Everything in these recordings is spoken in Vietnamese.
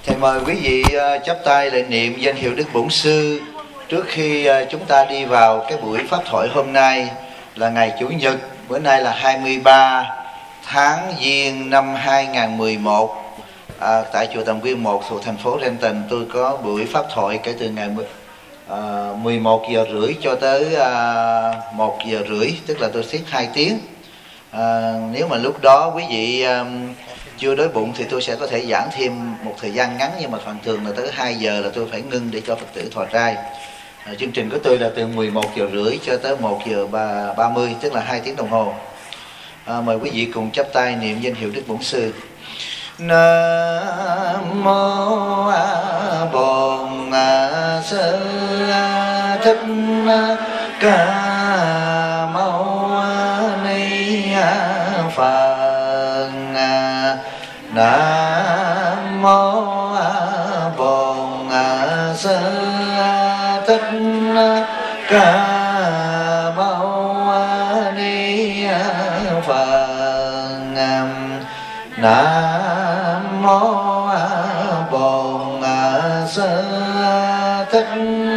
Thầy mời quý vị chắp tay lại niệm danh hiệu Đức Bổn Sư trước khi chúng ta đi vào cái buổi pháp thoại hôm nay là ngày Chủ nhật. Bữa nay là 23 tháng Giêng năm 2011 tại chùa Tầm Quyên 1 thuộc thành phố Renton. Tôi có buổi pháp thoại kể từ ngày 11 giờ rưỡi cho tới 1 giờ rưỡi, tức là tôi xếp 2 tiếng. Nếu mà lúc đó quý vị chưa đói bụng thì tôi sẽ có thể giảng thêm một thời gian ngắn, nhưng mà phần thường là tới 2 giờ là tôi phải ngưng để cho Phật tử thọ trai. Chương trình của tôi là từ 11 giờ rưỡi cho tới 1 giờ 30, tức là 2 tiếng đồng hồ. Mời quý vị cùng chắp tay niệm danh hiệu Đức Bổn Sư. Nam mô Bổn Sư Thích Ca Mâu Ni Phật. Nam mô Bổn Sư Thích Ca Mâu Ni Phật. Nam mô Bổn Sư Thích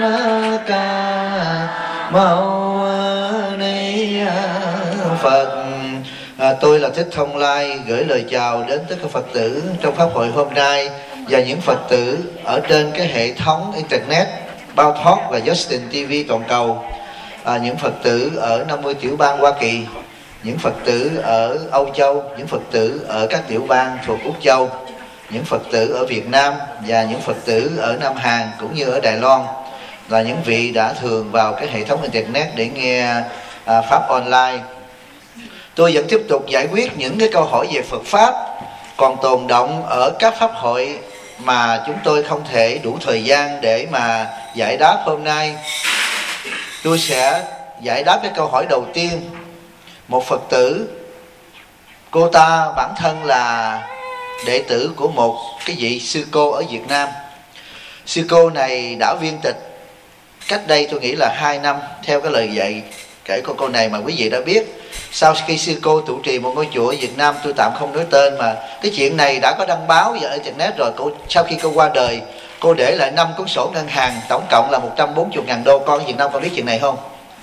Ca Mâu Ni Phật. Tôi là Thích Thông Lai gửi lời chào đến tất cả Phật tử trong pháp hội hôm nay và những Phật tử ở trên cái hệ thống internet Bao Thoát và Justin TV toàn cầu, những Phật tử ở 50 tiểu bang Hoa Kỳ, những Phật tử ở Âu Châu, những Phật tử ở các tiểu bang thuộc Úc Châu, những Phật tử ở Việt Nam và những Phật tử ở Nam Hàn cũng như ở Đài Loan, là những vị đã thường vào cái hệ thống internet để nghe pháp online. Tôi vẫn tiếp tục giải quyết những cái câu hỏi về Phật Pháp còn tồn động ở các pháp hội mà chúng tôi không thể đủ thời gian để mà giải đáp hôm nay. Tôi sẽ giải đáp cái câu hỏi đầu tiên. Một Phật tử, cô ta bản thân là đệ tử của một cái vị sư cô ở Việt Nam. Sư cô này đã viên tịch cách đây tôi nghĩ là 2 năm theo cái lời dạy kể của cô này mà quý vị đã biết. Sau khi sư cô trụ trì một ngôi chùa ở Việt Nam, tôi tạm không nói tên, mà cái chuyện này đã có đăng báo vào internet rồi. Sau khi cô qua đời, cô để lại 5 cuốn sổ ngân hàng, tổng cộng là 140.000 đô. Con ở Việt Nam có biết chuyện này không?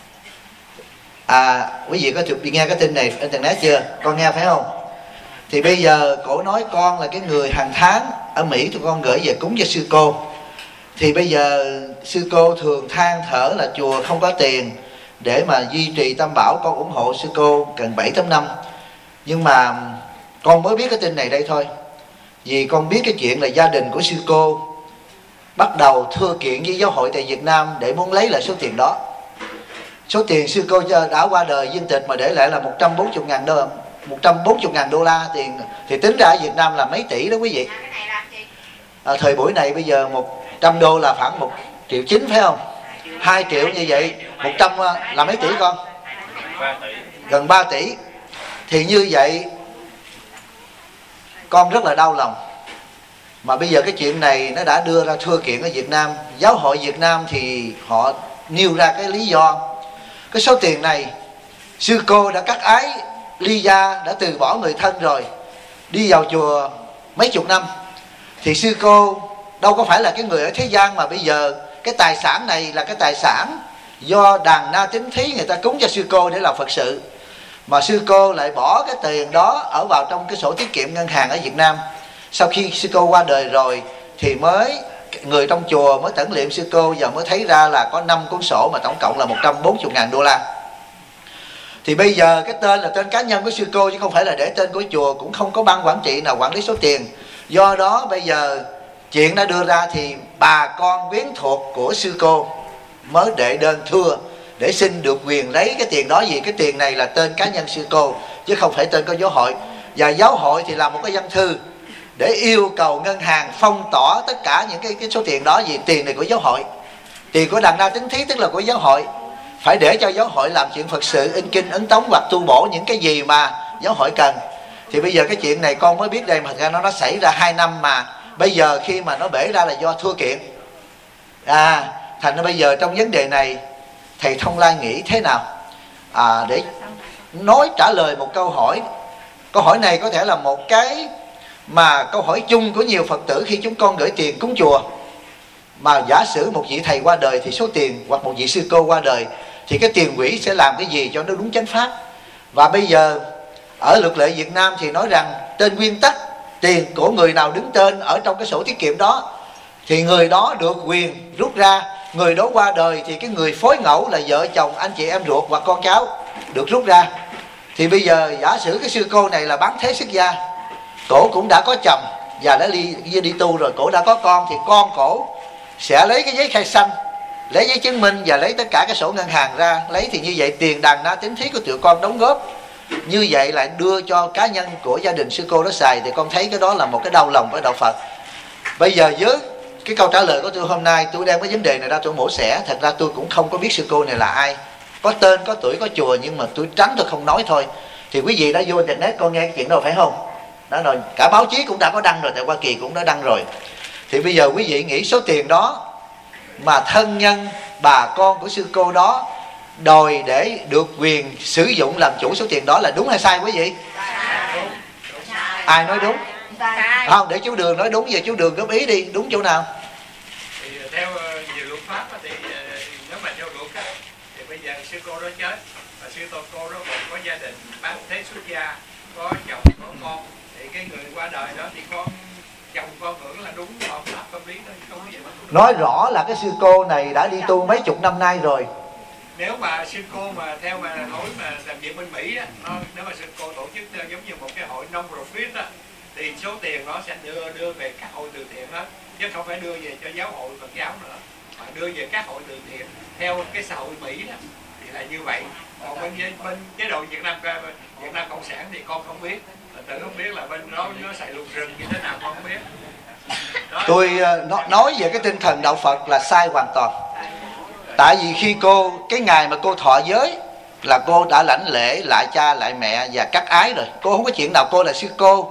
Quý vị có nghe cái tin này internet chưa? Con nghe phải không? Thì bây giờ cổ nói con là cái người hàng tháng ở Mỹ tụi con gửi về cúng cho sư cô. Thì bây giờ sư cô thường than thở là chùa không có tiền để mà duy trì tam bảo. Con ủng hộ sư cô gần 7-8 năm. Nhưng mà con mới biết cái tin này đây thôi. Vì con biết cái chuyện là gia đình của sư cô bắt đầu thưa kiện với giáo hội tại Việt Nam để muốn lấy lại số tiền đó. Số tiền sư cô đã qua đời viên tịch mà để lại là 140.000 đô la tiền, thì tính ra ở Việt Nam là mấy tỷ đó quý vị. Thời buổi này bây giờ 100 đô là khoảng 1,9 triệu phải không? 2 triệu như vậy, 100 là mấy tỷ con? Gần 3 tỷ. Thì như vậy con rất là đau lòng. Mà bây giờ cái chuyện này nó đã đưa ra thưa kiện ở Việt Nam. Giáo hội Việt Nam thì họ nêu ra cái lý do cái số tiền này sư cô đã cắt ái ly gia, đã từ bỏ người thân rồi, đi vào chùa mấy chục năm. Thì sư cô đâu có phải là cái người ở thế gian, mà bây giờ cái tài sản này là cái tài sản do đàn na tín thí người ta cúng cho sư cô để làm Phật sự. Mà sư cô lại bỏ cái tiền đó ở vào trong cái sổ tiết kiệm ngân hàng ở Việt Nam. Sau khi sư cô qua đời rồi thì mới người trong chùa mới tẩn liệm sư cô, và mới thấy ra là có 5 cuốn sổ mà tổng cộng là 140.000 đô la. Thì bây giờ cái tên là tên cá nhân của sư cô chứ không phải là để tên của chùa, cũng không có ban quản trị nào quản lý số tiền. Do đó bây giờ chuyện đã đưa ra thì bà con quyến thuộc của sư cô mới đệ đơn thưa để xin được quyền lấy cái tiền đó, vì cái tiền này là tên cá nhân sư cô chứ không phải tên của giáo hội. Và giáo hội thì làm một cái văn thư để yêu cầu ngân hàng phong tỏa tất cả những cái số tiền đó, vì tiền này của giáo hội, tiền của đàn na tín thí tức là của giáo hội, phải để cho giáo hội làm chuyện Phật sự, in kinh ấn tống hoặc tu bổ những cái gì mà giáo hội cần. Thì bây giờ cái chuyện này con mới biết đây, mà thật ra nó xảy ra 2 năm, mà bây giờ khi mà nó bể ra là do thua kiện. Thành ra bây giờ trong vấn đề này thầy Thông Lai nghĩ thế nào để nói trả lời một câu hỏi. Câu hỏi này có thể là một cái Mà câu hỏi chung của nhiều Phật tử khi chúng con gửi tiền cúng chùa, mà giả sử một vị thầy qua đời thì số tiền, hoặc một vị sư cô qua đời thì cái tiền quỹ sẽ làm cái gì cho nó đúng chánh pháp. Và bây giờ ở luật lệ Việt Nam thì nói rằng trên nguyên tắc tiền của người nào đứng tên ở trong cái sổ tiết kiệm đó thì người đó được quyền rút ra. Người đó qua đời thì cái người phối ngẫu là vợ chồng, anh chị em ruột hoặc con cháu được rút ra. Thì bây giờ giả sử cái sư cô này là bán thế xuất gia, cổ cũng đã có chồng và đã đi tu rồi, cổ đã có con, thì con cổ sẽ lấy cái giấy khai sinh, lấy giấy chứng minh và lấy tất cả cái sổ ngân hàng ra lấy. Thì như vậy tiền đàn na tín thí của tụi con đóng góp như vậy lại đưa cho cá nhân của gia đình sư cô đó xài, thì con thấy cái đó là một cái đau lòng với đạo Phật. Bây giờ với cái câu trả lời của tôi hôm nay, tôi đem cái vấn đề này ra tôi mổ xẻ. Thật ra tôi cũng không có biết sư cô này là ai, có tên, có tuổi, có chùa, nhưng mà tôi tránh tôi không nói thôi. Thì quý vị đã vô internet con nghe cái chuyện đó phải không? Đó rồi, cả báo chí cũng đã có đăng rồi, tại Hoa Kỳ cũng đã đăng rồi. Thì bây giờ quý vị nghĩ số tiền đó mà thân nhân bà con của sư cô đó đòi để được quyền sử dụng làm chủ số tiền đó là đúng hay sai quý vị? Ai nói đúng? Không, để chú Đường nói đúng. Giờ chú Đường góp ý đi, đúng chỗ nào? Thì theo nhiều luật pháp thì nếu mà theo luật thì bây giờ sư cô đó chết và sư cô đó còn có gia đình bán thế xuất gia, có chồng có con, thì cái người qua đời đó thì con chồng con hưởng là đúng hợp pháp lý thôi, không có gì mà nói rõ là cái sư cô này đã đi tu mấy chục năm nay rồi. Nếu mà sư cô mà theo mà nói mà làm việc bên Mỹ á, nếu mà sư cô tổ chức giống như một cái hội non-profit á, thì số tiền nó sẽ đưa về các hội từ thiện hết, chứ không phải đưa về cho giáo hội Phật giáo nữa, mà đưa về các hội từ thiện theo cái xã hội Mỹ đó thì là như vậy. Còn bên chế độ Việt Nam Cộng sản thì con không biết, tự không biết là bên đó nó xài luật rừng như thế nào con không biết. Đó. Tôi nói về cái tinh thần đạo Phật là sai hoàn toàn. Tại vì khi cô, cái ngày mà cô thọ giới là cô đã lãnh lễ lại cha lại mẹ và cắt ái rồi. Cô không có chuyện nào cô là sư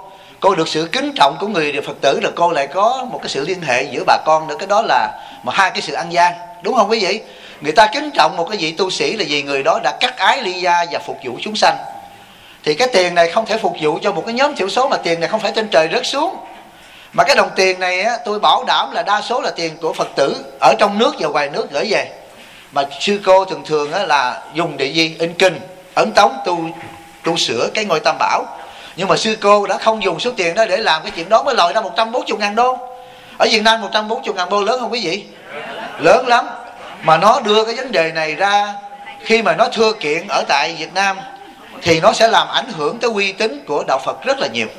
cô được sự kính trọng của người Phật tử, là cô lại có một cái sự liên hệ giữa bà con nữa. Cái đó là hai cái sự ăn gian, đúng không quý vị? Người ta kính trọng một cái vị tu sĩ là vì người đó đã cắt ái ly gia và phục vụ chúng sanh. Thì cái tiền này không thể phục vụ cho một cái nhóm thiểu số, mà tiền này không phải trên trời rớt xuống. Mà cái đồng tiền này á, tôi bảo đảm là đa số là tiền của Phật tử ở trong nước và ngoài nước gửi về. Mà sư cô thường á, là dùng để gì? In kinh, ấn tống, tu sửa cái ngôi Tam Bảo. Nhưng mà sư cô đã không dùng số tiền đó để làm cái chuyện đó, mới lòi ra 140.000 đô. Ở Việt Nam 140.000 đô lớn không quý vị? Lớn lắm. Mà nó đưa cái vấn đề này ra, khi mà nó thưa kiện ở tại Việt Nam thì nó sẽ làm ảnh hưởng tới uy tín của đạo Phật rất là nhiều.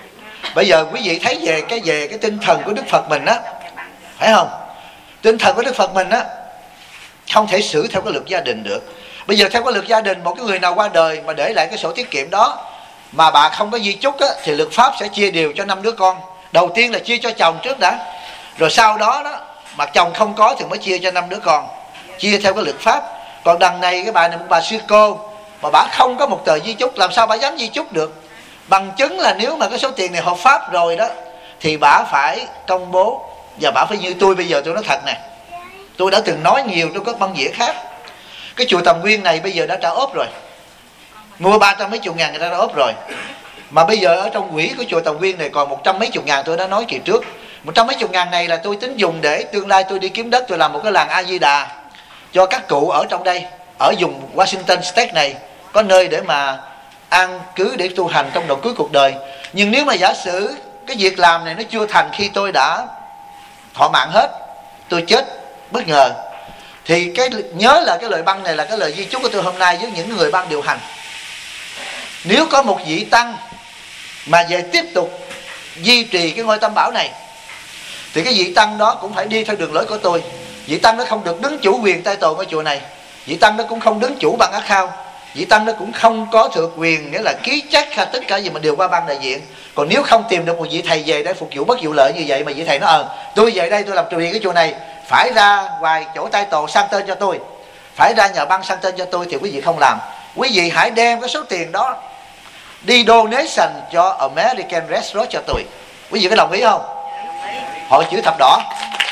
Bây giờ quý vị thấy về cái tinh thần của Đức Phật mình á, phải không? Tinh thần của Đức Phật mình á, không thể xử theo cái luật gia đình được. Bây giờ theo cái luật gia đình, một cái người nào qua đời mà để lại cái sổ tiết kiệm đó mà bà không có di chúc á, thì luật pháp sẽ chia đều cho 5 đứa con. Đầu tiên là chia cho chồng trước đã, rồi sau đó đó mà chồng không có thì mới chia cho 5 đứa con, chia theo cái luật pháp. Còn đằng này cái bà này, một bà sư cô mà bà không có một tờ di chúc, làm sao bà dám di chúc được? Bằng chứng là nếu mà cái số tiền này hợp pháp rồi đó thì bà phải công bố, và bà phải như tôi bây giờ tôi nói thật nè, tôi đã từng nói nhiều trong các băng dĩa khác. Cái chùa Tầm Nguyên này bây giờ đã trả ốp rồi, mua 300 mấy chục ngàn người ta đã ốp rồi. Mà bây giờ ở trong quỹ của chùa Tầm Nguyên này còn 100 mấy chục ngàn, tôi đã nói kỳ trước. 100 mấy chục ngàn này là tôi tính dùng để tương lai tôi đi kiếm đất, tôi làm một cái làng A Di Đà cho các cụ ở trong đây, ở vùng Washington State này, có nơi để mà an cứ để tu hành trong đoạn cuối cuộc đời. Nhưng nếu mà giả sử cái việc làm này nó chưa thành khi tôi đã thọ mạng hết, tôi chết bất ngờ, thì nhớ là cái lời băng này là cái lời di chúc của tôi hôm nay với những người ban điều hành. Nếu có một vị tăng mà về tiếp tục duy trì cái ngôi Tam Bảo này thì cái vị tăng đó cũng phải đi theo đường lối của tôi. Vị tăng đó không được đứng chủ quyền tay tồn ở chùa này, vị tăng đó cũng không đứng chủ ban ác khao, vị tăng đó cũng không có thừa quyền, nghĩa là ký check hay tất cả gì mà đều qua ban đại diện. Còn nếu không tìm được một vị thầy về để phục vụ bất vụ lợi như vậy, mà vị thầy nói tôi về đây tôi làm trì cái chùa này, phải ra ngoài chỗ tay tổ sang tên cho tôi, phải ra nhà băng sang tên cho tôi, thì quý vị không làm. Quý vị hãy đem cái số tiền đó đi donation cho American Red Cross cho tôi. Quý vị có đồng ý không? Hội chữ thập đỏ.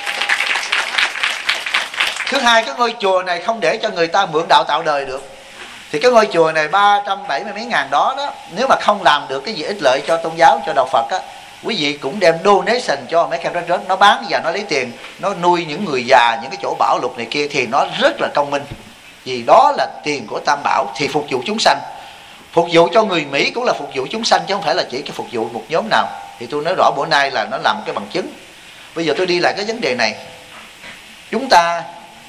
Thứ hai, cái ngôi chùa này không để cho người ta mượn đạo tạo đời được. Thì cái ngôi chùa này 370 mấy ngàn đó, nếu mà không làm được cái gì ích lợi cho tôn giáo, cho đạo Phật á, quý vị cũng đem donation cho mấy cái đó, nó bán và nó lấy tiền, nó nuôi những người già, những cái chỗ bảo lục này kia, thì nó rất là công minh. Vì đó là tiền của Tam Bảo, thì phục vụ chúng sanh. Phục vụ cho người Mỹ cũng là phục vụ chúng sanh, chứ không phải là chỉ cái phục vụ một nhóm nào. Thì tôi nói rõ bữa nay là nó làm cái bằng chứng. Bây giờ tôi đi lại cái vấn đề này. Chúng ta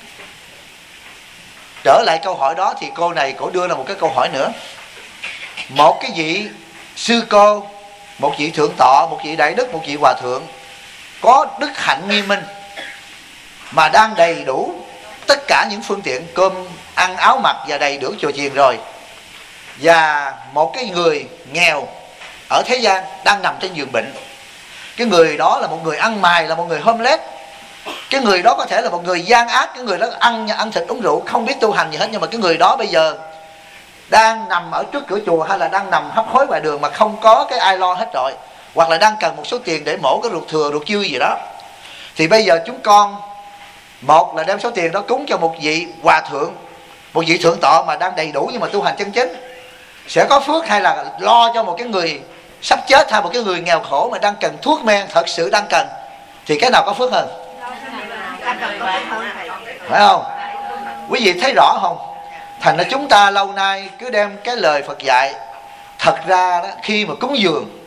trở lại câu hỏi đó, thì cô này cổ đưa ra một cái câu hỏi nữa. Một cái vị sư cô, một vị thượng tọa, một vị đại đức, một vị hòa thượng có đức hạnh nghiêm minh, mà đang đầy đủ tất cả những phương tiện cơm ăn áo mặc và đầy đủ chùa chiền rồi, và một cái người nghèo ở thế gian đang nằm trên giường bệnh. Cái người đó là một người ăn mày, là một người homeless. Cái người đó có thể là một người gian ác, cái người đó ăn thịt uống rượu, không biết tu hành gì hết. Nhưng mà cái người đó bây giờ đang nằm ở trước cửa chùa, hay là đang nằm hấp hối ngoài đường mà không có cái ai lo hết rồi, hoặc là đang cần một số tiền để mổ cái ruột thừa, ruột dư gì đó. Thì bây giờ chúng con, một là đem số tiền đó cúng cho một vị hòa thượng, một vị thượng tọa mà đang đầy đủ nhưng mà tu hành chân chính, sẽ có phước, hay là lo cho một cái người sắp chết, hay một cái người nghèo khổ mà đang cần thuốc men, thật sự đang cần, thì cái nào có phước hơn? Phải không? Quý vị thấy rõ không? Thành ra chúng ta lâu nay cứ đem cái lời Phật dạy. Thật ra đó, khi mà cúng dường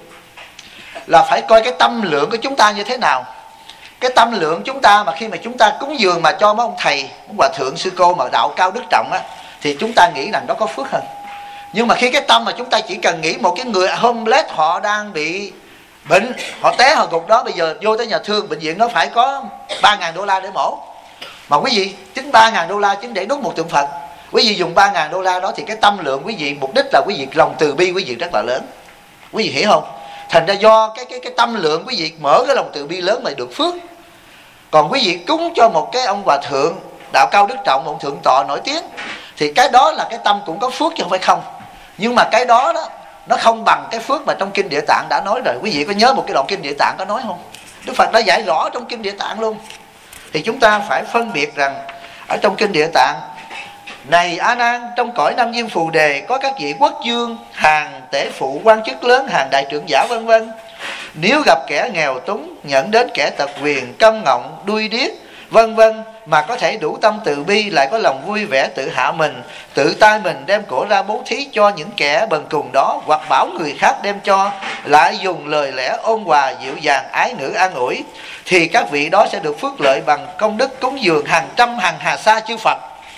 là phải coi cái tâm lượng của chúng ta như thế nào. Cái tâm lượng chúng ta mà khi mà chúng ta cúng dường mà cho mấy ông thầy, ông hòa thượng, sư cô mà đạo cao đức trọng á, thì chúng ta nghĩ rằng đó có phước hơn. Nhưng mà khi cái tâm mà chúng ta chỉ cần nghĩ một cái người homeless, họ đang bị bệnh, họ té họ gục đó, bây giờ vô tới nhà thương, bệnh viện nó phải có 3.000 đô la để mổ. Mà quý vị chính 3.000 đô la chính để đốt một tượng Phật. Quý vị dùng 3.000 đô la đó thì cái tâm lượng quý vị, mục đích là quý vị lòng từ bi quý vị rất là lớn. Quý vị hiểu không? Thành ra do cái tâm lượng quý vị mở cái lòng từ bi lớn mà được phước. Còn quý vị cúng cho một cái ông hòa thượng đạo cao đức trọng, một thượng tọa nổi tiếng, thì cái đó là cái tâm cũng có phước chứ không phải không. Nhưng mà cái đó đó nó không bằng cái phước mà trong Kinh Địa Tạng đã nói rồi. Quý vị có nhớ một cái đoạn Kinh Địa Tạng có nói không? Đức Phật đã giải rõ trong Kinh Địa Tạng luôn. Thì chúng ta phải phân biệt rằng ở trong Kinh Địa Tạng: này A Nan, trong cõi Nam Diêm Phù Đề có các vị quốc vương, hàng tể phụ, quan chức lớn, hàng đại trưởng giả vân vân. Nếu gặp kẻ nghèo túng, nhận đến kẻ tật quyền, câm ngọng, đuôi điếc vân vân, mà có thể đủ tâm từ bi, lại có lòng vui vẻ tự hạ mình, tự tay mình đem của ra bố thí cho những kẻ bần cùng đó, hoặc bảo người khác đem cho, lại dùng lời lẽ ôn hòa dịu dàng, ái ngữ an ủi, thì các vị đó sẽ được phước lợi bằng công đức cúng dường hàng trăm hàng hà sa chư Phật.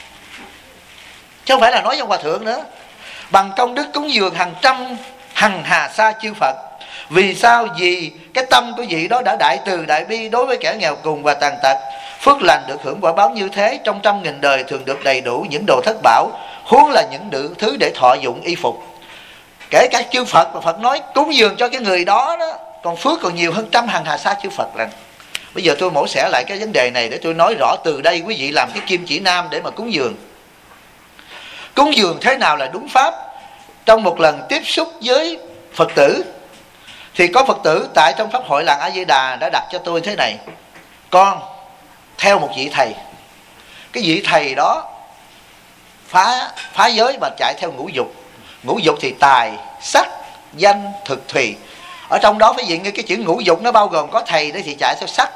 Chứ không phải là nói trong hòa thượng nữa. Bằng công đức cúng dường hàng trăm hàng hà sa chư Phật. Vì sao? Vì cái tâm của vị đó đã đại từ đại bi đối với kẻ nghèo cùng và tàn tật. Phước lành được hưởng quả báo như thế, trong 100.000 đời thường được đầy đủ những đồ thất bảo, huống là những thứ để thọ dụng y phục. Kể cả chư Phật, mà Phật nói cúng dường cho cái người đó đó, còn phước còn nhiều hơn trăm hàng hà sa chư Phật lần. Bây giờ tôi mổ xẻ lại cái vấn đề này để tôi nói rõ từ đây quý vị làm cái kim chỉ nam để mà cúng dường. Cúng dường thế nào là đúng pháp? Trong một lần tiếp xúc với Phật tử, thì có Phật tử tại trong Pháp hội làng A Di Đà đã đặt cho tôi thế này: con theo một vị thầy. Cái vị thầy đó phá giới mà chạy theo ngũ dục. Ngũ dục thì tài, sắc, danh, thực, thùy. Ở trong đó phải diện như cái chữ ngũ dục nó bao gồm có thầy đấy thì chạy theo sắc,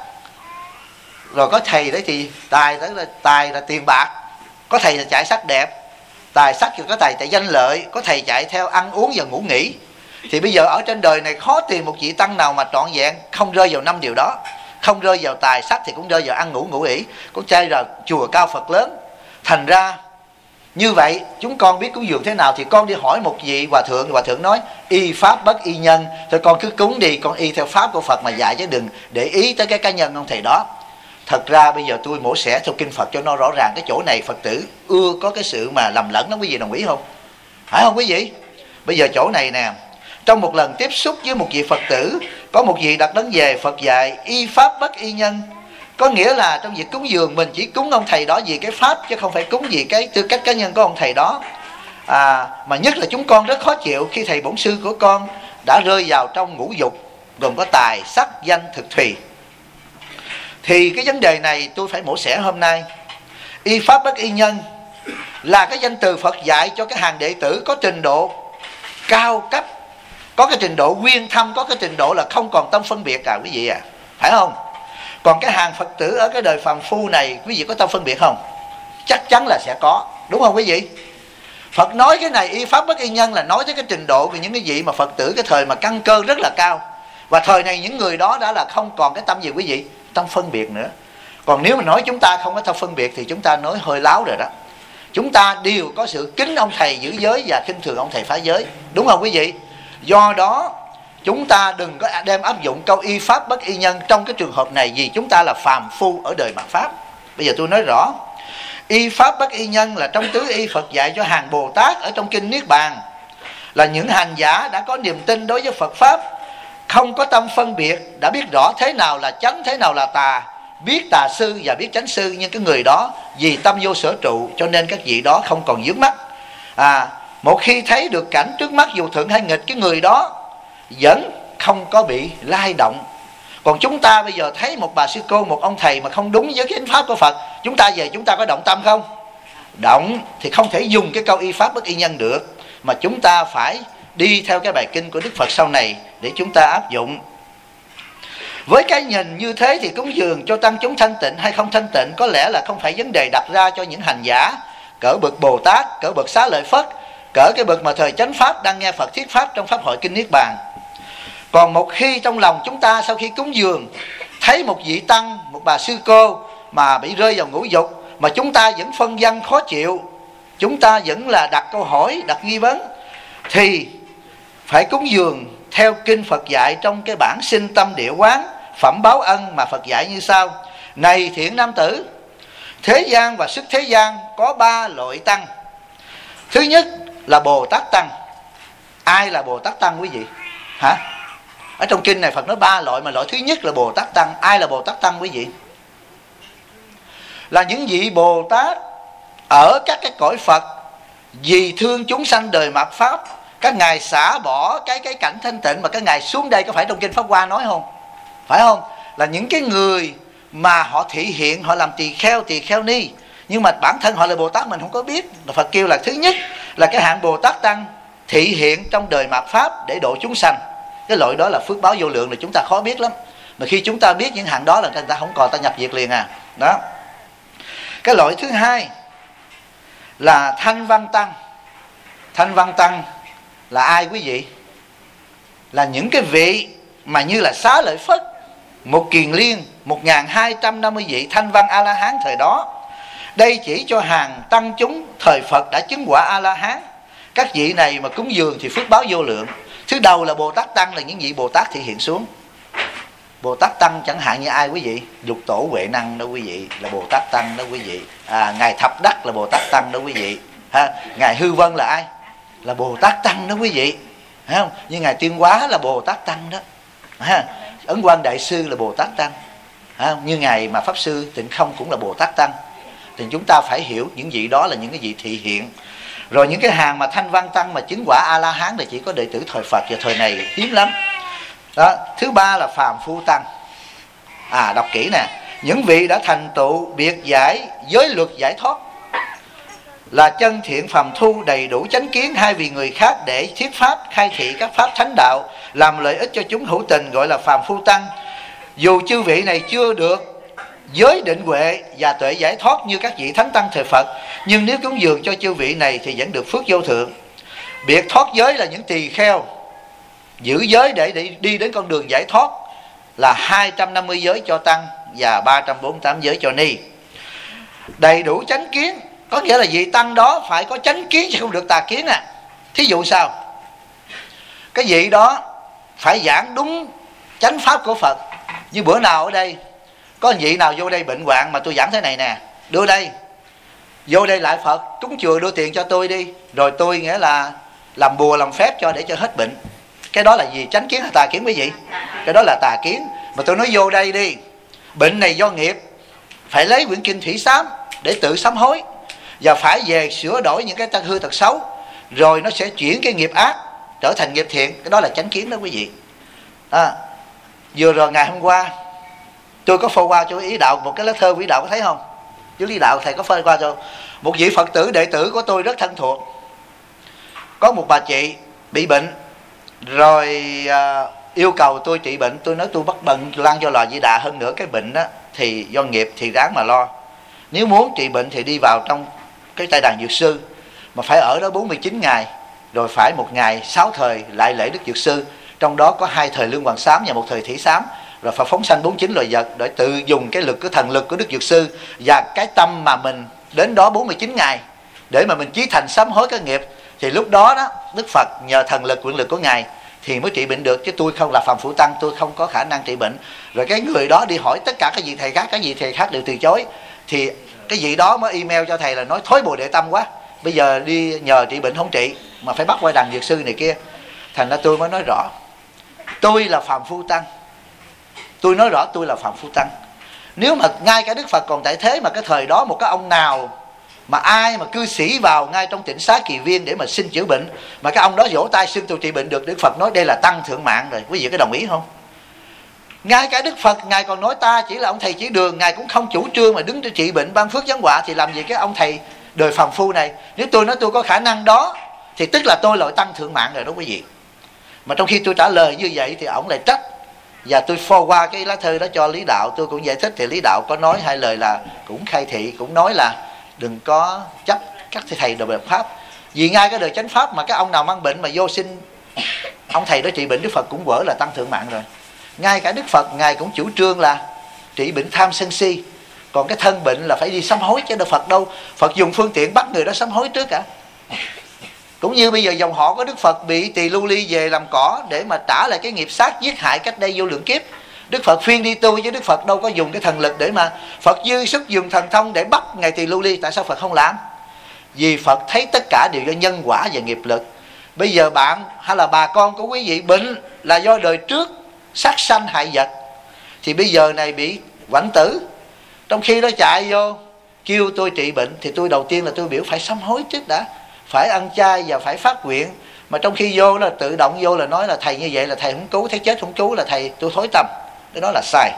rồi có thầy đấy thì tài là tiền bạc, có thầy là chạy sắc đẹp, tài sắc thì có thầy chạy danh lợi, có thầy chạy theo ăn uống và ngủ nghỉ. Thì bây giờ ở trên đời này khó tìm một vị tăng nào mà trọn vẹn không rơi vào 5 điều đó. Không rơi vào tài sắc thì cũng rơi vào ăn ngủ ngủ nghỉ, có trai là chùa cao Phật lớn. Thành ra như vậy chúng con biết cúng dường thế nào thì con đi hỏi một vị hòa thượng nói y pháp bất y nhân, thôi con cứ cúng đi, con y theo pháp của Phật mà dạy, chứ đừng để ý tới cái cá nhân ông thầy đó. Thật ra bây giờ tôi mổ xẻ theo kinh Phật cho nó rõ ràng. Cái chỗ này Phật tử ưa có cái sự mà lầm lẫn đó, quý vị đồng ý không? Phải không quý vị? Bây giờ chỗ này nè, trong một lần tiếp xúc với một vị Phật tử, có một vị đặt đến về Phật dạy y pháp bất y nhân. Có nghĩa là trong việc cúng dường mình chỉ cúng ông thầy đó vì cái pháp, chứ không phải cúng vì cái tư cách cá nhân của ông thầy đó. Mà nhất là chúng con rất khó chịu khi thầy bổn sư của con đã rơi vào trong ngũ dục, gồm có tài, sắc, danh, thực, thùy. Thì cái vấn đề này tôi phải mổ xẻ hôm nay. Y pháp bất y nhân là cái danh từ Phật dạy cho cái hàng đệ tử có trình độ cao cấp, có cái trình độ quyên thâm, có cái trình độ là không còn tâm phân biệt cả quý vị à, phải không? Còn cái hàng Phật tử ở cái đời phàm phu này, quý vị có tâm phân biệt không? Chắc chắn là sẽ có, đúng không quý vị? Phật nói cái này y pháp bất y nhân là nói tới cái trình độ của những cái vị mà Phật tử cái thời mà căn cơ rất là cao. Và thời này những người đó đã là không còn cái tâm gì quý vị? Tâm phân biệt nữa. Còn nếu mà nói chúng ta không có tâm phân biệt thì chúng ta nói hơi láo rồi đó. Chúng ta đều có sự kính ông thầy giữ giới và khinh thường ông thầy phá giới, đúng không quý vị? Do đó chúng ta đừng có đem áp dụng câu y pháp bất y nhân trong cái trường hợp này, vì chúng ta là phàm phu ở đời mạt pháp. Bây giờ tôi nói rõ, y pháp bất y nhân là trong tứ y Phật dạy cho hàng Bồ Tát ở trong kinh Niết Bàn, là những hành giả đã có niềm tin đối với Phật pháp, không có tâm phân biệt, đã biết rõ thế nào là chánh, thế nào là tà, biết tà sư và biết chánh sư. Nhưng cái người đó vì tâm vô sở trụ cho nên các vị đó không còn vướng mắc. Một khi thấy được cảnh trước mắt dù thuận hay nghịch, cái người đó vẫn không có bị lay động. Còn chúng ta bây giờ thấy một bà sư cô, một ông thầy mà không đúng với cái chánh pháp của Phật, chúng ta về chúng ta có động tâm không? Động thì không thể dùng cái câu y pháp bất y nhân được, mà chúng ta phải đi theo cái bài kinh của Đức Phật sau này để chúng ta áp dụng. Với cái nhìn như thế thì cúng dường cho tăng chúng thanh tịnh hay không thanh tịnh có lẽ là không phải vấn đề đặt ra cho những hành giả cỡ bậc Bồ Tát, cỡ bậc Xá Lợi Phất, cỡ cái bậc mà thời chánh pháp đang nghe Phật thuyết pháp trong pháp hội kinh Niết Bàn. Còn một khi trong lòng chúng ta sau khi cúng dường thấy một vị tăng, một bà sư cô mà bị rơi vào ngũ dục, mà chúng ta vẫn phân vân khó chịu, chúng ta vẫn là đặt câu hỏi, đặt nghi vấn, thì phải cúng dường theo kinh Phật dạy trong cái bản sinh tâm địa quán phẩm báo ân mà Phật dạy như sau: này thiện nam tử, thế gian và xuất thế gian có 3 loại tăng. Thứ nhất là Bồ Tát tăng. Ai là Bồ Tát tăng quý vị? Hả? Ở trong kinh này Phật nói 3 loại, mà loại thứ nhất là Bồ Tát tăng. Ai là Bồ Tát tăng quý vị? Là những vị Bồ Tát ở các cái cõi Phật vì thương chúng sanh đời mạt pháp, các ngài xả bỏ cái cảnh thanh tịnh mà các ngài xuống đây. Có phải trong kinh Pháp Hoa nói không? Phải không? Là những cái người mà họ thị hiện, họ làm tỳ kheo ni, nhưng mà bản thân họ là Bồ Tát mình không có biết. Phật kêu là thứ nhất là cái hạng Bồ Tát tăng thị hiện trong đời mạt pháp để độ chúng sanh. Cái loại đó là phước báo vô lượng, là chúng ta khó biết lắm. Mà khi chúng ta biết những hạng đó là người ta không còn, ta nhập diệt liền à. Đó. Cái loại thứ hai là Thanh Văn tăng. Thanh Văn tăng là ai quý vị? Là những cái vị mà như là Xá Lợi Phất, Một Kiền Liên, 1250 vị Thanh Văn A-la-hán thời đó. Đây chỉ cho hàng tăng chúng thời Phật đã chứng quả A-la-hán. Các vị này mà cúng dường thì phước báo vô lượng. Thứ đầu là Bồ Tát tăng, là những vị Bồ Tát thị hiện xuống. Bồ Tát tăng chẳng hạn như ai quý vị? Lục Tổ Huệ Năng đó quý vị, là Bồ Tát tăng đó quý vị. Ngài Thập Đắc là Bồ Tát tăng đó quý vị. Ngài Hư Vân là ai? Là Bồ Tát tăng đó quý vị. Thấy không? Như Ngài Tuyên Hóa là Bồ Tát tăng đó. Ấn Quang Đại Sư là Bồ Tát tăng. Như Ngài mà Pháp Sư Tịnh Không cũng là Bồ Tát tăng. Thì chúng ta phải hiểu những vị đó là những cái vị thị hiện. Rồi những cái hàng mà Thanh Văn tăng mà chứng quả A-la-hán là chỉ có đệ tử thời Phật, và thời này hiếm lắm đó. Thứ ba là Phàm Phu tăng. Đọc kỹ nè: những vị đã thành tựu biệt giải giới luật giải thoát, là chân thiện phàm thu, đầy đủ chánh kiến, hay vì người khác để thuyết pháp, khai thị các pháp thánh đạo, làm lợi ích cho chúng hữu tình, gọi là Phàm Phu tăng. Dù chư vị này chưa được giới định huệ và tuệ giải thoát như các vị thánh tăng thời Phật, nhưng nếu cúng dường cho chư vị này thì vẫn được phước vô thượng. Biệt thoát giới là những tỳ kheo giữ giới để đi đến con đường giải thoát, là 250 giới cho tăng và 348 giới cho ni. Đầy đủ chánh kiến có nghĩa là vị tăng đó phải có chánh kiến chứ không được tà kiến. Thí dụ sao? Cái vị đó phải giảng đúng chánh pháp của Phật. Như bữa nào ở đây có vị nào vô đây bệnh hoạn mà tôi giảng thế này nè: đưa đây, vô đây lại Phật, cúng chùa đưa tiền cho tôi đi, rồi tôi nghĩa là làm bùa làm phép cho để cho hết bệnh. Cái đó là gì? Chánh kiến hay tà kiến quý vị? Cái đó là tà kiến. Mà tôi nói vô đây đi, bệnh này do nghiệp, phải lấy quyển kinh Thủy Sám để tự sám hối, và phải về sửa đổi những cái tật hư tật xấu, rồi nó sẽ chuyển cái nghiệp ác trở thành nghiệp thiện. Cái đó là chánh kiến đó quý vị. Vừa rồi ngày hôm qua tôi có phô qua cho Ý Đạo một cái lá thơ. Ý Đạo có thấy không? Chứ Lý Đạo thầy có phơi qua cho một vị Phật tử đệ tử của tôi rất thân thuộc. Có một bà chị bị bệnh, Rồi yêu cầu tôi trị bệnh. Tôi nói tôi bắt bận Lan do Lò Di Đà, hơn nữa cái bệnh đó thì do nghiệp thì ráng mà lo. Nếu muốn trị bệnh thì đi vào trong cái Tây Đàn Dược Sư, mà phải ở đó 49 ngày, rồi phải 1 ngày 6 thời lại lễ Đức Dược Sư, trong đó có 2 thời Lương Hoàng Sám và 1 thời Thủy Sám, rồi phải phóng sanh 49 loài vật để tự dùng cái lực, cái thần lực của Đức Dược Sư và cái tâm mà mình đến đó 49 ngày để mà mình chí thành sám hối cái nghiệp. Thì lúc đó đó Đức Phật nhờ thần lực, quyền lực của Ngài thì mới trị bệnh được, chứ tôi không là phàm phu tăng, tôi không có khả năng trị bệnh. Rồi cái người đó đi hỏi tất cả các vị thầy khác, các vị thầy khác đều từ chối, thì cái vị đó mới email cho thầy là nói thối Bồ Đề Tâm quá, bây giờ đi nhờ trị bệnh không trị mà phải bắt qua đàn dược sư này kia. Thành ra tôi mới nói rõ tôi là phàm phu tăng. Tôi nói rõ tôi là phàm phu tăng. Nếu mà ngay cả Đức Phật còn tại thế mà cái thời đó một cái ông nào mà ai mà cư sĩ vào ngay trong Tịnh Xá Kỳ Viên để mà xin chữa bệnh, mà cái ông đó vỗ tay xưng tôi trị bệnh được, Đức Phật nói đây là tăng thượng mạng rồi. Quý vị có đồng ý không? Ngay cả Đức Phật Ngài còn nói ta chỉ là ông thầy chỉ đường, Ngài cũng không chủ trương mà đứng để trị bệnh ban phước giáng họa, thì làm gì cái ông thầy đời phàm phu này. Nếu tôi nói tôi có khả năng đó thì tức là tôi là tăng thượng mạng rồi đó quý vị. Mà trong khi tôi trả lời như vậy thì ổng lại trách, và tôi forward cái lá thư đó cho Lý Đạo. Tôi cũng giải thích thì Lý Đạo có nói 2 lời là cũng khai thị, cũng nói là đừng có chấp các thầy đồ bệnh pháp, vì ngay cái đời chánh pháp mà cái ông nào mang bệnh mà vô xin ông thầy đó trị bệnh, Đức Phật cũng vỡ là tăng thượng mạng rồi. Ngay cả Đức Phật Ngài cũng chủ trương là trị bệnh tham sân si, còn cái thân bệnh là phải đi sám hối, chứ Đức Phật đâu. Phật dùng phương tiện bắt người đó sám hối trước cả. Cũng như bây giờ dòng họ của Đức Phật bị Tỳ Lưu Ly về làm cỏ để mà trả lại cái nghiệp sát giết hại cách đây vô lượng kiếp, Đức Phật khuyên đi tu, chứ Đức Phật đâu có dùng cái thần lực để mà Phật dư sức dùng thần thông để bắt ngài Tỳ Lưu Ly. Tại sao Phật không làm? Vì Phật thấy tất cả đều do nhân quả và nghiệp lực. Bây giờ bạn hay là bà con của quý vị bệnh là do đời trước sát sanh hại vật, thì bây giờ này bị quạnh tử, trong khi đó chạy vô kêu tôi trị bệnh thì tôi đầu tiên là tôi biểu phải sám hối trước đã, phải ăn chay và phải phát nguyện. Mà trong khi vô là tự động vô là nói là thầy như vậy là thầy không cứu, thấy chết không cứu là thầy tôi thối tâm. Cái đó là sai.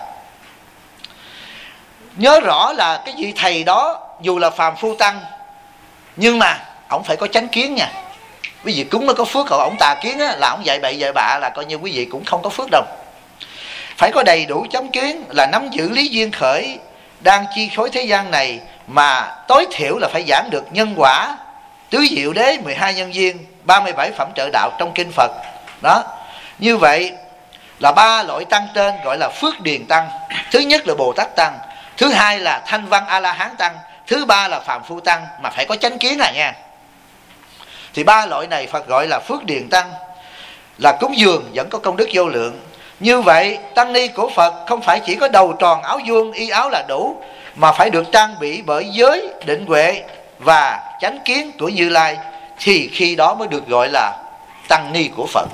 Nhớ rõ là cái vị thầy đó dù là phàm phu tăng, nhưng mà ổng phải có chánh kiến nha. Quý vị cúng nó có phước, còn ổng tà kiến á, là ổng dạy bậy dạy bạ là coi như quý vị cũng không có phước đâu. Phải có đầy đủ chánh kiến là nắm giữ lý duyên khởi đang chi phối thế gian này, mà tối thiểu là phải giảng được nhân quả, tứ diệu đế, 12 nhân duyên, 37 phẩm trợ đạo trong kinh Phật. Đó. Như vậy là 3 loại tăng trên gọi là phước điền tăng. Thứ nhất là Bồ Tát tăng, thứ hai là Thanh Văn A La Hán tăng, thứ ba là phàm phu tăng, mà phải có chánh kiến à nha. Thì 3 loại này Phật gọi là phước điền tăng, là cúng dường vẫn có công đức vô lượng. Như vậy tăng ni của Phật không phải chỉ có đầu tròn áo vuông y áo là đủ, mà phải được trang bị bởi giới định huệ và chánh kiến của Như Lai, thì khi đó mới được gọi là tăng ni của Phật.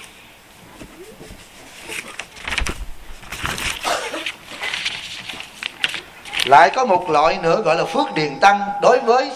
Lại có một loại nữa gọi là phước điền tăng. Đối với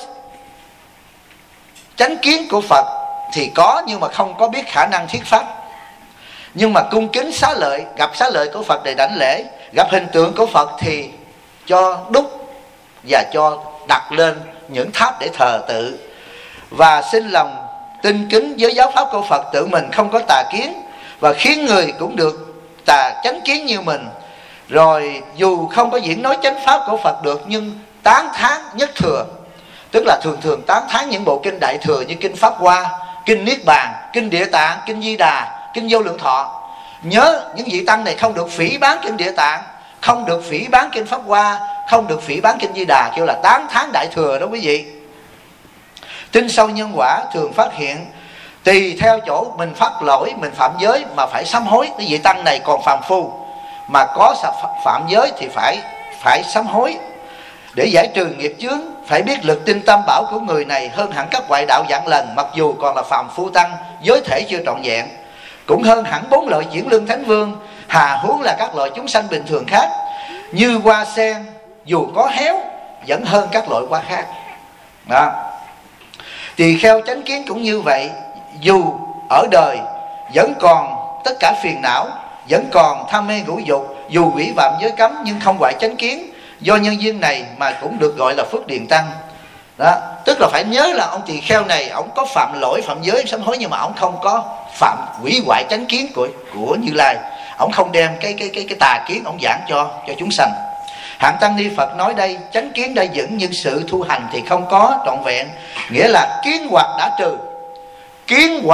chánh kiến của Phật thì có, nhưng mà không có biết khả năng thuyết pháp. Nhưng mà cung kính xá lợi, gặp xá lợi của Phật để đảnh lễ, gặp hình tượng của Phật thì cho đúc và cho đặt lên những tháp để thờ tự, và xin lòng tin kính với giáo pháp của Phật, tự mình không có tà kiến và khiến người cũng được chánh kiến như mình. Rồi dù không có diễn nói chánh pháp của Phật được, nhưng tán thán nhất thừa, tức là thường thường tán thán những bộ kinh đại thừa như kinh Pháp Hoa, kinh Niết Bàn, kinh Địa Tạng, kinh Di Đà, kinh Vô Lượng Thọ. Nhớ những vị tăng này không được phỉ bán kinh Địa Tạng, không được phỉ bán kinh Pháp Hoa, không được phỉ bán kinh Di Đà, kêu là tán thán đại thừa đó quý vị. Tin sâu nhân quả thường phát hiện tùy theo chỗ mình phát lỗi, mình phạm giới mà phải sám hối. Cái vị tăng này còn phàm phu mà có phạm giới thì phải sám hối để giải trừ nghiệp chướng. Phải biết lực tinh tâm bảo của người này hơn hẳn các ngoại đạo vạn lần, mặc dù còn là phàm phu tăng, giới thể chưa trọn vẹn. Cũng hơn hẳn 4 loại chuyển lương thánh vương, hà huống là các loại chúng sanh bình thường khác. Như hoa sen dù có héo vẫn hơn các loại hoa khác. Đó. Tỳ kheo chánh kiến cũng như vậy, dù ở đời vẫn còn tất cả phiền não, vẫn còn tham mê ngũ dục, dù hủy phạm giới cấm nhưng không hoại chánh kiến, do nhân duyên này mà cũng được gọi là phước điền tăng. Đó. Tức là phải nhớ là ông tỳ kheo này ông có phạm lỗi phạm giới sám hối, nhưng mà ông không có phạm hủy hoại chánh kiến của Như Lai. Ông không đem cái tà kiến ông giảng cho chúng sanh. Hạng Tăng Ni Phật nói đây, chánh kiến đã vững nhưng sự thu hành thì không có trọn vẹn. Nghĩa là kiến hoặc đã trừ. Kiến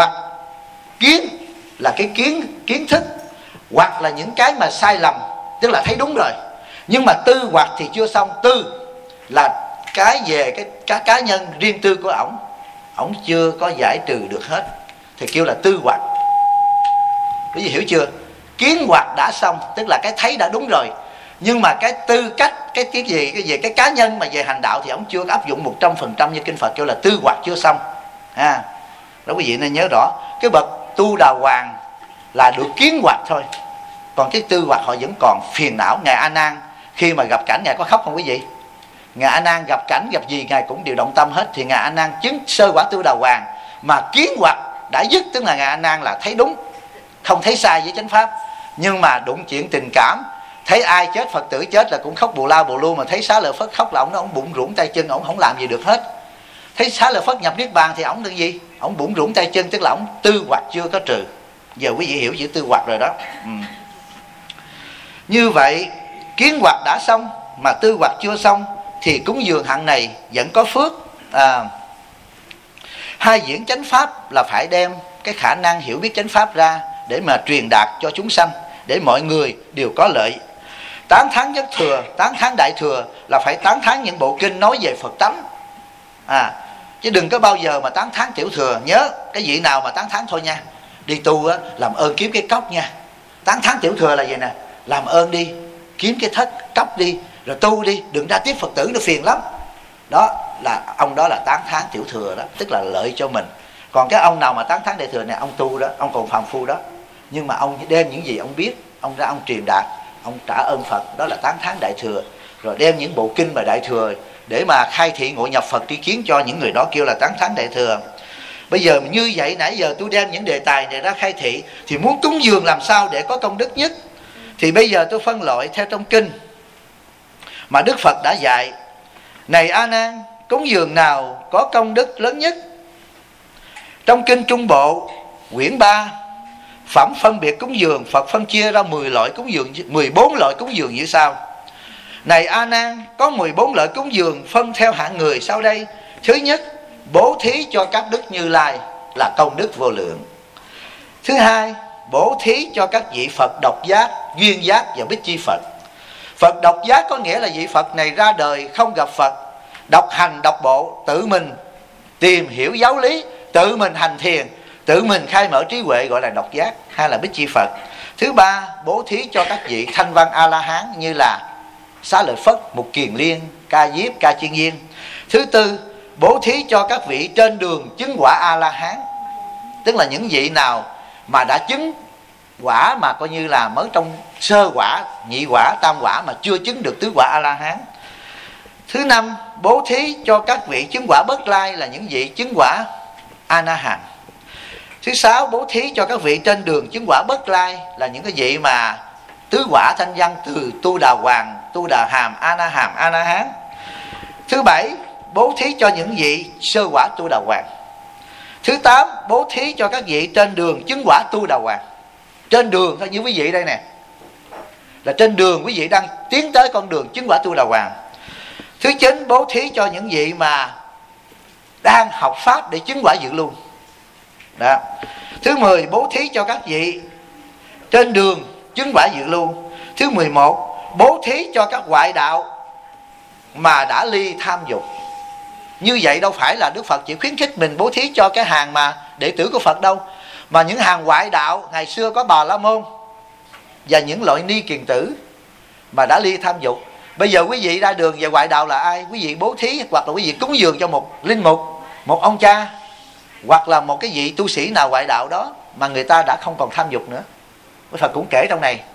là cái kiến thức, hoặc là những cái mà sai lầm, tức là thấy đúng rồi. Nhưng mà tư hoặc thì chưa xong. Tư là cái về cái cá nhân riêng tư của ổng chưa có giải trừ được hết, thì kêu là tư hoặc. Quý vị hiểu chưa? Kiến hoặc đã xong, tức là cái thấy đã đúng rồi, nhưng mà cái tư cách, cái cá nhân mà về hành đạo thì ổng chưa áp dụng 100% như kinh Phật kêu là tư hoặc chưa xong. Đó quý vị nên nhớ rõ, cái bậc tu đà hoàng là được kiến hoặc thôi, còn cái tư hoặc họ vẫn còn phiền não. Ngài A Nan khi mà gặp cảnh, ngài có khóc không quý vị? Ngài A Nan gặp cảnh gặp gì ngài cũng đều động tâm hết. Thì ngài A Nan chứng sơ quả tu đà hoàng mà kiến hoặc đã dứt, tức là ngài A Nan là thấy đúng, không thấy sai với chánh pháp. Nhưng mà đụng chuyện tình cảm, thấy ai chết, Phật tử chết là cũng khóc bù la bù lu, mà thấy Xá Lợi Phất khóc là ông bụng rủng tay chân, ông không làm gì được hết. Thấy Xá Lợi Phất nhập niết bàn thì ông được gì? Ông bụng rủng tay chân, tức là ông tư hoặc chưa có trừ. Giờ quý vị hiểu chữ tư hoặc rồi đó. Như vậy kiến hoặc đã xong mà tư hoặc chưa xong thì cúng dường hạng này vẫn có phước. Hai diễn chánh pháp là phải đem cái khả năng hiểu biết chánh pháp ra để mà truyền đạt cho chúng sanh, để mọi người đều có lợi. Tán thán nhất thừa, tán thán đại thừa là phải tán thán những bộ kinh nói về Phật tánh, chứ đừng có bao giờ mà tán thán tiểu thừa. Nhớ cái vị nào mà tán thán thôi nha, đi tu á, làm ơn kiếm cái cốc nha. Tán thán tiểu thừa là vậy nè, làm ơn đi kiếm cái thất cốc đi rồi tu đi, đừng ra tiếp Phật tử, nó phiền lắm. Đó là ông đó là tán thán tiểu thừa đó, tức là lợi cho mình. Còn cái ông nào mà tán thán đại thừa này, ông tu đó, ông còn phàm phu đó, nhưng mà ông đem những gì ông biết, ông ra ông truyền đạt, ông trả ơn Phật, đó là tán thán đại thừa. Rồi đem những bộ kinh mà đại thừa để mà khai thị ngộ nhập Phật tri kiến cho những người đó, kêu là tán thán đại thừa. Bây giờ như vậy, nãy giờ tôi đem những đề tài này ra khai thị, thì muốn cúng dường làm sao để có công đức nhất, thì bây giờ tôi phân loại theo trong kinh mà Đức Phật đã dạy. Này A Nan, cúng dường nào có công đức lớn nhất? Trong kinh Trung Bộ quyển 3 phẩm phân biệt cúng dường, Phật phân chia ra 10 loại cúng dường, 14 loại cúng dường như sau. Này A Nan, có 14 loại cúng dường phân theo hạng người sau đây. Thứ nhất, bố thí cho các đức Như Lai là công đức vô lượng. Thứ hai, bố thí cho các vị Phật độc giác, duyên giác và bích chi Phật. Phật độc giác có nghĩa là vị Phật này ra đời không gặp Phật, độc hành độc bộ, tự mình tìm hiểu giáo lý, tự mình hành thiền, tự mình khai mở trí huệ, gọi là độc giác, hay là bích chi Phật. Thứ ba, bố thí cho các vị thanh văn A La Hán như là Xá Lợi Phất, Mục Kiền Liên, Ca Diếp, Ca Chiên Viên. Thứ tư, bố thí cho các vị trên đường chứng quả A La Hán, tức là những vị nào mà đã chứng quả mà coi như là mới trong sơ quả, nhị quả, tam quả mà chưa chứng được tứ quả A La Hán. Thứ năm, bố thí cho các vị chứng quả Bất Lai là những vị chứng quả A Na Hàm. Thứ sáu, bố thí cho các vị trên đường chứng quả Bất Lai là những cái vị mà tứ quả thanh văn, từ Tu Đà Hoàng, Tu Đà Hàm, A Na Hán. Thứ bảy, bố thí cho những vị sơ quả Tu Đà Hoàng. Thứ tám, bố thí cho các vị trên đường chứng quả Tu Đà Hoàng. Trên đường thôi, như quý vị đây nè, là trên đường quý vị đang tiến tới con đường chứng quả Tu Đà Hoàng. Thứ chín, bố thí cho những vị mà đang học pháp để chứng quả Dự Lưu. Đó. Thứ 10, bố thí cho các vị trên đường chứng quả Dự Lưu. Thứ 11, bố thí cho các ngoại đạo mà đã ly tham dục. Như vậy đâu phải là Đức Phật chỉ khuyến khích mình bố thí cho cái hàng mà đệ tử của Phật đâu, mà những hàng ngoại đạo ngày xưa có Bà La Môn và những loại ni kiền tử mà đã ly tham dục. Bây giờ quý vị ra đường về ngoại đạo là ai? Quý vị bố thí hoặc là quý vị cúng dường cho một linh mục, một ông cha, hoặc là một cái vị tu sĩ nào ngoại đạo đó mà người ta đã không còn tham dục nữa. Đức Phật cũng kể trong này.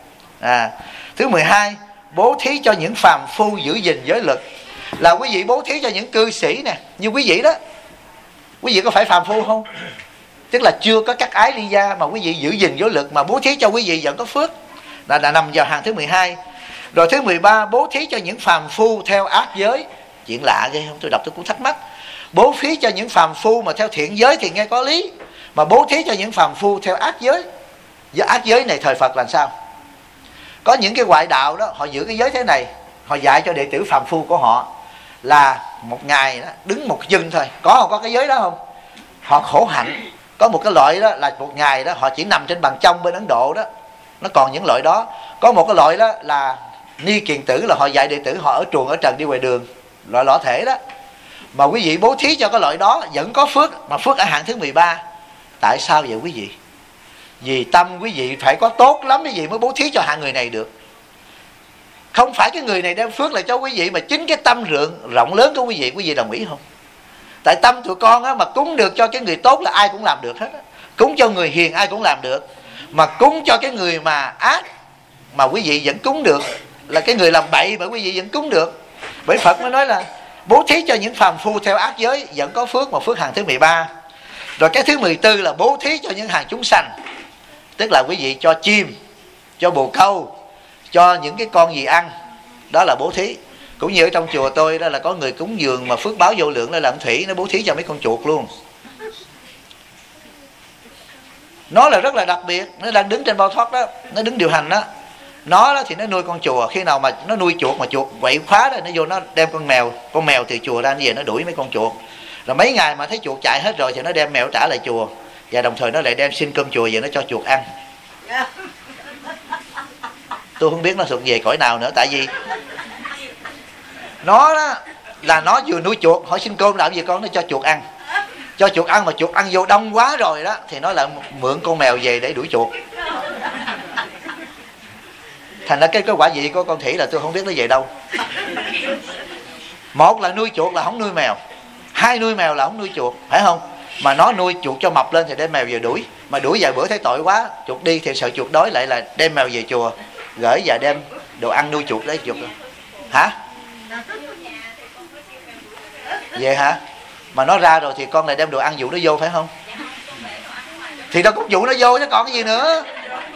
Thứ 12, bố thí cho những phàm phu giữ gìn giới luật, là quý vị bố thí cho những cư sĩ nè, như quý vị đó. Quý vị có phải phàm phu không? Tức là chưa có cắt ái ly gia mà quý vị giữ gìn giới luật mà bố thí cho quý vị vẫn có phước, là nằm vào hàng thứ 12. Rồi thứ 13, bố thí cho những phàm phu theo ác giới. Chuyện lạ ghê không? Tôi đọc tôi cũng thắc mắc. Bố thí cho những phàm phu mà theo thiện giới thì nghe có lý, mà bố thí cho những phàm phu theo ác giới. Và ác giới này thời Phật làm sao? Có những cái ngoại đạo đó, họ giữ cái giới thế này, họ dạy cho đệ tử phàm phu của họ là một ngày đó, đứng một chân thôi. Có cái giới đó không? Họ khổ hạnh. Có một cái loại đó là một ngày đó họ chỉ nằm trên bàn trong bên Ấn Độ đó, nó còn những loại đó. Có một cái loại đó là ni kiền tử, là họ dạy đệ tử họ ở truồng ở trần đi ngoài đường, loại lõa thể đó. Mà quý vị bố thí cho cái loại đó vẫn có phước, mà phước ở hạng thứ 13. Tại sao vậy quý vị? Vì tâm quý vị phải có tốt lắm quý vị mới bố thí cho hạng người này được. Không phải cái người này đem phước lại cho quý vị, mà chính cái tâm rộng lớn của quý vị đồng ý không? Tại tâm tụi con á, mà cúng được cho cái người tốt là ai cũng làm được hết á. Cúng cho người hiền ai cũng làm được. Mà cúng cho cái người mà ác mà quý vị vẫn cúng được, là cái người làm bậy mà quý vị vẫn cúng được. Bởi Phật mới nói là bố thí cho những phàm phu theo ác giới vẫn có phước, mà phước hàng thứ 13. Rồi cái thứ 14 là bố thí cho những hàng chúng sanh. Tức là quý vị cho chim, cho bồ câu, cho những cái con gì ăn, đó là bố thí. Cũng như ở trong chùa tôi đó là có người cúng dường mà phước báo vô lượng, đó là ông Thủy, nó bố thí cho mấy con chuột luôn. Nó là rất là đặc biệt, nó đang đứng trên bao thoát đó, nó đứng điều hành đó. Nó đó thì nó nuôi con chùa, khi nào mà nó nuôi chuột mà chuột quậy khóa đó, nó vô nó đem con mèo từ chùa ra, nó về nó đuổi mấy con chuột. Rồi mấy ngày mà thấy chuột chạy hết rồi thì nó đem mèo trả lại chùa, và đồng thời nó lại đem xin cơm chùa về nó cho chuột ăn. Tôi không biết nó thuộc về cõi nào nữa, tại vì nó đó là nó vừa nuôi chuột, hỏi xin cơm làm gì con, nó cho chuột ăn. Cho chuột ăn mà chuột ăn vô đông quá rồi đó thì nó lại mượn con mèo về để đuổi chuột. Thành ra cái quả vị của con Thủy là tôi không biết nó về đâu. Một là nuôi chuột là không nuôi mèo, hai nuôi mèo là không nuôi chuột, phải không? Mà nó nuôi chuột cho mập lên thì đem mèo về đuổi. Mà đuổi vài bữa thấy tội quá, chuột đi thì sợ chuột đói, lại là đem mèo về chùa gửi và đem đồ ăn nuôi chuột đấy chuột. Hả? Vậy hả? Mà nó ra rồi thì con lại đem đồ ăn dụ nó vô, phải không? Thì nó cũng dụ nó vô chứ còn cái gì nữa.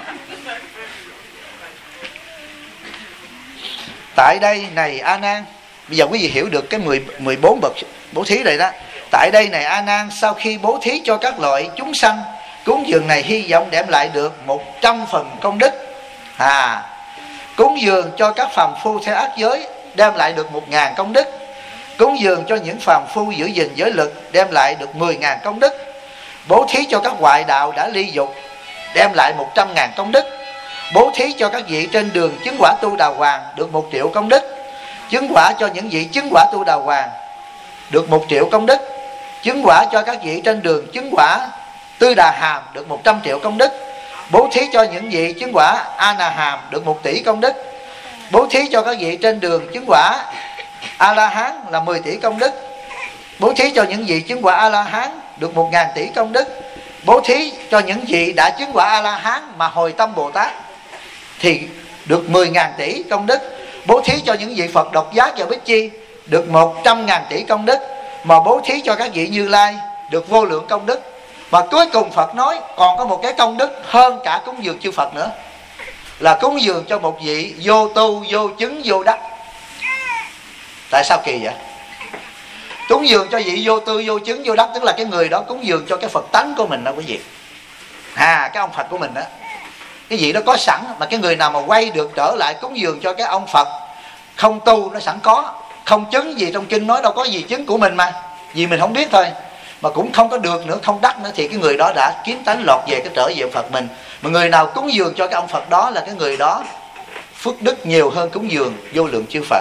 Tại đây này A Nan, bây giờ quý vị hiểu được cái 14 bậc bố thí rồi đó. Tại đây này A Nan, sau khi bố thí cho các loại chúng sanh, cúng dường này hy vọng đem lại được 100 phần công đức. Cúng dường cho các phàm phu theo ác giới đem lại được 1000 công đức. Cúng dường cho những phàm phu giữ gìn giới lực đem lại được 10.000 công đức. Bố thí cho các ngoại đạo đã ly dục đem lại 100.000 công đức. Bố thí cho các vị trên đường chứng quả tu đà hoàng được 1 triệu công đức. Chứng quả cho những vị chứng quả tu đà hoàng được 1 triệu công đức. Chứng quả cho các vị trên đường chứng quả tư đà hàm được 100 triệu công đức. Bố thí cho những vị chứng quả a na hàm được 1 tỷ công đức. Bố thí cho các vị trên đường chứng quả a la hán là 10 tỷ công đức. Bố thí cho những vị chứng quả a la hán được 1000 tỷ công đức. Bố thí cho những vị đã chứng quả a la hán mà hồi tâm Bồ Tát thì được 10.000 tỷ công đức. Bố thí cho những vị Phật độc giác và Bích Chi được 100.000 tỷ công đức. Mà bố thí cho các vị Như Lai được vô lượng công đức. Và cuối cùng Phật nói còn có một cái công đức hơn cả cúng dường chư Phật nữa, là cúng dường cho một vị vô tu, vô chứng, vô đắc. Tại sao kỳ vậy? Cúng dường cho vị vô tu, vô chứng, vô đắc tức là cái người đó cúng dường cho cái Phật tánh của mình đó quý vị. Cái ông Phật của mình đó, cái vị đó có sẵn. Mà cái người nào mà quay được trở lại cúng dường cho cái ông Phật không tu, nó sẵn có, không chứng gì trong kinh nói đâu có gì chứng của mình mà, vì mình không biết thôi, mà cũng không có được nữa, không đắc nữa, thì cái người đó đã kiến tánh lọt về cái trở về ông Phật mình. Mà người nào cúng dường cho cái ông Phật đó là cái người đó phước đức nhiều hơn cúng dường vô lượng chư Phật.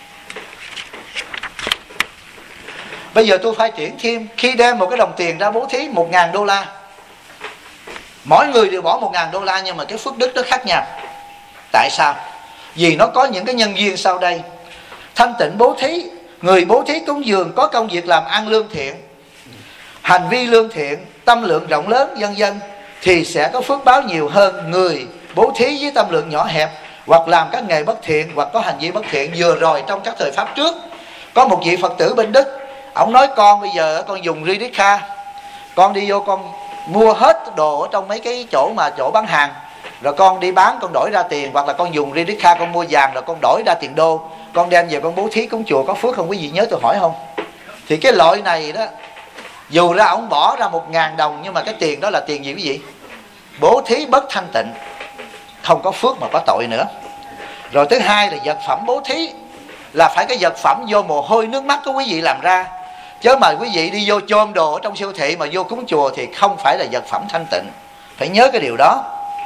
Bây giờ tôi phải triển thêm, khi đem một cái đồng tiền ra bố thí 1.000 đô la, mỗi người đều bỏ 1.000 đô la, nhưng mà cái phước đức nó khác nhau. Tại sao? Vì nó có những cái nhân duyên sau đây. Thanh tịnh bố thí, người bố thí cúng dường có công việc làm ăn lương thiện, hành vi lương thiện, tâm lượng rộng lớn, vân vân, thì sẽ có phước báo nhiều hơn người bố thí với tâm lượng nhỏ hẹp, hoặc làm các nghề bất thiện, hoặc có hành vi bất thiện. Vừa rồi trong các thời pháp trước, có một vị Phật tử bên Đức, ông nói con bây giờ con dùng Ridikha, con đi vô con mua hết đồ ở trong mấy cái chỗ bán hàng, rồi con đi bán con đổi ra tiền, hoặc là con dùng Ridikha con mua vàng rồi con đổi ra tiền đô, con đem về con bố thí cúng chùa, có phước không quý vị nhớ tôi hỏi không? Thì cái loại này đó Dù ra ông bỏ ra 1.000 đồng, nhưng mà cái tiền đó là tiền gì quý vị? Bố thí bất thanh tịnh, không có phước mà có tội nữa. Rồi thứ hai là vật phẩm bố thí là phải cái vật phẩm do mồ hôi nước mắt của quý vị làm ra, chứ mà quý vị đi vô chôm đồ ở trong siêu thị mà vô cúng chùa thì không phải là vật phẩm thanh tịnh. Phải nhớ cái điều đó.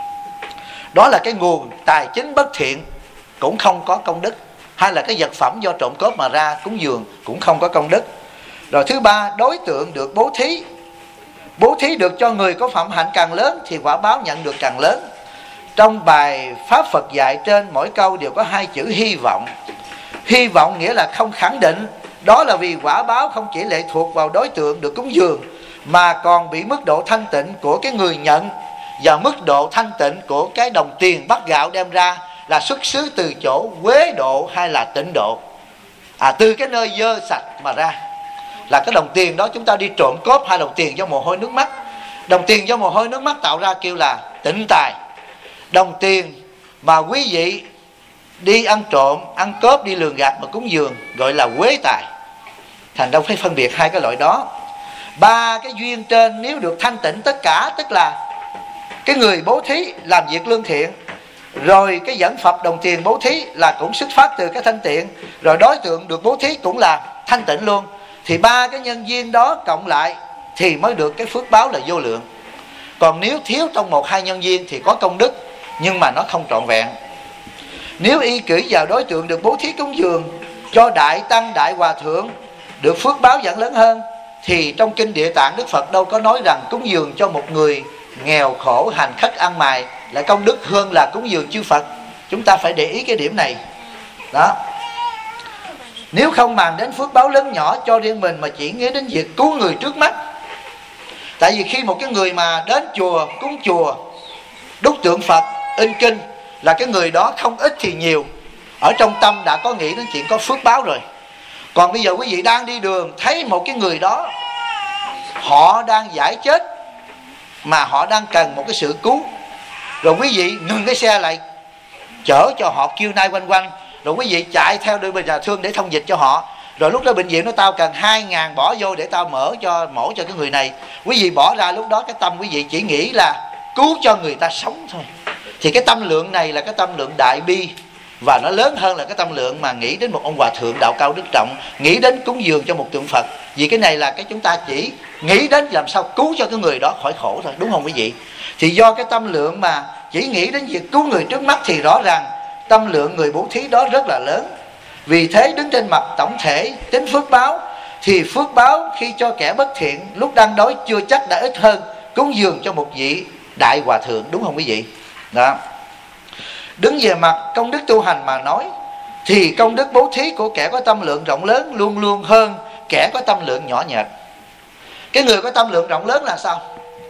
Đó là cái nguồn tài chính bất thiện, cũng không có công đức. Hay là cái vật phẩm do trộm cướp mà ra cúng dường cũng không có công đức. Rồi thứ ba, đối tượng được bố thí. Bố thí được cho người có phẩm hạnh càng lớn thì quả báo nhận được càng lớn. Trong bài Pháp Phật dạy trên, mỗi câu đều có 2 chữ hy vọng. Hy vọng nghĩa là không khẳng định. Đó là vì quả báo không chỉ lệ thuộc vào đối tượng được cúng dường, mà còn bị mức độ thanh tịnh của cái người nhận và mức độ thanh tịnh của cái đồng tiền bát gạo đem ra là xuất xứ từ chỗ quế độ hay là tịnh độ. Từ cái nơi dơ sạch mà ra. Là cái đồng tiền đó chúng ta đi trộm cốp hay đồng tiền do mồ hôi nước mắt. Đồng tiền do mồ hôi nước mắt tạo ra kêu là tịnh tài. Đồng tiền mà quý vị đi ăn trộm, ăn cốp, đi lường gạt mà cúng dường gọi là quế tài. Thành đâu phải phân biệt hai cái loại đó. Ba cái duyên trên nếu được thanh tịnh tất cả, tức là cái người bố thí làm việc lương thiện, rồi cái dẫn Phật đồng tiền bố thí là cũng xuất phát từ cái thanh tiện, rồi đối tượng được bố thí cũng là thanh tịnh luôn, thì ba cái nhân duyên đó cộng lại thì mới được cái phước báo là vô lượng. Còn nếu thiếu trong 1-2 nhân duyên thì có công đức nhưng mà nó không trọn vẹn. Nếu y kỹ vào đối tượng được bố thí cúng dường cho đại tăng đại hòa thượng được phước báo vẫn lớn hơn, thì trong kinh Địa Tạng Đức Phật đâu có nói rằng cúng dường cho một người nghèo khổ hành khách ăn mày là công đức hơn là cúng dường chư Phật. Chúng ta phải để ý cái điểm này đó. Nếu không màng đến phước báo lớn nhỏ cho riêng mình mà chỉ nghĩ đến việc cứu người trước mắt. Tại vì khi một cái người mà đến chùa, cúng chùa, đúc tượng Phật, in kinh, là cái người đó không ít thì nhiều ở trong tâm đã có nghĩ đến chuyện có phước báo rồi. Còn bây giờ quý vị đang đi đường thấy một cái người đó họ đang giải chết mà họ đang cần một cái sự cứu, rồi quý vị ngừng cái xe lại chở cho họ kêu nai quanh quanh, rồi quý vị chạy theo đưa bệnh nhà thương để thông dịch cho họ, rồi lúc đó bệnh viện nó tao cần 2.000 bỏ vô để tao mổ cho cái người này. Quý vị bỏ ra lúc đó cái tâm quý vị chỉ nghĩ là cứu cho người ta sống thôi. Thì cái tâm lượng này là cái tâm lượng đại bi, và nó lớn hơn là cái tâm lượng mà nghĩ đến một ông hòa thượng đạo cao đức trọng, nghĩ đến cúng dường cho một tượng Phật. Vì cái này là cái chúng ta chỉ nghĩ đến làm sao cứu cho cái người đó khỏi khổ thôi, đúng không quý vị? Thì do cái tâm lượng mà chỉ nghĩ đến việc cứu người trước mắt thì rõ ràng tâm lượng người bố thí đó rất là lớn. Vì thế đứng trên mặt tổng thể tính phước báo, thì phước báo khi cho kẻ bất thiện lúc đang đói chưa chắc đã ít hơn cúng dường cho một vị đại hòa thượng, đúng không quý vị? Đó. Đứng về mặt công đức tu hành mà nói, thì công đức bố thí của kẻ có tâm lượng rộng lớn luôn luôn hơn kẻ có tâm lượng nhỏ nhặt. Cái người có tâm lượng rộng lớn là sao?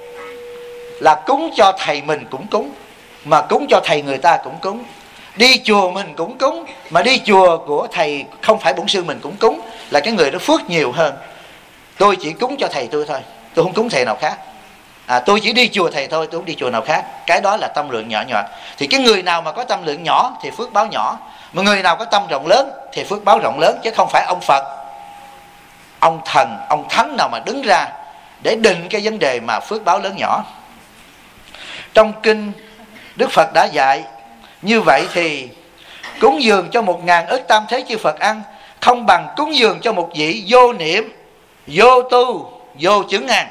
Là cúng cho thầy mình cũng cúng, mà cúng cho thầy người ta cũng cúng. Đi chùa mình cũng cúng, mà đi chùa của thầy không phải bổn sư mình cũng cúng, là cái người đó phước nhiều hơn. Tôi chỉ cúng cho thầy tôi thôi, tôi không cúng thầy nào khác. Tôi chỉ đi chùa thầy thôi, tôi không đi chùa nào khác. Cái đó là tâm lượng nhỏ nhặt. Thì cái người nào mà có tâm lượng nhỏ thì phước báo nhỏ, mà người nào có tâm rộng lớn thì phước báo rộng lớn. Chứ không phải ông Phật, ông thần, ông thánh nào mà đứng ra để định cái vấn đề mà phước báo lớn nhỏ. Trong kinh Đức Phật đã dạy như vậy thì cúng dường cho 1.000 ức tam thế chư Phật ăn không bằng cúng dường cho một vị vô niệm, vô tu, vô chứng ăn.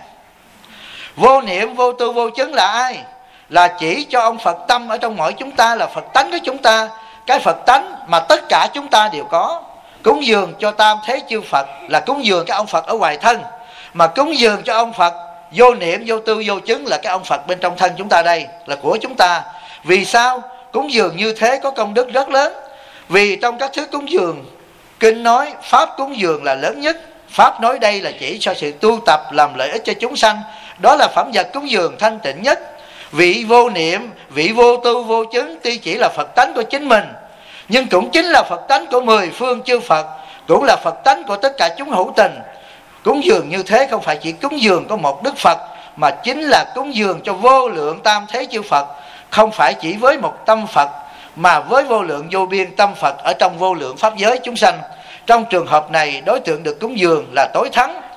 Vô niệm, vô tu, vô chứng là ai? Là chỉ cho ông Phật tâm ở trong mỗi chúng ta, là Phật tánh của chúng ta, cái Phật tánh mà tất cả chúng ta đều có. Cúng dường cho tam thế chư Phật là cúng dường cái ông Phật ở ngoài thân, mà cúng dường cho ông Phật vô niệm, vô tu, vô chứng là cái ông Phật bên trong thân chúng ta đây, là của chúng ta. Vì sao? Cúng dường như thế có công đức rất lớn. Vì trong các thứ cúng dường, kinh nói pháp cúng dường là lớn nhất. Pháp nói đây là chỉ cho sự tu tập làm lợi ích cho chúng sanh. Đó là phẩm vật cúng dường thanh tịnh nhất. Vị vô niệm, vị vô tu, vô chứng tuy chỉ là Phật tánh của chính mình, nhưng cũng chính là Phật tánh của 10 phương chư Phật, cũng là Phật tánh của tất cả chúng hữu tình. Cúng dường như thế không phải chỉ cúng dường có một Đức Phật, mà chính là cúng dường cho vô lượng tam thế chư Phật. Không phải chỉ với một tâm Phật, mà với vô lượng vô biên tâm Phật ở trong vô lượng pháp giới chúng sanh. Trong trường hợp này, đối tượng được cúng dường là tối thắng.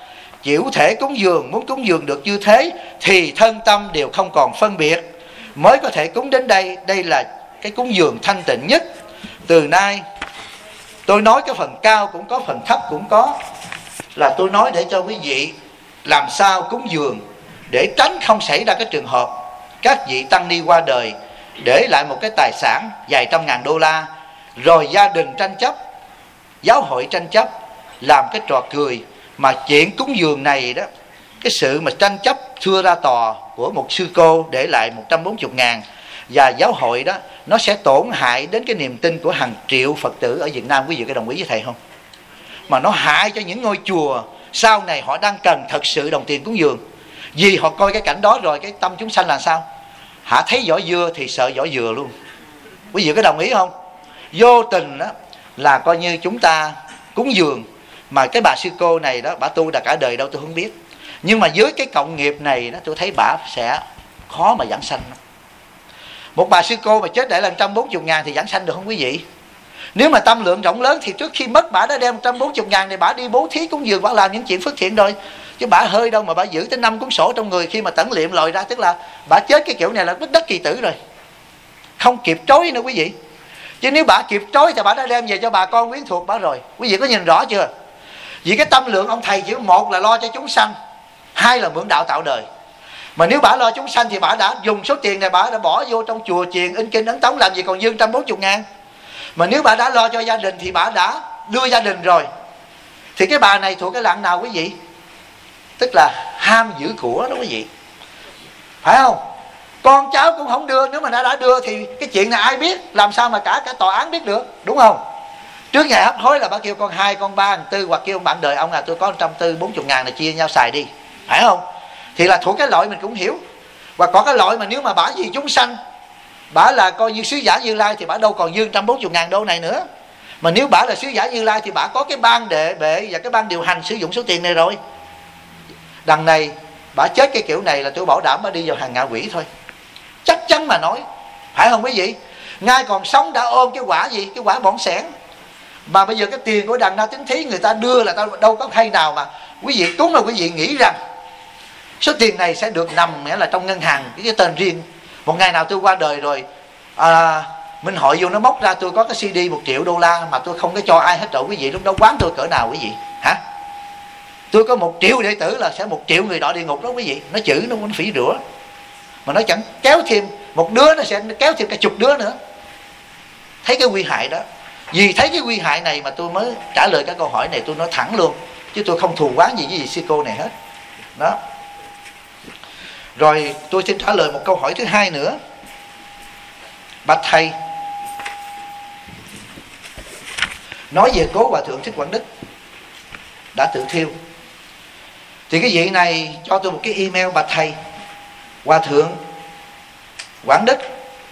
chịu thể cúng dường, muốn cúng dường được như thế thì thân tâm đều không còn phân biệt, mới có thể cúng đến đây. Đây là cái cúng dường thanh tịnh nhất. Từ nay tôi nói cái phần cao cũng có, phần thấp cũng có, là tôi nói để cho quý vị làm sao cúng dường, để tránh không xảy ra cái trường hợp các vị tăng ni qua đời để lại một cái tài sản vài trăm ngàn đô la, rồi gia đình tranh chấp, giáo hội tranh chấp, làm cái trò cười. Mà chuyện cúng dường này đó, cái sự mà tranh chấp thưa ra tòa của một sư cô để lại 140.000 và giáo hội đó, nó sẽ tổn hại đến cái niềm tin của hàng triệu Phật tử ở Việt Nam. Quý vị có đồng ý với thầy không? Mà nó hại cho những ngôi chùa sau này họ đang cần thật sự đồng tiền cúng dường. Vì họ coi cái cảnh đó rồi cái tâm chúng sanh là sao? Hả, thấy vỏ dưa thì sợ vỏ dừa luôn. Quý vị có đồng ý không? Vô tình đó là coi như chúng ta cúng dường. Mà cái bà sư cô này đó, bà tu đã cả đời đâu tôi không biết. Nhưng mà với cái cộng nghiệp này đó, tôi thấy bà sẽ khó mà giảng sanh. Một bà sư cô mà chết để là 140.000 thì giảng sanh được không quý vị? Nếu mà tâm lượng rộng lớn thì trước khi mất bà đã đem 140.000 này bà đi bố thí cúng dường, bà làm những chuyện phước thiện rồi. Chứ bà hơi đâu mà bà giữ tới 5 cuốn sổ trong người khi mà tẩn liệm lòi ra. Tức là bà chết cái kiểu này là đất kỳ tử rồi, không kịp trối nữa quý vị. Chứ nếu bà kịp trối thì bà đã đem về cho bà con quyến thuộc bà rồi. Quý vị có nhìn rõ chưa? Vì cái tâm lượng ông thầy chỉ một là lo cho chúng sanh, hai là mượn đạo tạo đời. Mà nếu bà lo chúng sanh thì bà đã dùng số tiền này, bà đã bỏ vô trong chùa chiền in kinh ấn tống, làm gì còn dư 140.000. Mà nếu bà đã lo cho gia đình thì bà đã đưa gia đình rồi. Thì cái bà này thuộc cái lạng nào quý vị? Tức là ham giữ của đó quý vị, phải không? Con cháu cũng không đưa. Nếu mà đã đưa thì cái chuyện này ai biết? Làm sao mà cả tòa án biết được, đúng không? Trước ngày hấp hối là bà kêu con 2, con 3, con 4, hoặc kêu bạn đời ông là tôi có 140.000 này chia nhau xài đi, phải không? Thì là thuộc cái loại mình cũng hiểu. Và có cái loại mà nếu mà bả vì chúng sanh, bả là coi như sứ giả Như Lai thì bả đâu còn dư 140.000 đô này nữa. Mà nếu bả là sứ giả Như Lai thì bả có cái ban đệ bệ và cái ban điều hành sử dụng số tiền này rồi. Đằng này bả chết cái kiểu này là tôi bảo đảm bả đi vào hàng ngạ quỷ thôi, chắc chắn mà nói, phải không quý vị? Ngay còn sống đã ôm cái quả gì? Cái quả bỏng sẻn. Mà bây giờ cái tiền của đằng Na Tín Thí người ta đưa là đâu có hay nào mà quý vị cúng, là quý vị nghĩ rằng số tiền này sẽ được nằm nghĩa là trong ngân hàng cái tên riêng. Một ngày nào tôi qua đời rồi, Minh Hội vô nó móc ra tôi có cái CD 1 triệu đô la mà tôi không có cho ai hết rồi quý vị. Lúc đó quán tôi cỡ nào quý vị hả? Tôi có 1 triệu đệ tử là sẽ 1 triệu người đọa địa ngục đó quý vị. Nó chữ nó phỉ rửa, mà nó chẳng kéo thêm một đứa, nó sẽ kéo thêm cả chục đứa nữa. Thấy cái nguy hại đó. Vì thấy cái nguy hại này mà tôi mới trả lời cái câu hỏi này. Tôi nói thẳng luôn, chứ tôi không thù oán gì với vị sư cô này hết đó. Rồi tôi xin trả lời một câu hỏi thứ hai nữa. Bạch thầy, nói về cố Hòa Thượng Thích Quảng Đức đã tự thiêu. Thì cái vị này cho tôi một cái email: bạch thầy, Hòa Thượng Quảng Đức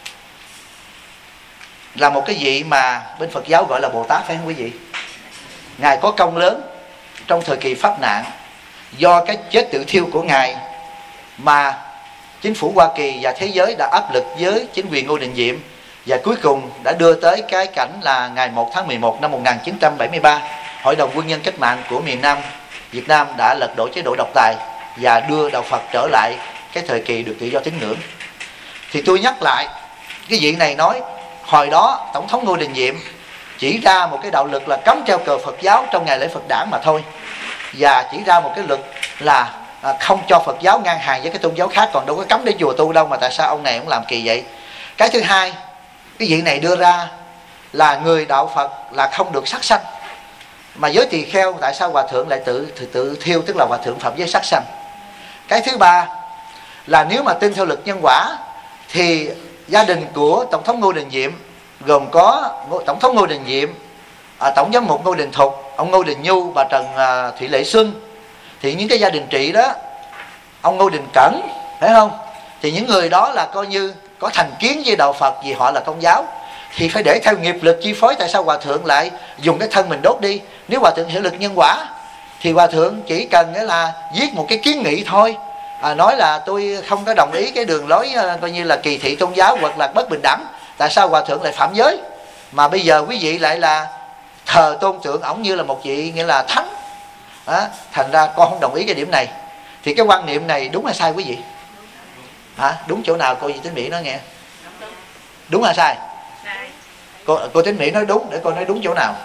là một cái vị mà bên Phật giáo gọi là Bồ Tát, phải không quý vị? Ngài có công lớn trong thời kỳ pháp nạn. Do cái chết tự thiêu của Ngài mà chính phủ Hoa Kỳ và thế giới đã áp lực với chính quyền Ngô Đình Diệm, và cuối cùng đã đưa tới cái cảnh là ngày 1 tháng 11 năm 1973, Hội đồng Quân nhân Cách mạng của miền Nam Việt Nam đã lật đổ chế độ độc tài và đưa đạo Phật trở lại cái thời kỳ được tự do tín ngưỡng. Thì tôi nhắc lại, cái vị này nói hồi đó Tổng thống Ngô Đình Diệm chỉ ra một cái đạo luật là cấm treo cờ Phật giáo trong ngày lễ Phật đản mà thôi, và chỉ ra một cái luật là không cho Phật giáo ngang hàng với cái tôn giáo khác, còn đâu có cấm để chùa tu đâu, mà tại sao ông này cũng làm kỳ vậy? Cái thứ hai, cái vị này đưa ra là người đạo Phật là không được sát sanh, mà giới tỳ kheo tại sao Hòa Thượng lại tự thiêu, tức là Hòa Thượng phạm giới sát sanh. Cái thứ ba là nếu mà tin theo luật nhân quả thì gia đình của Tổng thống Ngô Đình Diệm gồm có Tổng thống Ngô Đình Diệm, Tổng giám mục Ngô Đình Thục, ông Ngô Đình Nhu và Trần Thị Lệ Xuân. Thì những cái gia đình trị đó, ông Ngô Đình Cẩn, phải không? Thì những người đó là coi như có thành kiến với đạo Phật vì họ là công giáo, thì phải để theo nghiệp lực chi phối. Tại sao Hòa Thượng lại dùng cái thân mình đốt đi? Nếu Hòa Thượng hiểu lực nhân quả thì Hòa Thượng chỉ cần là viết một cái kiến nghị thôi, nói là tôi không có đồng ý cái đường lối coi như là kỳ thị tôn giáo hoặc là bất bình đẳng. Tại sao Hòa Thượng lại phạm giới? Mà bây giờ quý vị lại là thờ tôn tượng ổng như là một vị nghĩa là thánh, Thành ra con không đồng ý cái điểm này. Thì cái quan niệm này đúng hay sai quý vị? Đúng chỗ nào cô Tín Mỹ nói nghe? Đúng hay sai? Cô Tín Mỹ nói đúng, để cô nói đúng chỗ nào.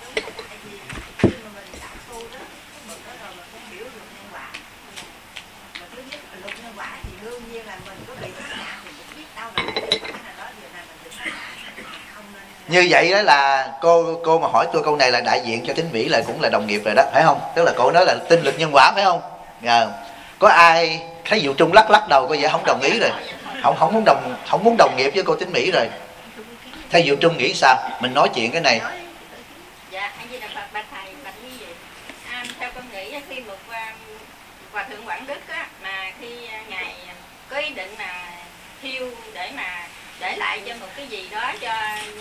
Như vậy đó là cô mà hỏi tôi câu này là đại diện cho Tín Mỹ, là cũng là đồng nghiệp rồi đó, phải không? Tức là cô nói là tin luật nhân quả, phải không? Có ai thấy Diệu Trung lắc đầu có vẻ không đồng ý rồi, không muốn đồng nghiệp với cô Tín Mỹ rồi. Theo Diệu Trung nghĩ sao? Mình nói chuyện cái này. Dạ, anh Di Đà Phật, bạch thầy, bạch quý vị. Theo con nghĩ khi một hòa thượng Quảng Đức á, mà khi ngài có ý định là thiêu để mà để lại cho một cái gì đó cho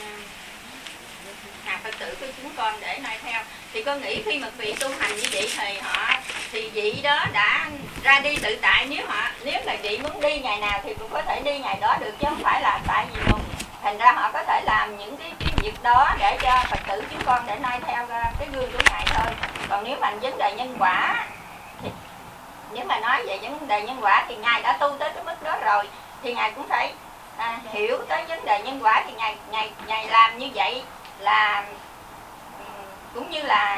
hàng Phật tử của chúng con để noi theo, thì con nghĩ khi mà vị tu hành như vậy thì vị đó đã ra đi tự tại. Nếu là vị muốn đi ngày nào thì cũng có thể đi ngày đó được, chứ không phải là tại vì luôn. Thành ra họ có thể làm những cái việc đó để cho Phật tử chúng con để noi theo cái gương của ngài thôi. Còn nếu mà vấn đề nhân quả thì, nếu mà nói về vấn đề nhân quả thì ngài đã tu tới cái mức đó rồi, thì ngài cũng phải hiểu tới vấn đề nhân quả. Thì ngài làm như vậy là cũng như là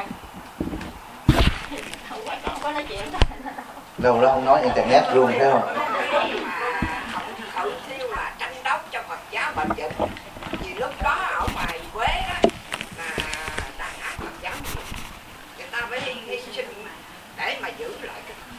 không có nói chuyện đâu đó không nói internet luôn, phải không? Hậu thiêu là tranh đấu cho Phật giáo bền vững. Vì lúc đó ở ngoài Quế đó là đàn áp Phật giáo, người ta phải hy sinh để mà giữ lại cái Phật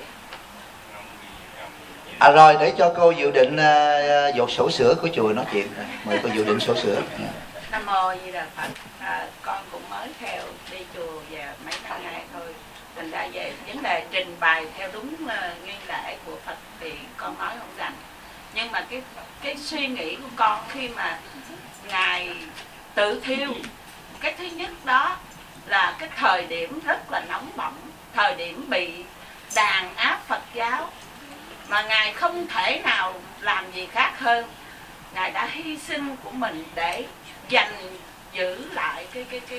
giáo. Rồi để cho cô Diệu Định dột sổ sữa của chùa nói chuyện. Mời cô Diệu Định sổ sữa. Nam Mô Di Đà Phật. Con cũng mới theo đi chùa về mấy năm nay thôi, thành ra về vấn đề trình bày theo đúng nghi lễ của Phật thì con nói không rành. Nhưng mà cái suy nghĩ của con khi mà ngài tự thiêu, cái thứ nhất đó là cái thời điểm rất là nóng bỏng, thời điểm bị đàn áp Phật giáo, mà ngài không thể nào làm gì khác hơn. Ngài đã hy sinh của mình để giành giữ lại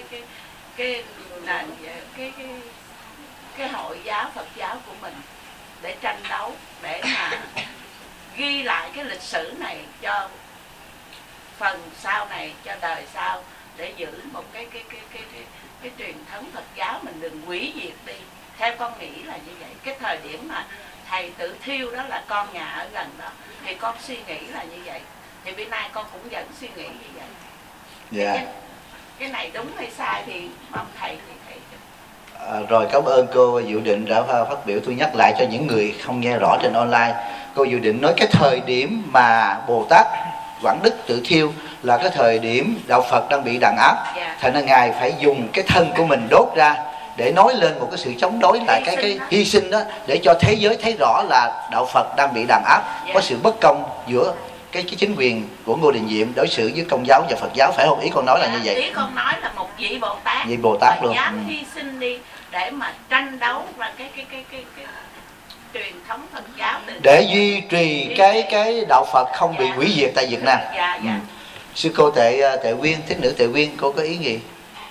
cái hội giáo Phật giáo của mình, để tranh đấu, để mà ghi lại cái lịch sử này cho phần sau này, cho đời sau, để giữ một cái truyền thống Phật giáo mình đừng hủy diệt đi. Theo con nghĩ là như vậy. Cái thời điểm mà thầy tự thiêu đó là con nhà ở gần đó, thì con suy nghĩ là như vậy. Thì bữa nay con cũng vẫn suy nghĩ như vậy. Dạ. Cái này đúng hay sai thì mong thầy thì thầy. Rồi cảm ơn cô Diệu Định đã phát biểu. Tôi nhắc lại cho những người không nghe rõ trên online. Cô Diệu Định nói cái thời điểm mà Bồ Tát Quảng Đức tự thiêu là cái thời điểm đạo Phật đang bị đàn áp. Thành ra ngài phải dùng cái thân của mình đốt ra để nói lên một cái sự chống đối lại cái hy sinh đó, để cho thế giới thấy rõ là đạo Phật đang bị đàn áp, có sự bất công giữa cái chính quyền của Ngô Đình Diệm đối xử với Công giáo và Phật giáo, phải không? Ý con nói là như vậy. Ý con nói là một vị Bồ Tát, vị Bồ Tát luôn dám hy sinh đi để mà tranh đấu và cái truyền thống Phật giáo, để duy trì cái đạo Phật không bị hủy diệt tại Việt Nam. Sư cô Tệ Quyên, thích nữ Tệ Quyên, cô có ý gì?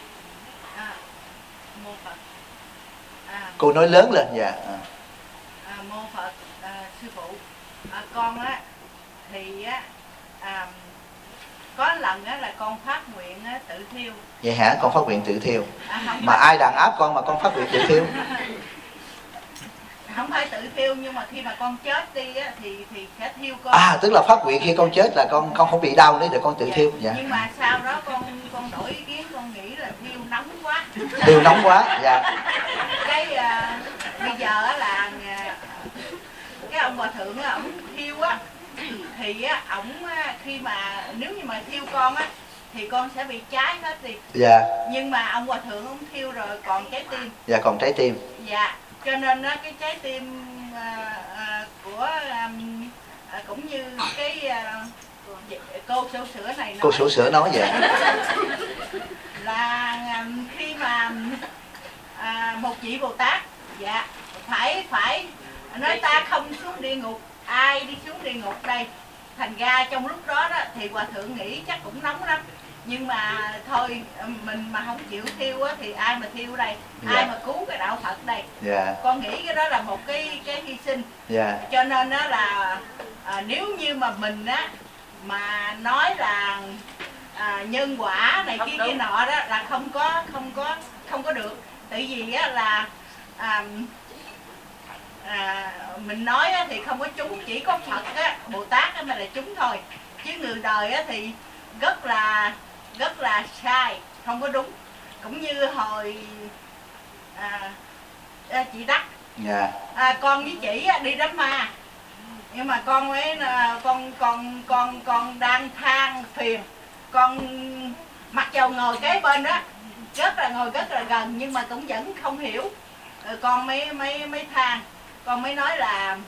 Cô nói lớn lên. Dạ. Mô Phật. Sư phụ, con á thì có lần á là con phát nguyện tự thiêu. Vậy hả? Con phát nguyện tự thiêu? Mà ai đàn áp con mà con phát nguyện tự thiêu? Không phải tự thiêu, nhưng mà khi mà con chết đi á thì sẽ thiêu con. Tức là phát nguyện khi con chết là con không bị đau nữa để con tự thiêu. Dạ. Nhưng mà sau đó con đổi ý kiến, con nghĩ là thiêu nóng quá. Thiêu nóng quá. Dạ. Cái bây giờ á là cái ông hòa thượng á, ổng thiêu á, thì á ổng khi mà nếu như mà thiêu con á thì con sẽ bị cháy hết đi. Dạ. Nhưng mà ông hòa thượng ổng thiêu rồi còn trái tim. Dạ, còn trái tim. Dạ. Cho nên á cái trái tim của cũng như cái cô sổ sữa này nói, cô sổ sữa nói vậy là khi mà một vị Bồ Tát phải nói ta không xuống địa ngục, ai đi xuống địa ngục đây. Thành ra trong lúc đó thì hòa thượng nghĩ chắc cũng nóng lắm, Nhưng mà thôi, mình mà không chịu thiêu á thì ai mà thiêu đây, ai mà cứu cái đạo Phật đây. Con nghĩ cái đó là một cái hy sinh. Cho nên đó là nếu như mà mình á mà nói là nhân quả này kia nọ đó là không có được. Tại vì á là mình nói á, thì không có chúng, chỉ có Phật á, Bồ Tát á mới là chúng thôi. Chứ người đời á thì rất là sai, không có đúng. Cũng như hồi chị Đắc, con với chị á, đi đám ma, nhưng mà con mới con đang than phiền, con mặc dầu ngồi kế bên đó ngồi rất là gần nhưng mà cũng vẫn không hiểu. Con mới than, con mới nói là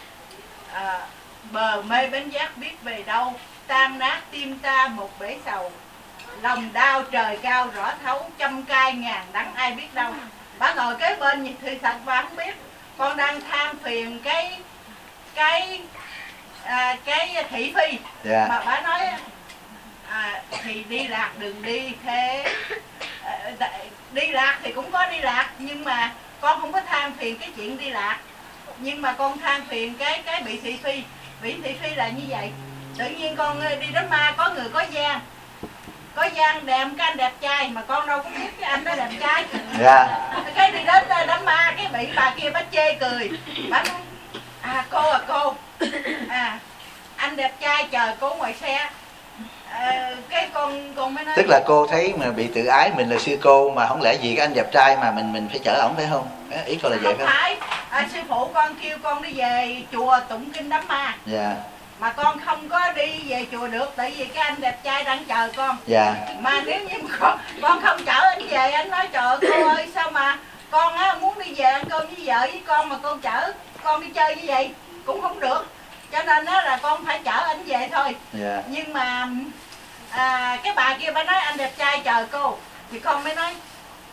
bờ mê bến giác biết về đâu, tan nát tim ta một bể sầu, lòng đau trời cao rõ thấu, trăm cay ngàn đắng ai biết đâu. Bà ngồi kế bên thì thật bà không biết con đang than phiền cái thị phi. Mà bà nói thì đi lạc đừng đi thế. Đi lạc thì cũng có đi lạc, nhưng mà con không có than phiền cái chuyện đi lạc, nhưng mà con than phiền cái bị thị phi. Bị thị phi là như vậy. Tự nhiên con đi đến ma, có người có gian đẹp, cái anh đẹp trai mà con đâu có biết cái anh đó đẹp trai. Cái đi đến đám ma, cái bị bà kia bà chê cười, bà nói cô anh đẹp trai chờ cô ngoài xe. Cái con mới nói, tức là cô thấy mà bị tự ái mình là sư cô, mà không lẽ gì cái anh đẹp trai mà mình phải chở ổng, phải không? Ý cô là vậy phải không? Sư phụ con kêu con đi về chùa tụng kinh đám ma. Mà con không có đi về chùa được, tại vì cái anh đẹp trai đang chờ con. Mà nếu như con không chở anh về, anh nói trời ơi cô ơi, sao mà con á muốn đi về ăn cơm với vợ với con mà con chở con đi chơi như vậy cũng không được. Cho nên đó là con phải chở anh về thôi. Nhưng mà cái bà kia bà nói anh đẹp trai chờ cô, thì con mới nói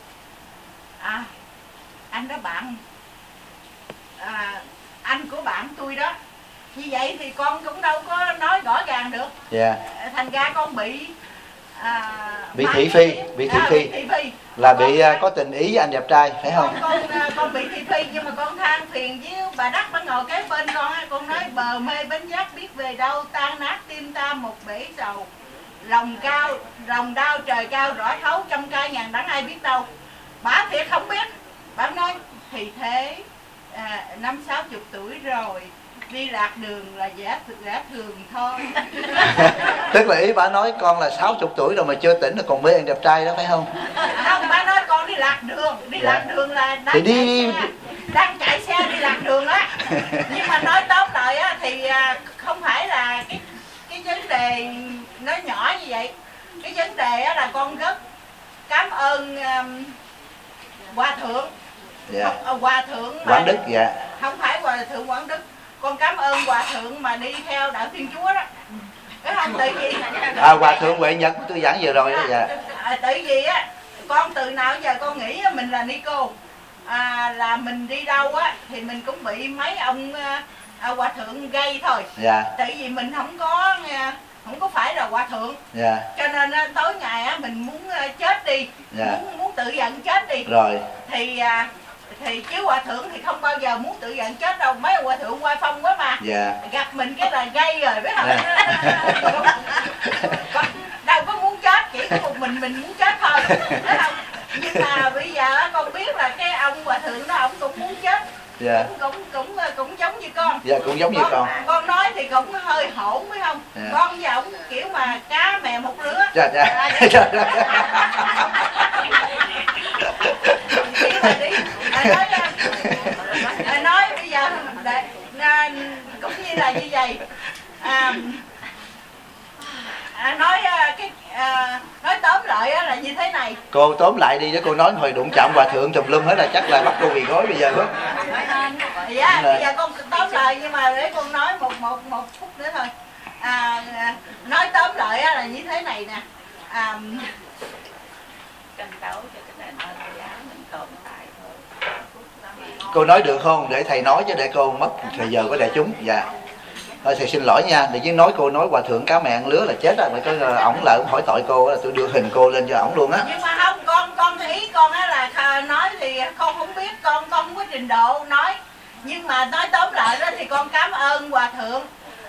anh đó bạn anh của bạn tôi đó. Như vậy thì con cũng đâu có nói rõ ràng được. Thành ra con bị thị phi. Bị thị phi là bị có tình ý với anh đẹp trai, phải không? Con bị thị phi, nhưng mà con than phiền với bà Đắc, bà ngồi kế bên con nói bờ mê bến giác biết về đâu, tan nát tim ta một bể sầu, lòng đau trời cao rõ thấu, trăm cay ngàn đắng ai biết đâu. Bà thiệt không biết. Bà nói thì thế 50-60 tuổi rồi, đi lạc đường là giả thường thôi. Tức là ý bà nói con là 60 tuổi rồi mà chưa tỉnh là còn mê anh đẹp trai đó, phải không? Không, bà nói con đi lạc đường. Lạc đường là đang chạy xe đi lạc đường đó. Nhưng mà nói tóm lại á, thì không phải là cái vấn đề nó nhỏ như vậy. Cái vấn đề á, là con rất cảm ơn Hòa Thượng. Hòa Thượng Quảng Đức. Không phải Hòa Thượng Quảng Đức. Con cảm ơn Hòa Thượng mà đi theo đạo Thiên Chúa đó. Cái không tự gì Hòa Thượng Huệ Nhật tôi giảng vừa rồi đó. Tự gì á, con từ nào giờ con nghĩ mình là ni cô, là mình đi đâu á thì mình cũng bị mấy ông Hòa Thượng gây thôi. Tại vì mình không có phải là Hòa Thượng. Cho nên tối ngày á mình muốn chết đi, muốn tự giận chết đi rồi thì chứ Hòa Thượng thì không bao giờ muốn tự giận chết đâu. Mấy Hòa Thượng oai phong quá mà. Gặp mình cái là gây rồi, biết không? Đâu có muốn chết, chỉ có một mình muốn chết thôi, thấy không? Nhưng mà bây giờ con biết là cái ông Hòa Thượng đó ông cũng muốn chết. Cũng giống như con. Cũng giống như con. Con nói thì cũng hơi hỗn, phải không? Con với ổng kiểu mà cá mè một lứa. Nói bây giờ cũng như là như vậy. Nói tóm lại là như thế này. Cô tóm lại đi, chứ cô nói hồi đụng chạm Hòa Thượng tùm lum hết là chắc là bắt cô quỳ gối bây giờ đó. Bây giờ con tóm lại, nhưng mà để con nói một phút nữa thôi. Nói tóm lại là như thế này nè. Cô nói được không? Để thầy nói chứ để cô mất thời giờ của đại chúng. Thôi thầy xin lỗi nha, để chứ nói cô nói hòa thượng cá mẹ ăn lứa là chết rồi, mà có ổng lại hỏi tội cô là tôi đưa hình cô lên cho ổng luôn á. Nhưng mà không, con ý con á là nói thì con không biết, con không có trình độ nói, nhưng mà nói tóm lại đó thì con cảm ơn hòa thượng.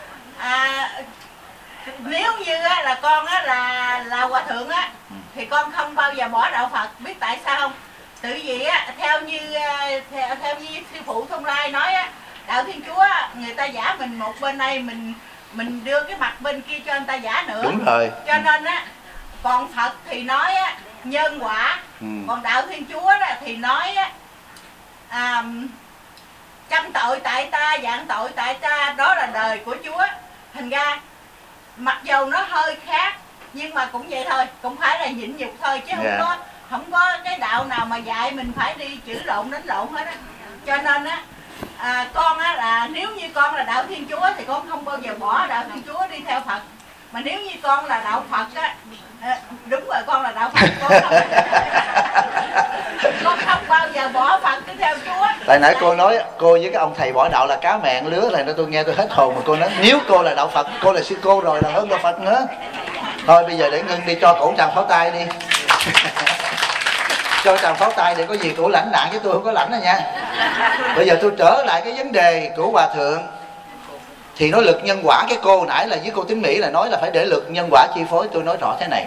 Nếu như á, là con á, là hòa thượng á, thì con không bao giờ bỏ đạo Phật. Biết tại sao không? Tự vì á, theo như sư phụ Thông Lai nói á, đạo Thiên Chúa á, người ta giả mình một bên đây, mình đưa cái mặt bên kia cho người ta giả nữa. Đúng rồi. Cho nên á, còn Phật thì nói á, nhân quả, còn đạo Thiên Chúa đó thì nói á, trăm tội tại ta, vạn tội tại ta, đó là đời của Chúa. Thành ra mặc dầu nó hơi khác nhưng mà cũng vậy thôi, cũng phải là nhịn nhục thôi, chứ không có cái đạo nào mà dạy mình phải đi chửi lộn đánh lộn hết á. Cho nên á, con á là nếu như con là đạo Thiên Chúa thì con không bao giờ bỏ đạo Thiên Chúa đi theo Phật. Mà nếu như con là đạo Phật á, đúng rồi, con là đạo Phật, con không bao giờ bỏ Phật đi theo Chúa. Tại nãy cô nói cô với cái ông thầy bỏ đạo là cá mẹ lứa này, tôi nghe tôi hết hồn. Mà cô nói nếu cô là đạo Phật, cô là sư cô rồi, là hơn đạo Phật nữa. Thôi bây giờ để ngưng đi, cho cổ tràng pháo tay đi. Cho tràng pháo tay để có gì cổ lãnh nạn, chứ tôi không có lãnh rồi nha. Bây giờ tôi trở lại cái vấn đề của hòa thượng. Thì nói lực nhân quả, cái cô nãy là với cô Tín Mỹ là nói là phải để lực nhân quả chi phối. Tôi nói rõ thế này.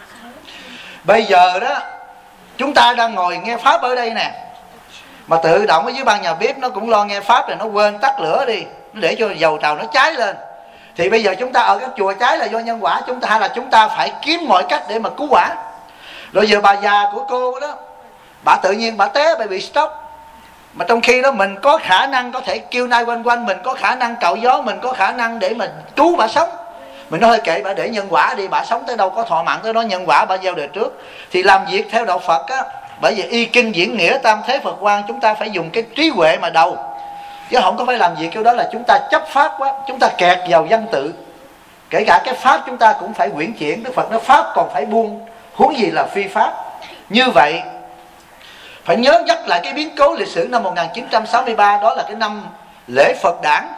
Bây giờ đó chúng ta đang ngồi nghe pháp ở đây nè, mà tự động ở dưới ban nhà bếp nó cũng lo nghe pháp rồi nó quên tắt lửa đi, nó để cho dầu trào nó cháy lên. Thì bây giờ chúng ta ở các chùa cháy là do nhân quả, chúng ta hay là chúng ta phải kiếm mọi cách để mà cứu quả. Rồi giờ bà già của cô đó, bà tự nhiên bà té, bà bị stroke. Mà trong khi đó mình có khả năng có thể kêu nai quanh quanh, mình có khả năng cạo gió, mình có khả năng để mà cứu bà sống. Mình nói kệ bà, để nhân quả đi, bà sống tới đâu có thọ mạng tới đó, nhân quả bà gieo đời trước. Thì làm việc theo đạo Phật á, bởi vì y kinh diễn nghĩa tam thế Phật quan, chúng ta phải dùng cái trí huệ mà đầu, chứ không có phải làm việc kiểu đó là chúng ta chấp pháp quá, chúng ta kẹt vào văn tự. Kể cả cái pháp chúng ta cũng phải quyển chuyển. Đức Phật nói pháp còn phải buông, huống gì là phi pháp. Như vậy phải nhớ nhắc lại cái biến cố lịch sử năm 1963, đó là cái năm lễ Phật đản.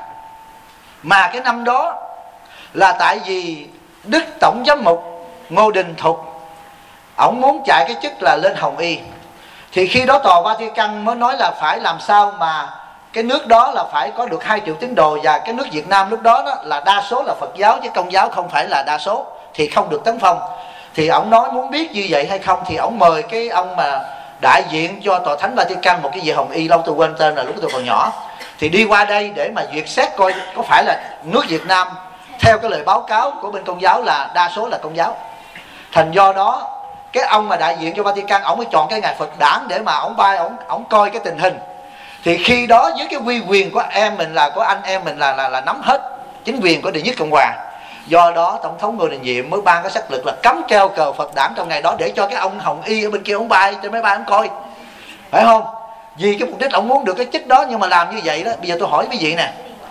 Mà cái năm đó là tại vì Đức Tổng Giám mục Ngô Đình Thục, ổng muốn chạy cái chức là lên Hồng Y. Thì khi đó Tòa Vatican mới nói là phải làm sao mà cái nước đó là phải có được 2 triệu tín đồ. Và cái nước Việt Nam lúc đó, là đa số là Phật giáo chứ Công giáo không phải là đa số, thì không được tấn phong. Thì ổng nói muốn biết như vậy hay không, thì ổng mời cái ông mà đại diện cho Tòa Thánh Vatican, một cái vị Hồng Y lâu tôi quên tên là lúc tôi còn nhỏ, thì đi qua đây để mà duyệt xét coi có phải là nước Việt Nam theo cái lời báo cáo của bên Công giáo là đa số là Công giáo. Thành do đó cái ông mà đại diện cho Vatican, ổng mới chọn cái ngày Phật đản để mà ổng bay, ổng coi cái tình hình. Thì khi đó với cái uy quyền của em mình là của anh em mình là nắm hết chính quyền của Đệ Nhất Cộng Hòa. Do đó Tổng thống Ngô Đình Diệm mới ban cái sắc lực là cấm treo cờ Phật đản trong ngày đó, để cho cái ông Hồng Y ở bên kia ổng bay trên máy bay ổng coi, phải không? Vì cái mục đích ổng muốn được cái chức đó. Nhưng mà làm như vậy đó, bây giờ tôi hỏi quý vị nè,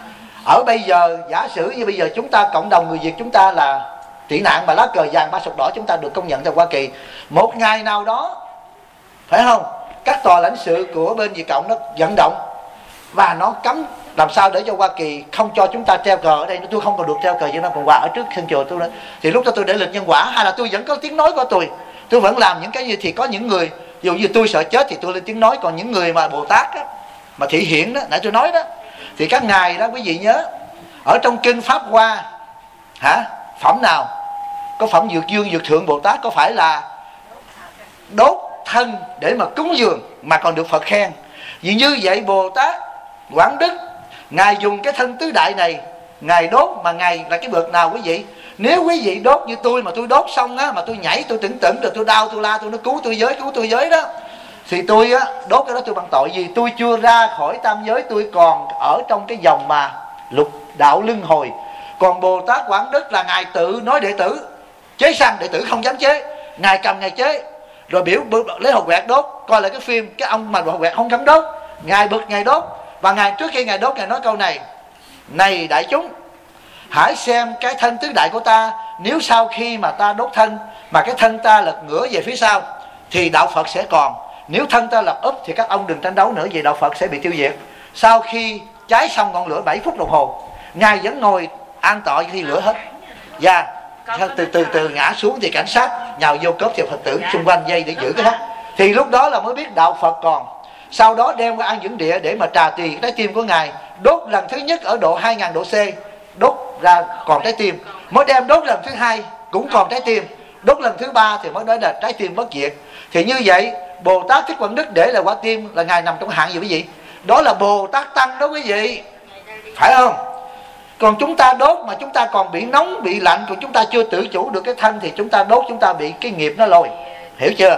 ở bây giờ giả sử như bây giờ chúng ta, cộng đồng người Việt chúng ta là tị nạn mà lá cờ vàng ba sọc đỏ chúng ta được công nhận tại Hoa Kỳ, một ngày nào đó, phải không, các tòa lãnh sự của bên Việt Cộng nó vận động và nó cấm làm sao để cho Hoa Kỳ không cho chúng ta treo cờ ở đây. Tôi không còn được treo cờ Việt Nam Cộng Hòa ở trước sân chùa tôi nữa. Thì lúc đó tôi để lực nhân quả, hay là tôi vẫn có tiếng nói của tôi vẫn làm những cái gì. Thì có những người, ví dụ như tôi sợ chết thì tôi lên tiếng nói. Còn những người mà Bồ Tát á, mà thị hiện đó, nãy tôi nói đó, thì các ngài đó quý vị nhớ, ở trong kinh Pháp Hoa phẩm nào có phẩm Dược Dương Dược Thượng Bồ Tát có phải là đốt thân để mà cúng dường mà còn được Phật khen. Vì như vậy Bồ Tát Quảng Đức, ngài dùng cái thân tứ đại này ngài đốt, mà ngài là cái bậc nào quý vị? Nếu quý vị đốt như tôi, mà tôi đốt xong á, mà tôi nhảy, tôi tưởng rồi tôi đau, tôi la, tôi nói cứu tôi giới đó, thì tôi á đốt cái đó tôi bằng tội. Vì tôi chưa ra khỏi tam giới, tôi còn ở trong cái dòng mà lục đạo luân hồi. Còn Bồ Tát Quảng Đức là ngài tự nói đệ tử chế xăng, đệ tử không dám chế, ngài cầm ngài chế, rồi biểu lấy hột quẹt đốt. Coi lại cái phim, cái ông mà hột quẹt không dám đốt, ngài bực ngài đốt. Và ngài trước khi ngài đốt, ngài nói câu này: này đại chúng, hãy xem cái thân tứ đại của ta, nếu sau khi mà ta đốt thân mà cái thân ta lật ngửa về phía sau thì đạo Phật sẽ còn. Nếu thân ta lật úp thì các ông đừng tranh đấu nữa, vì đạo Phật sẽ bị tiêu diệt. Sau khi cháy xong ngọn lửa 7 phút đồng hồ, Ngài vẫn ngồi an tọa khi lửa hết. Và từ ngã xuống thì cảnh sát nhào vô cướp theo Phật tử xung quanh dây để giữ cái hết. Thì lúc đó là mới biết đạo Phật còn. Sau đó đem qua An Dưỡng Địa để mà trà tỳ trái tim của Ngài. Đốt lần thứ nhất ở độ 2000 độ C, đốt ra còn trái tim. Mới đem đốt lần thứ hai cũng còn trái tim. Đốt lần thứ ba thì mới nói là trái tim bất diệt. Thì như vậy Bồ Tát Thích Quảng Đức để là quả tim là Ngài nằm trong hạng gì quý vị? Đó là Bồ Tát Tăng đó quý vị, phải không? Còn chúng ta đốt mà chúng ta còn bị nóng, bị lạnh, còn chúng ta chưa tự chủ được cái thân thì chúng ta đốt, chúng ta bị cái nghiệp nó lôi. Hiểu chưa?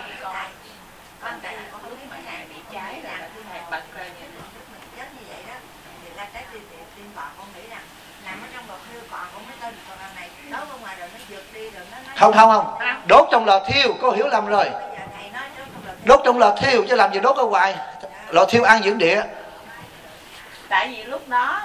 Không, đốt trong lò thiêu, cô hiểu lầm rồi. Đốt trong lò thiêu chứ làm gì đốt ở ngoài. Lò thiêu An Dưỡng Địa. Tại vì lúc đó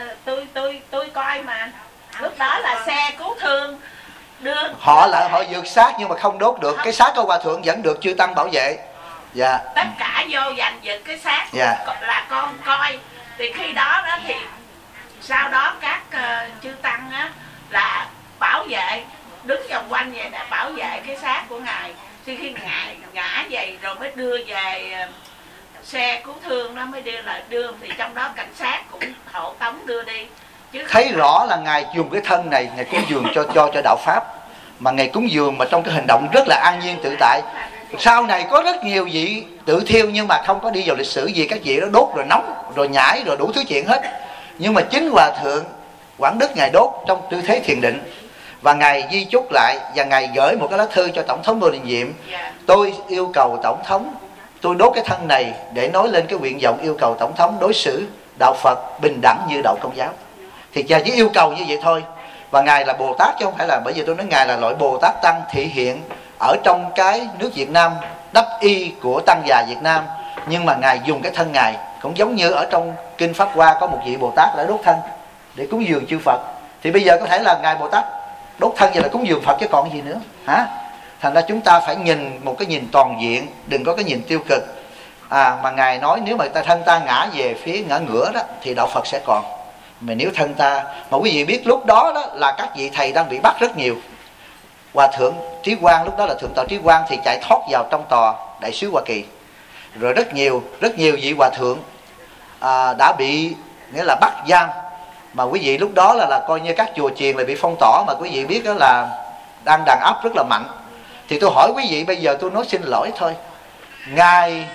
tôi coi mà lúc đó là xe cứu thương đưa họ vượt xác nhưng mà không đốt được. Cái xác của Hòa Thượng vẫn được chư Tăng bảo vệ. Dạ. Tất cả vô giành giật cái xác. Dạ. Là con coi. Thì khi đó thì sau đó các chư Tăng á là bảo vệ, đứng vòng quanh vậy để bảo vệ cái xác của Ngài. Khi Ngài ngã vậy rồi mới đưa về xe cứu thương, nó mới đưa thì trong đó cảnh sát cũng hộ tống đưa đi. Chứ thấy rõ là Ngài dùng cái thân này Ngài cúng dường cho đạo Pháp. Mà Ngài cúng dường mà trong cái hành động rất là an nhiên tự tại. Sau này có rất nhiều vị tự thiêu nhưng mà không có đi vào lịch sử gì. Các vị đó đốt rồi nóng rồi nhảy rồi đủ thứ chuyện hết. Nhưng mà chính Hòa Thượng Quảng Đức Ngài đốt trong tư thế thiền định. Và Ngài di chúc lại và Ngài gửi một cái lá thư cho Tổng thống Ngô Đình Diệm. Tôi yêu cầu Tổng thống, tôi đốt cái thân này để nói lên cái nguyện vọng yêu cầu Tổng thống đối xử đạo Phật bình đẳng như đạo Công giáo. Thì cha chỉ yêu cầu như vậy thôi. Và Ngài là Bồ Tát chứ không phải là, bởi vì tôi nói Ngài là loại Bồ Tát Tăng thị hiện ở trong cái nước Việt Nam, đắp y của Tăng già Việt Nam. Nhưng mà Ngài dùng cái thân Ngài cũng giống như ở trong Kinh Pháp Hoa có một vị Bồ Tát đã đốt thân để cúng dường chư Phật. Thì bây giờ có thể là Ngài Bồ Tát đốt thân vậy là cúng dường Phật chứ còn gì nữa hả? Thành ra chúng ta phải nhìn một cái nhìn toàn diện, đừng có cái nhìn tiêu cực. Mà Ngài nói nếu mà thân ta ngã về phía ngã ngửa đó thì đạo Phật sẽ còn. Mà nếu thân ta, mà quý vị biết lúc đó đó là các vị thầy đang bị bắt rất nhiều. Hòa Thượng Trí Quang lúc đó là Thượng tọa Trí Quang thì chạy thoát vào trong tòa Đại sứ Hoa Kỳ. Rồi rất nhiều vị Hòa Thượng đã bị nghĩa là bắt giam. Mà quý vị lúc đó là coi như các chùa chiền là bị phong tỏa. Mà quý vị biết đó là đang đàn áp rất là mạnh. Thì tôi hỏi quý vị bây giờ, tôi nói xin lỗi thôi, ngày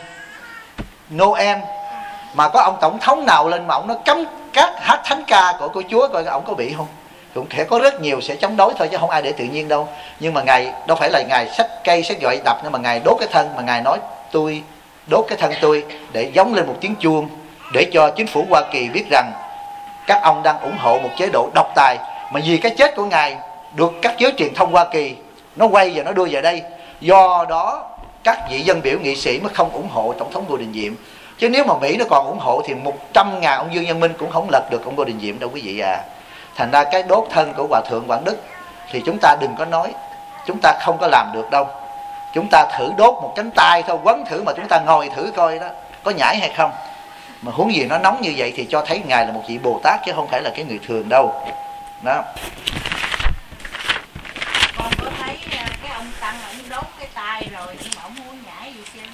Noel mà có ông tổng thống nào lên mà ông nó cấm các hát thánh ca của Chúa, coi ông có bị không? Cũng sẽ có rất nhiều sẽ chống đối thôi chứ không ai để tự nhiên đâu. Nhưng mà Ngài đâu phải là Ngài xách cây xách gậy đập nữa, mà Ngài đốt cái thân. Mà Ngài nói tôi đốt cái thân tôi để giống lên một tiếng chuông, để cho chính phủ Hoa Kỳ biết rằng các ông đang ủng hộ một chế độ độc tài. Mà vì cái chết của Ngài được các giới truyền thông Hoa Kỳ nó quay và nó đưa về đây. Do đó các vị dân biểu nghị sĩ mới không ủng hộ Tổng thống Ngô Đình Diệm. Chứ nếu mà Mỹ nó còn ủng hộ thì 100.000 ông Dương Văn Minh cũng không lật được ông Ngô Đình Diệm đâu quý vị à. Thành ra cái đốt thân của Hòa Thượng Quảng Đức thì chúng ta đừng có nói, chúng ta không có làm được đâu. Chúng ta thử đốt một cánh tay thôi, quấn thử mà chúng ta ngồi thử coi đó có nhảy hay không. Mà huống gì nó nóng như vậy thì cho thấy Ngài là một vị Bồ Tát chứ không phải là cái người thường đâu. Đó. Con có thấy cái ông Tăng ông đốt cái tay rồi nhưng mà ông muốn nhảy gì chứ?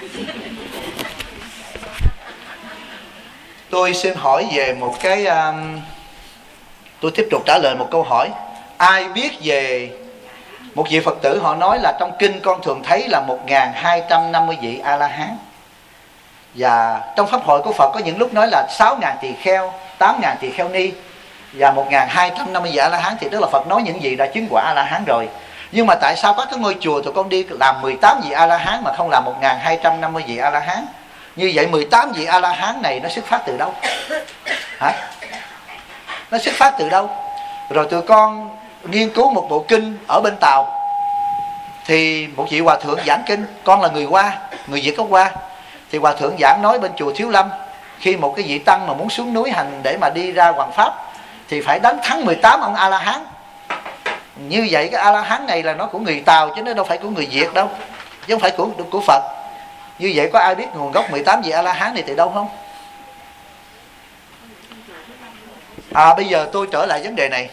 Tôi xin hỏi về một cái tôi tiếp tục trả lời một câu hỏi. Ai biết về một vị Phật tử họ nói là trong kinh con thường thấy là 1250 vị A-la-hán. Và trong pháp hội của Phật có những lúc nói là 6.000 tỳ kheo, 8.000 tỳ kheo ni và 1250 vị A-la-hán. Thì tức là Phật nói những gì đã chứng quả A-la-hán rồi. Nhưng mà tại sao các cái ngôi chùa tụi con đi làm 18 vị A-la-hán mà không làm 1250 vị A-la-hán? Như vậy 18 vị A-la-hán này nó xuất phát từ đâu? Hả? Nó xuất phát từ đâu? Rồi tụi con nghiên cứu một bộ kinh ở bên Tàu. Thì một vị hòa thượng giảng kinh, con là người Hoa, người Việt gốc Hoa. Thì hòa thượng giảng nói bên chùa Thiếu Lâm, khi một cái vị tăng mà muốn xuống núi hành để mà đi ra hoàng pháp thì phải đánh thắng 18 ông A-la-hán. Như vậy cái A-la-hán này là nó của người Tàu chứ nó đâu phải của người Việt đâu, chứ không phải của Phật. Như vậy có ai biết nguồn gốc 18 vị A-la-hán này từ đâu không? Bây giờ tôi trở lại vấn đề này.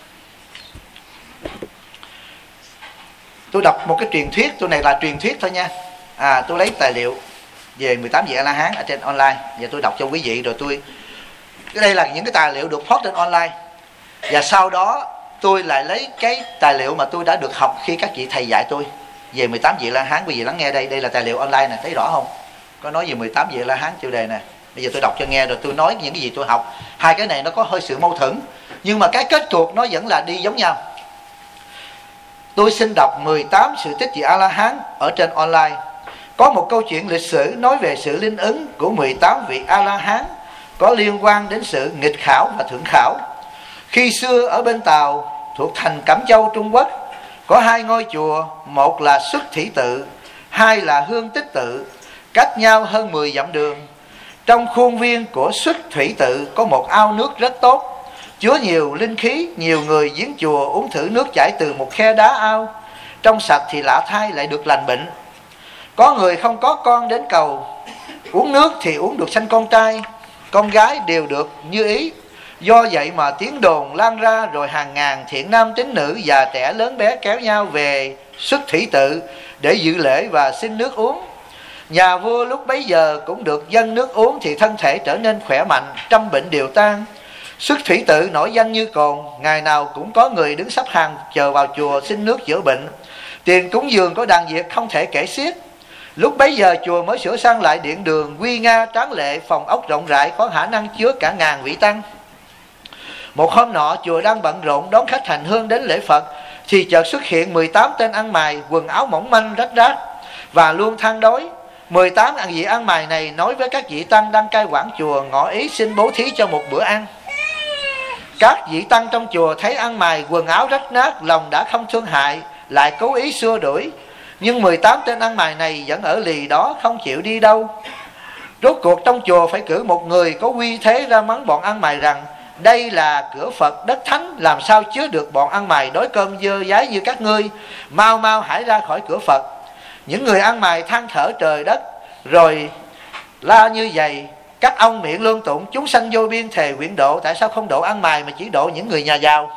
Tôi đọc một cái truyền thuyết, tôi này là truyền thuyết thôi nha. Tôi lấy tài liệu về 18 vị A-la-hán ở trên online, và tôi đọc cho quý vị. Rồi đây là những cái tài liệu được post trên online, và sau đó tôi lại lấy cái tài liệu mà tôi đã được học khi các vị thầy dạy tôi về 18 vị A-la-hán. Quý vị lắng nghe đây, đây là tài liệu online nè, thấy rõ không? Có nói về 18 vị A-la-hán tiêu đề nè. Bây giờ tôi đọc cho nghe rồi tôi nói những cái gì tôi học. Hai cái này nó có hơi sự mâu thuẫn, nhưng mà cái kết cuộc nó vẫn là đi giống nhau. Tôi xin đọc 18 sự tích vị A-la-hán ở trên online. Có một câu chuyện lịch sử nói về sự linh ứng của 18 vị A-la-hán có liên quan đến sự nghịch khảo và thượng khảo. Khi xưa ở bên Tàu thuộc thành Cẩm Châu, Trung Quốc, có hai ngôi chùa, một là Xuất Thủy Tự, hai là Hương Tích Tự, cách nhau hơn 10 dặm đường. Trong khuôn viên của Xuất Thủy Tự có một ao nước rất tốt, chứa nhiều linh khí. Nhiều người viếng chùa uống thử nước chảy từ một khe đá ao, trong sạch thì lạ thay lại được lành bệnh. Có người không có con đến cầu, uống nước thì uống được sanh con trai, con gái đều được như ý. Do vậy mà tiếng đồn lan ra, rồi hàng ngàn thiện nam tín nữ già trẻ lớn bé kéo nhau về Xuất Thủy Tự để dự lễ và xin nước uống. Nhà vua lúc bấy giờ cũng được dâng nước uống thì thân thể trở nên khỏe mạnh, trăm bệnh đều tan. Xuất Thủy Tự nổi danh như cồn, ngày nào cũng có người đứng sắp hàng chờ vào chùa xin nước chữa bệnh. Tiền cúng dường có đàn việc không thể kể xiết. Lúc bấy giờ chùa mới sửa sang lại điện đường nguy nga tráng lệ, phòng ốc rộng rãi có khả năng chứa cả ngàn vị tăng. Một hôm nọ chùa đang bận rộn đón khách hành hương đến lễ Phật, thì chợt xuất hiện 18 tên ăn mày, quần áo mỏng manh rách rách và luôn than đói. 18 vị ăn mày này nói với các vị tăng đang cai quản chùa, ngỏ ý xin bố thí cho một bữa ăn. Các vị tăng trong chùa thấy ăn mày quần áo rách nát, lòng đã không thương hại, lại cố ý xua đuổi. Nhưng 18 tên ăn mày này vẫn ở lì đó, không chịu đi đâu. Rốt cuộc trong chùa phải cử một người có uy thế ra mắng bọn ăn mày rằng: đây là cửa Phật đất thánh, làm sao chứa được bọn ăn mày đói cơm dơ dái như các ngươi, mau mau hãy ra khỏi cửa Phật. Những người ăn mày than thở trời đất, rồi la như vậy: các ông miệng lương tụng, chúng sanh vô biên thề nguyện độ, tại sao không độ ăn mày mà chỉ độ những người nhà giàu?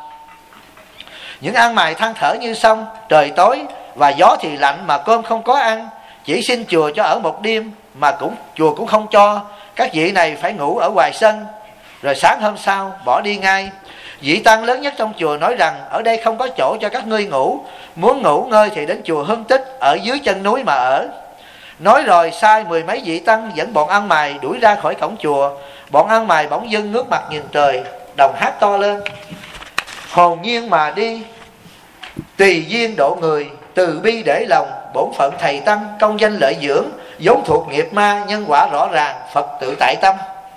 Những ăn mày than thở như xong: trời tối và gió thì lạnh mà cơm không có ăn, chỉ xin chùa cho ở một đêm mà chùa cũng không cho, các vị này phải ngủ ở ngoài sân. Rồi sáng hôm sau bỏ đi ngay. Vị tăng lớn nhất trong chùa nói rằng: ở đây không có chỗ cho các ngươi ngủ, muốn ngủ ngơi thì đến chùa Hương Tích ở dưới chân núi mà ở. Nói rồi sai 10 mấy vị tăng dẫn bọn ăn mày đuổi ra khỏi cổng chùa. Bọn ăn mày bỗng dưng ngước mặt nhìn trời, đồng hát to lên: hồn nhiên mà đi, tùy duyên độ người, từ bi để lòng, bổn phận thầy tăng, công danh lợi dưỡng, vốn thuộc nghiệp ma, nhân quả rõ ràng, Phật tự tại tâm.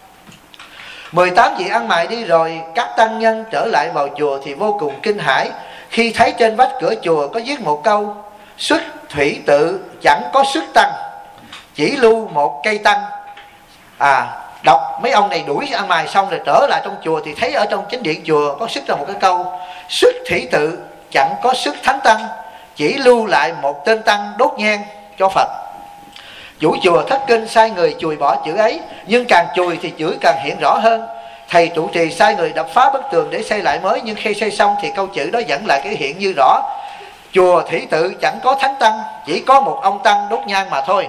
18 vị ăn mày đi rồi, các tăng nhân trở lại vào chùa thì vô cùng kinh hãi khi thấy trên vách cửa chùa có viết một câu: Xuất Thủy Tự chẳng có xuất tăng, chỉ lưu một cây tăng. Đọc mấy ông này đuổi ăn mày xong rồi trở lại trong chùa thì thấy ở trong chính điện chùa có xuất ra một cái câu: Xuất Thủy Tự chẳng có xuất thánh tăng, chỉ lưu lại một tên tăng đốt nhang cho Phật. Chủ chùa thất kinh sai người chùi bỏ chữ ấy, nhưng càng chùi thì chữ càng hiện rõ hơn. Thầy trụ trì sai người đập phá bức tường để xây lại mới, nhưng khi xây xong thì câu chữ đó vẫn lại cái hiện như rõ: chùa Thủy Tự chẳng có thánh tăng, chỉ có một ông tăng đốt nhang mà thôi.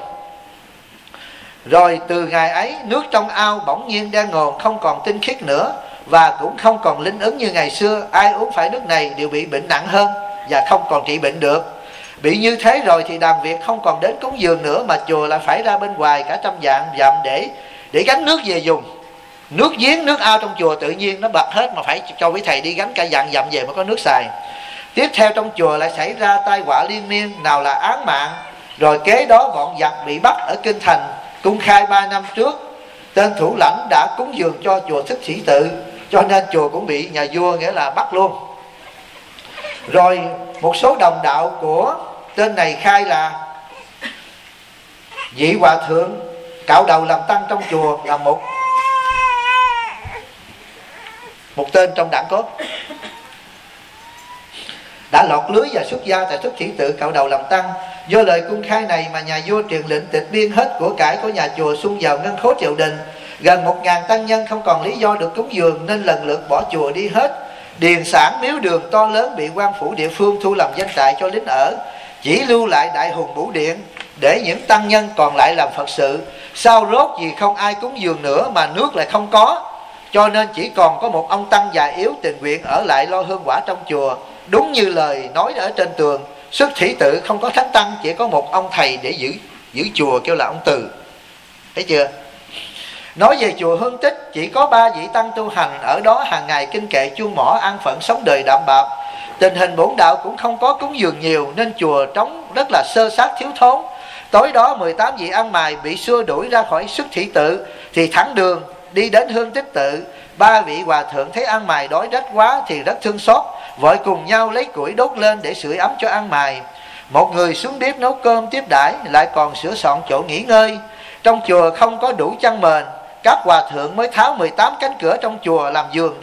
Rồi từ ngày ấy, nước trong ao bỗng nhiên đen ngòm, không còn tinh khiết nữa, và cũng không còn linh ứng như ngày xưa. Ai uống phải nước này đều bị bệnh nặng hơn và không còn trị bệnh được. Bị như thế rồi thì đàm việc không còn đến cúng dường nữa, mà chùa lại phải ra bên ngoài cả trăm dặm để gánh nước về dùng. Nước giếng, nước ao trong chùa tự nhiên nó bật hết, mà phải cho quý thầy đi gánh cả dặm về mới có nước xài. Tiếp theo trong chùa lại xảy ra tai họa liên miên, nào là án mạng, rồi kế đó bọn giặc bị bắt ở Kinh Thành. Cung khai 3 năm trước, tên thủ lãnh đã cúng dường cho chùa Thích Thủy Tự, cho nên chùa cũng bị nhà vua nghĩa là bắt luôn. Rồi một số đồng đạo của tên này khai là vị hòa thượng cạo đầu làm tăng trong chùa là một tên trong đảng cốt, đã lọt lưới và xuất gia tại Xuất Thủy Tự cạo đầu làm tăng. Do lời cung khai này mà nhà vua truyền lệnh tịch biên hết của cải của nhà chùa xung vào ngân khố triều đình. Gần 1000 tăng nhân không còn lý do được cúng dường nên lần lượt bỏ chùa đi hết. Điền sản miếu đường to lớn bị quan phủ địa phương thu làm doanh trại cho lính ở, chỉ lưu lại Đại Hùng Bửu Điện để những tăng nhân còn lại làm Phật sự. Sau rốt vì không ai cúng dường nữa mà nước lại không có, cho nên chỉ còn có một ông tăng già yếu tình nguyện ở lại lo hương quả trong chùa. Đúng như lời nói ở trên tường, Xuất Thủy Tự không có thánh tăng, chỉ có một ông thầy để giữ chùa kêu là ông Từ. Thấy chưa? Nói về chùa Hương Tích, chỉ có 3 vị tăng tu hành ở đó hàng ngày kinh kệ chuông mỏ, an phận sống đời đạm bạc. Tình hình bổn đạo cũng không có cúng dường nhiều nên chùa trống rất là sơ sát thiếu thốn. Tối đó 18 vị ăn mày bị xua đuổi ra khỏi Xuất Thủy Tự thì thẳng đường đi đến Hương Tích Tự. 3 vị hòa thượng thấy ăn mày đói rách quá thì rất thương xót, vội cùng nhau lấy củi đốt lên để sưởi ấm cho ăn mày. Một người xuống bếp nấu cơm tiếp đãi, lại còn sửa soạn chỗ nghỉ ngơi. Trong chùa không có đủ chăn mền, các hòa thượng mới tháo 18 cánh cửa trong chùa làm giường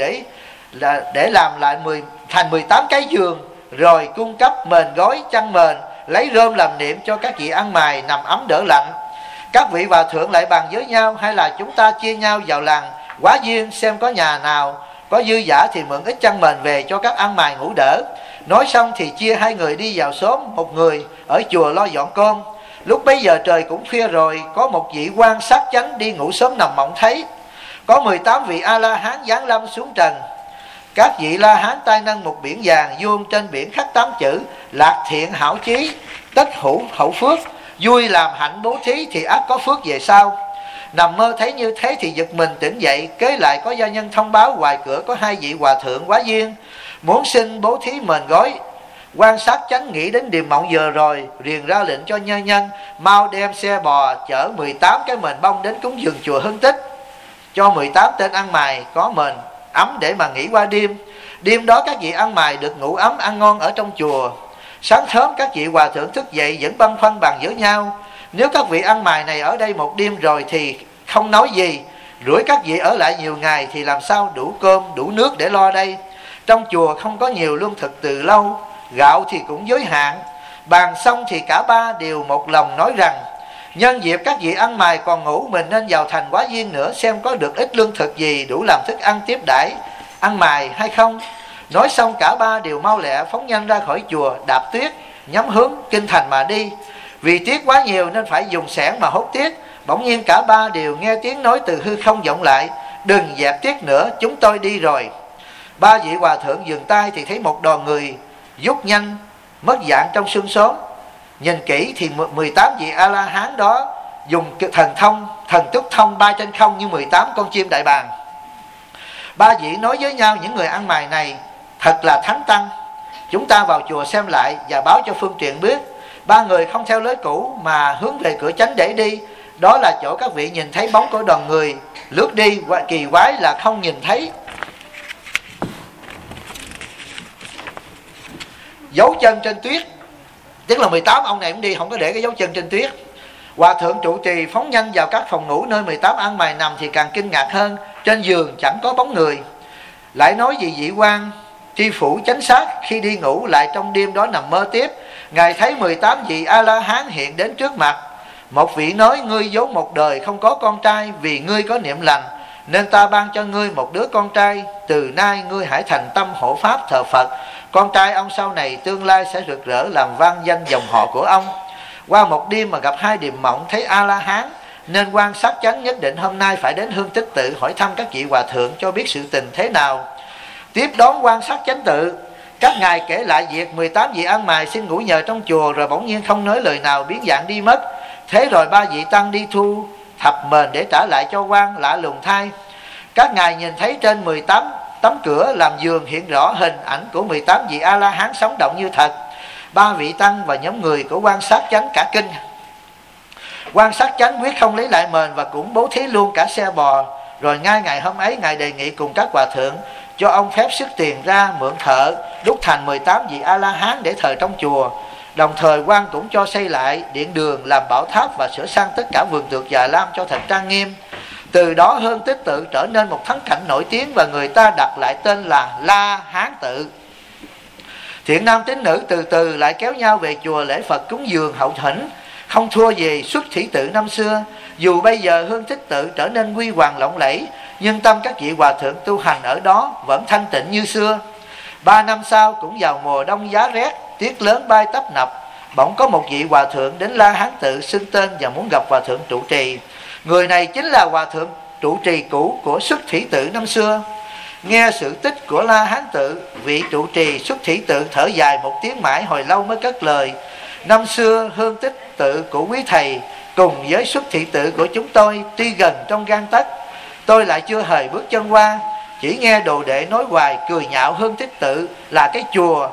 để làm lại thành 18 cái giường, rồi cung cấp mền gói chăn mền, lấy rơm làm niệm cho các vị ăn mày nằm ấm đỡ lạnh. Các vị hòa thượng lại bàn với nhau, hay là chúng ta chia nhau vào làng Quá Duyên xem có nhà nào có dư dả thì mượn ít chăn mền về cho các ăn mày ngủ đỡ. Nói xong thì chia 2 người đi vào xóm, một người ở chùa lo dọn cơm. Lúc bấy giờ trời cũng khuya rồi, có một vị quan sát chánh đi ngủ sớm nằm mộng thấy có 18 vị A-la-hán giáng lâm xuống trần. Các vị La Hán tay nâng một biển vàng, vuông trên biển khắc 8 chữ: lạc thiện hảo chí, tất hữu phước. Vui làm hạnh bố thí thì ắt có phước về sau. Nằm mơ thấy như thế thì giật mình tỉnh dậy, kế lại có gia nhân thông báo ngoài cửa có 2 vị hòa thượng Quá Duyên muốn xin bố thí mền gói. Quan sát chánh nghĩ đến điềm mộng giờ rồi, liền ra lệnh cho nhân mau đem xe bò chở 18 cái mền bông đến cúng dường chùa Hương Tích, cho 18 tên ăn mày có mền ấm để mà nghỉ qua đêm. Đêm đó các vị ăn mày được ngủ ấm ăn ngon ở trong chùa. Sáng sớm các vị hòa thượng thức dậy vẫn băn khoăn bàn với nhau, nếu các vị ăn mày này ở đây một đêm rồi thì không nói gì, rủi các vị ở lại nhiều ngày thì làm sao đủ cơm đủ nước để lo đây. Trong chùa không có nhiều lương thực từ lâu, gạo thì cũng giới hạn. Bàn xong thì cả 3 đều một lòng nói rằng nhân dịp các vị ăn mày còn ngủ, mình nên vào thành Quá Duyên nữa xem có được ít lương thực gì đủ làm thức ăn tiếp đãi ăn mày hay không. Nói xong cả 3 đều mau lẹ phóng nhanh ra khỏi chùa, đạp tuyết nhắm hướng kinh thành mà đi. Vì tuyết quá nhiều nên phải dùng xẻng mà hốt tuyết. Bỗng nhiên cả 3 đều nghe tiếng nói từ hư không vọng lại: đừng dẹp tuyết nữa, chúng tôi đi rồi. 3 vị hòa thượng dừng tay thì thấy một đoàn người rút nhanh mất dạng trong sương sớm. Nhìn kỹ thì 18 vị A-la-hán đó dùng thần túc thông bay trên không như 18 con chim đại bàng. 3 vị nói với nhau: những người ăn mày này thật là thánh tăng, chúng ta vào chùa xem lại và báo cho phương truyền biết. 3 người không theo lối cũ mà hướng về cửa chánh để đi. Đó là chỗ các vị nhìn thấy bóng của đoàn người lướt đi, kỳ quái là không nhìn thấy dấu chân trên tuyết. Tức là 18 ông này cũng đi không có để cái dấu chân trên tuyết. Hòa thượng trụ trì phóng nhanh vào các phòng ngủ nơi 18 ăn mày nằm thì càng kinh ngạc hơn, trên giường chẳng có bóng người. Lại nói vì vị quan tri phủ chánh sát khi đi ngủ lại trong đêm đó nằm mơ tiếp. Ngài thấy 18 vị A-la-hán hiện đến trước mặt. Một vị nói: ngươi vốn một đời không có con trai, vì ngươi có niệm lành nên ta ban cho ngươi một đứa con trai. Từ nay ngươi hãy thành tâm hộ pháp thờ Phật, con trai ông sau này tương lai sẽ rực rỡ làm vang danh dòng họ của ông. Qua một đêm mà gặp 2 điềm mộng thấy A-la-hán nên quan sát chánh nhất định hôm nay phải đến Hương Tích Tự hỏi thăm các vị hòa thượng cho biết sự tình thế nào. Tiếp đón quan sát chánh tự, các ngài kể lại việc 18 vị ăn mày xin ngủ nhờ trong chùa rồi bỗng nhiên không nói lời nào biến dạng đi mất. Thế rồi 3 vị tăng đi thu thập mền để trả lại cho quan, lạ lùng thay. Các ngài nhìn thấy trên 18 tấm cửa làm giường hiện rõ hình ảnh của 18 vị A-la-hán sống động như thật. 3 vị tăng và nhóm người của quan sát chánh cả kinh. Quan sát chánh quyết không lấy lại mền và cũng bố thí luôn cả xe bò. Rồi ngay ngày hôm ấy ngài đề nghị cùng các hòa thượng cho ông phép xuất tiền ra mượn thợ đúc thành 18 vị A-la-hán để thờ trong chùa. Đồng thời quan cũng cho xây lại điện đường, làm bảo tháp và sửa sang tất cả vườn tược Già Lam cho thật trang nghiêm. Từ đó Hương Tích Tự trở nên một thắng cảnh nổi tiếng và người ta đặt lại tên là La Hán Tự. Thiện nam tín nữ từ từ lại kéo nhau về chùa lễ Phật cúng dường hậu thỉnh. không thua gì Xuất Thủy Tự năm xưa. Dù bây giờ Hương Tích Tự trở nên huy hoàng lộng lẫy, nhưng tâm các vị hòa thượng tu hành ở đó vẫn thanh tịnh như xưa. 3 năm sau, cũng vào mùa đông giá rét, tuyết lớn bay tấp nập, bỗng có một vị hòa thượng đến La Hán Tự xưng tên và muốn gặp hòa thượng trụ trì. Người này chính là hòa thượng trụ trì cũ của Xuất Thủy Tự năm xưa. Nghe sự tích của La Hán Tự, vị trụ trì Xuất Thủy Tự thở dài một tiếng mãi hồi lâu mới cất lời: năm xưa Hương Tích Tự của quý thầy cùng với Xuất Thủy Tự của chúng tôi tuy gần trong gang tấc, tôi lại chưa hề bước chân qua. Chỉ nghe đồ đệ nói hoài cười nhạo Hương Tích Tự là cái chùa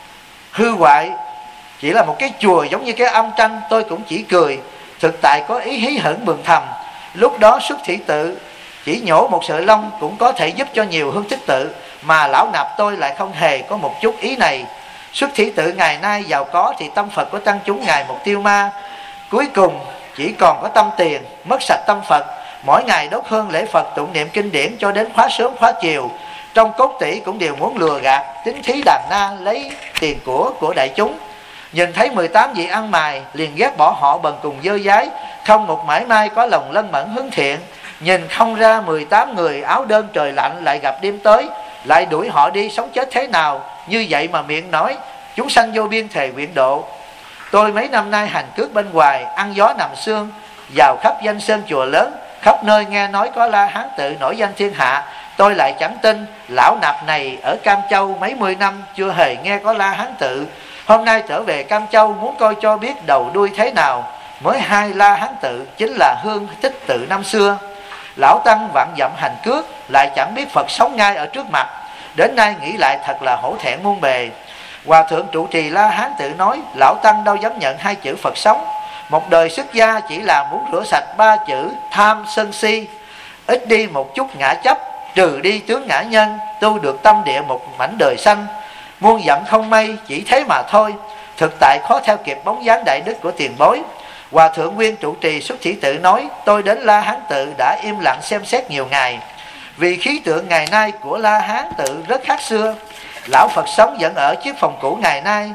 hư hoại, chỉ là một cái chùa giống như cái âm tranh. Tôi cũng chỉ cười, thực tại có ý hí hửng mừng thầm. Lúc đó Xuất Thủy Tự chỉ nhổ một sợi lông cũng có thể giúp cho nhiều Hương Tích Tự, mà lão nạp tôi lại không hề có một chút ý này. Xuất Thủy Tự ngày nay giàu có thì tâm Phật của tăng chúng ngày một tiêu ma, cuối cùng chỉ còn có tâm tiền, mất sạch tâm Phật. Mỗi ngày đốt hương lễ Phật, tụng niệm kinh điển cho đến khóa sớm khóa chiều. Trong cốt tỷ cũng đều muốn lừa gạt, tính thí đàn na, lấy tiền của đại chúng. Nhìn thấy 18 vị ăn mày liền ghét bỏ họ bần cùng dơ dái, không một mảy may có lòng lân mẫn hướng thiện. Nhìn không ra 18 người áo đơn trời lạnh lại gặp đêm tới, lại đuổi họ đi sống chết thế nào. Như vậy mà miệng nói chúng sanh vô biên thề nguyện độ. Tôi mấy năm nay hành cước bên ngoài, ăn gió nằm sương, vào khắp danh sơn chùa lớn, khắp nơi nghe nói có La Hán Tự nổi danh thiên hạ. Tôi lại chẳng tin, lão nạp này ở Cam Châu mấy mươi năm chưa hề nghe có La Hán Tự. Hôm nay trở về Cam Châu muốn coi cho biết đầu đuôi thế nào, mới hai La Hán Tự chính là Hương Tích Tự năm xưa. Lão tăng vạn dặm hành cước, lại chẳng biết Phật sống ngay ở trước mặt. Đến nay nghĩ lại thật là hổ thẹn muôn bề. Hòa thượng trụ trì La Hán Tự nói: lão tăng đâu dám nhận hai chữ Phật sống. Một đời xuất gia chỉ là muốn rửa sạch 3 chữ tham sân si, ít đi một chút ngã chấp, trừ đi tướng ngã nhân, tu được tâm địa một mảnh đời sanh. Muôn dặm không mây, chỉ thế mà thôi. Thực tại khó theo kịp bóng dáng đại đức của tiền bối. Hòa thượng nguyên trụ trì Xuất Thủy Tự nói: tôi đến La Hán Tự đã im lặng xem xét nhiều ngày, vì khí tượng ngày nay của La Hán Tự rất khác xưa. Lão Phật sống vẫn ở chiếc phòng cũ ngày nay,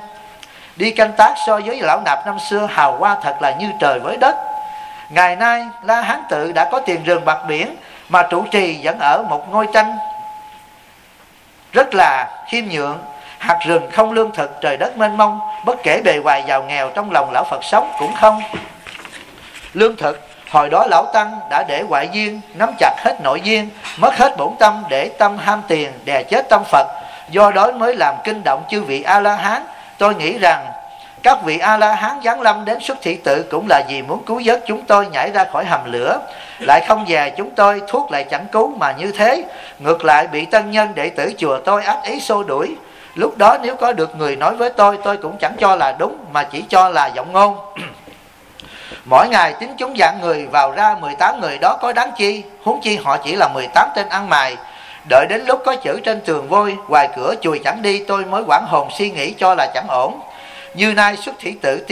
đi canh tác so với lão nạp năm xưa hào hoa thật là như trời với đất. Ngày nay La Hán Tự đã có tiền rừng bạc biển, mà trụ trì vẫn ở một ngôi tranh rất là khiêm nhượng. Hạt rừng không lương thực, trời đất mênh mông, bất kể bề ngoài giàu nghèo, trong lòng lão Phật sống cũng không lương thực. Hồi đó lão tăng đã để ngoại duyên nắm chặt hết nội duyên, mất hết bổn tâm để tâm ham tiền đè chết tâm Phật, do đó mới làm kinh động chư vị A La Hán. Tôi nghĩ rằng các vị A La Hán giáng lâm đến Xuất Thủy Tự cũng là vì muốn cứu vớt chúng tôi nhảy ra khỏi hầm lửa, lại không về chúng tôi, thuốc lại chẳng cứu mà như thế. Ngược lại bị tân nhân đệ tử chùa tôi ác ý xô đuổi. Lúc đó nếu có được người nói với tôi cũng chẳng cho là đúng, mà chỉ cho là vọng ngôn. Mỗi ngày tính chúng dạng người vào ra 18 người đó có đáng chi, huống chi họ chỉ là 18 tên ăn mày. Đợi đến lúc có chữ trên tường vôi, ngoài cửa chùi chẳng đi, tôi mới hoảng hồn suy nghĩ cho là chẳng ổn. Như nay Xuất Thủy Tự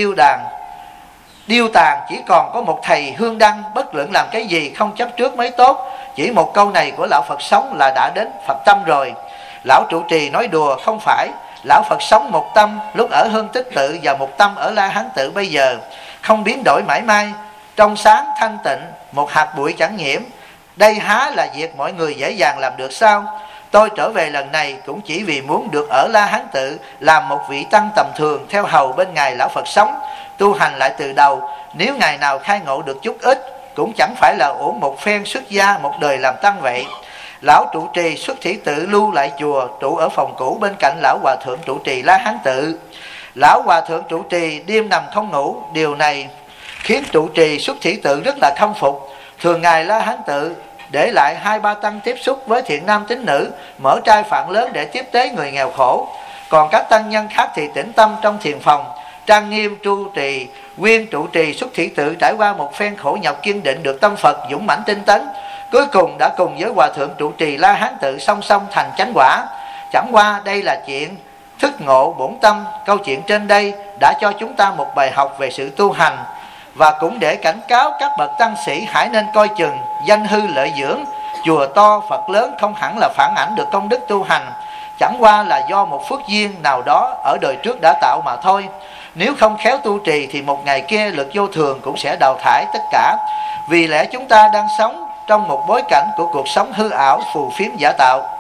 điêu tàn, chỉ còn có một thầy hương đăng, bất luận làm cái gì không chấp trước mới tốt. Chỉ một câu này của lão Phật sống là đã đến Phật tâm rồi. Lão trụ trì nói đùa không phải, lão Phật sống một tâm lúc ở Hương Tích Tự và một tâm ở La Hán Tự bây giờ, không biến đổi mãi may, trong sáng thanh tịnh, một hạt bụi chẳng nhiễm. Đây há là việc mọi người dễ dàng làm được sao? Tôi trở về lần này cũng chỉ vì muốn được ở La Hán Tự, làm một vị tăng tầm thường theo hầu bên ngài lão Phật sống, tu hành lại từ đầu. Nếu ngày nào khai ngộ được chút ít, cũng chẳng phải là uổng một phen xuất gia một đời làm tăng vậy. Lão trụ trì Xuất Thủy Tự lưu lại chùa, trụ ở phòng cũ bên cạnh lão hòa thượng trụ trì La Hán Tự. Lão hòa thượng trụ trì đêm nằm không ngủ, điều này khiến trụ trì Xuất Thủy Tự rất là khâm phục. Thường ngày La Hán Tự để lại 2-3 tăng tiếp xúc với thiện nam tín nữ, mở trai phạn lớn để tiếp tế người nghèo khổ. Còn các tăng nhân khác thì tĩnh tâm trong thiền phòng, trang nghiêm trụ trì. Nguyên trụ trì Xuất Thủy Tự trải qua một phen khổ nhọc kiên định được tâm Phật dũng mãnh tinh tấn, cuối cùng đã cùng với hòa thượng trụ trì La Hán Tự song song thành chánh quả. Chẳng qua đây là chuyện thức ngộ bổn tâm. Câu chuyện trên đây đã cho chúng ta một bài học về sự tu hành, và cũng để cảnh cáo các bậc tăng sĩ hãy nên coi chừng danh hư lợi dưỡng. Chùa to Phật lớn không hẳn là phản ảnh được công đức tu hành, chẳng qua là do một phước duyên nào đó ở đời trước đã tạo mà thôi. Nếu không khéo tu trì thì một ngày kia luật vô thường cũng sẽ đào thải tất cả. Vì lẽ chúng ta đang sống trong một bối cảnh của cuộc sống hư ảo, phù phiếm, giả tạo.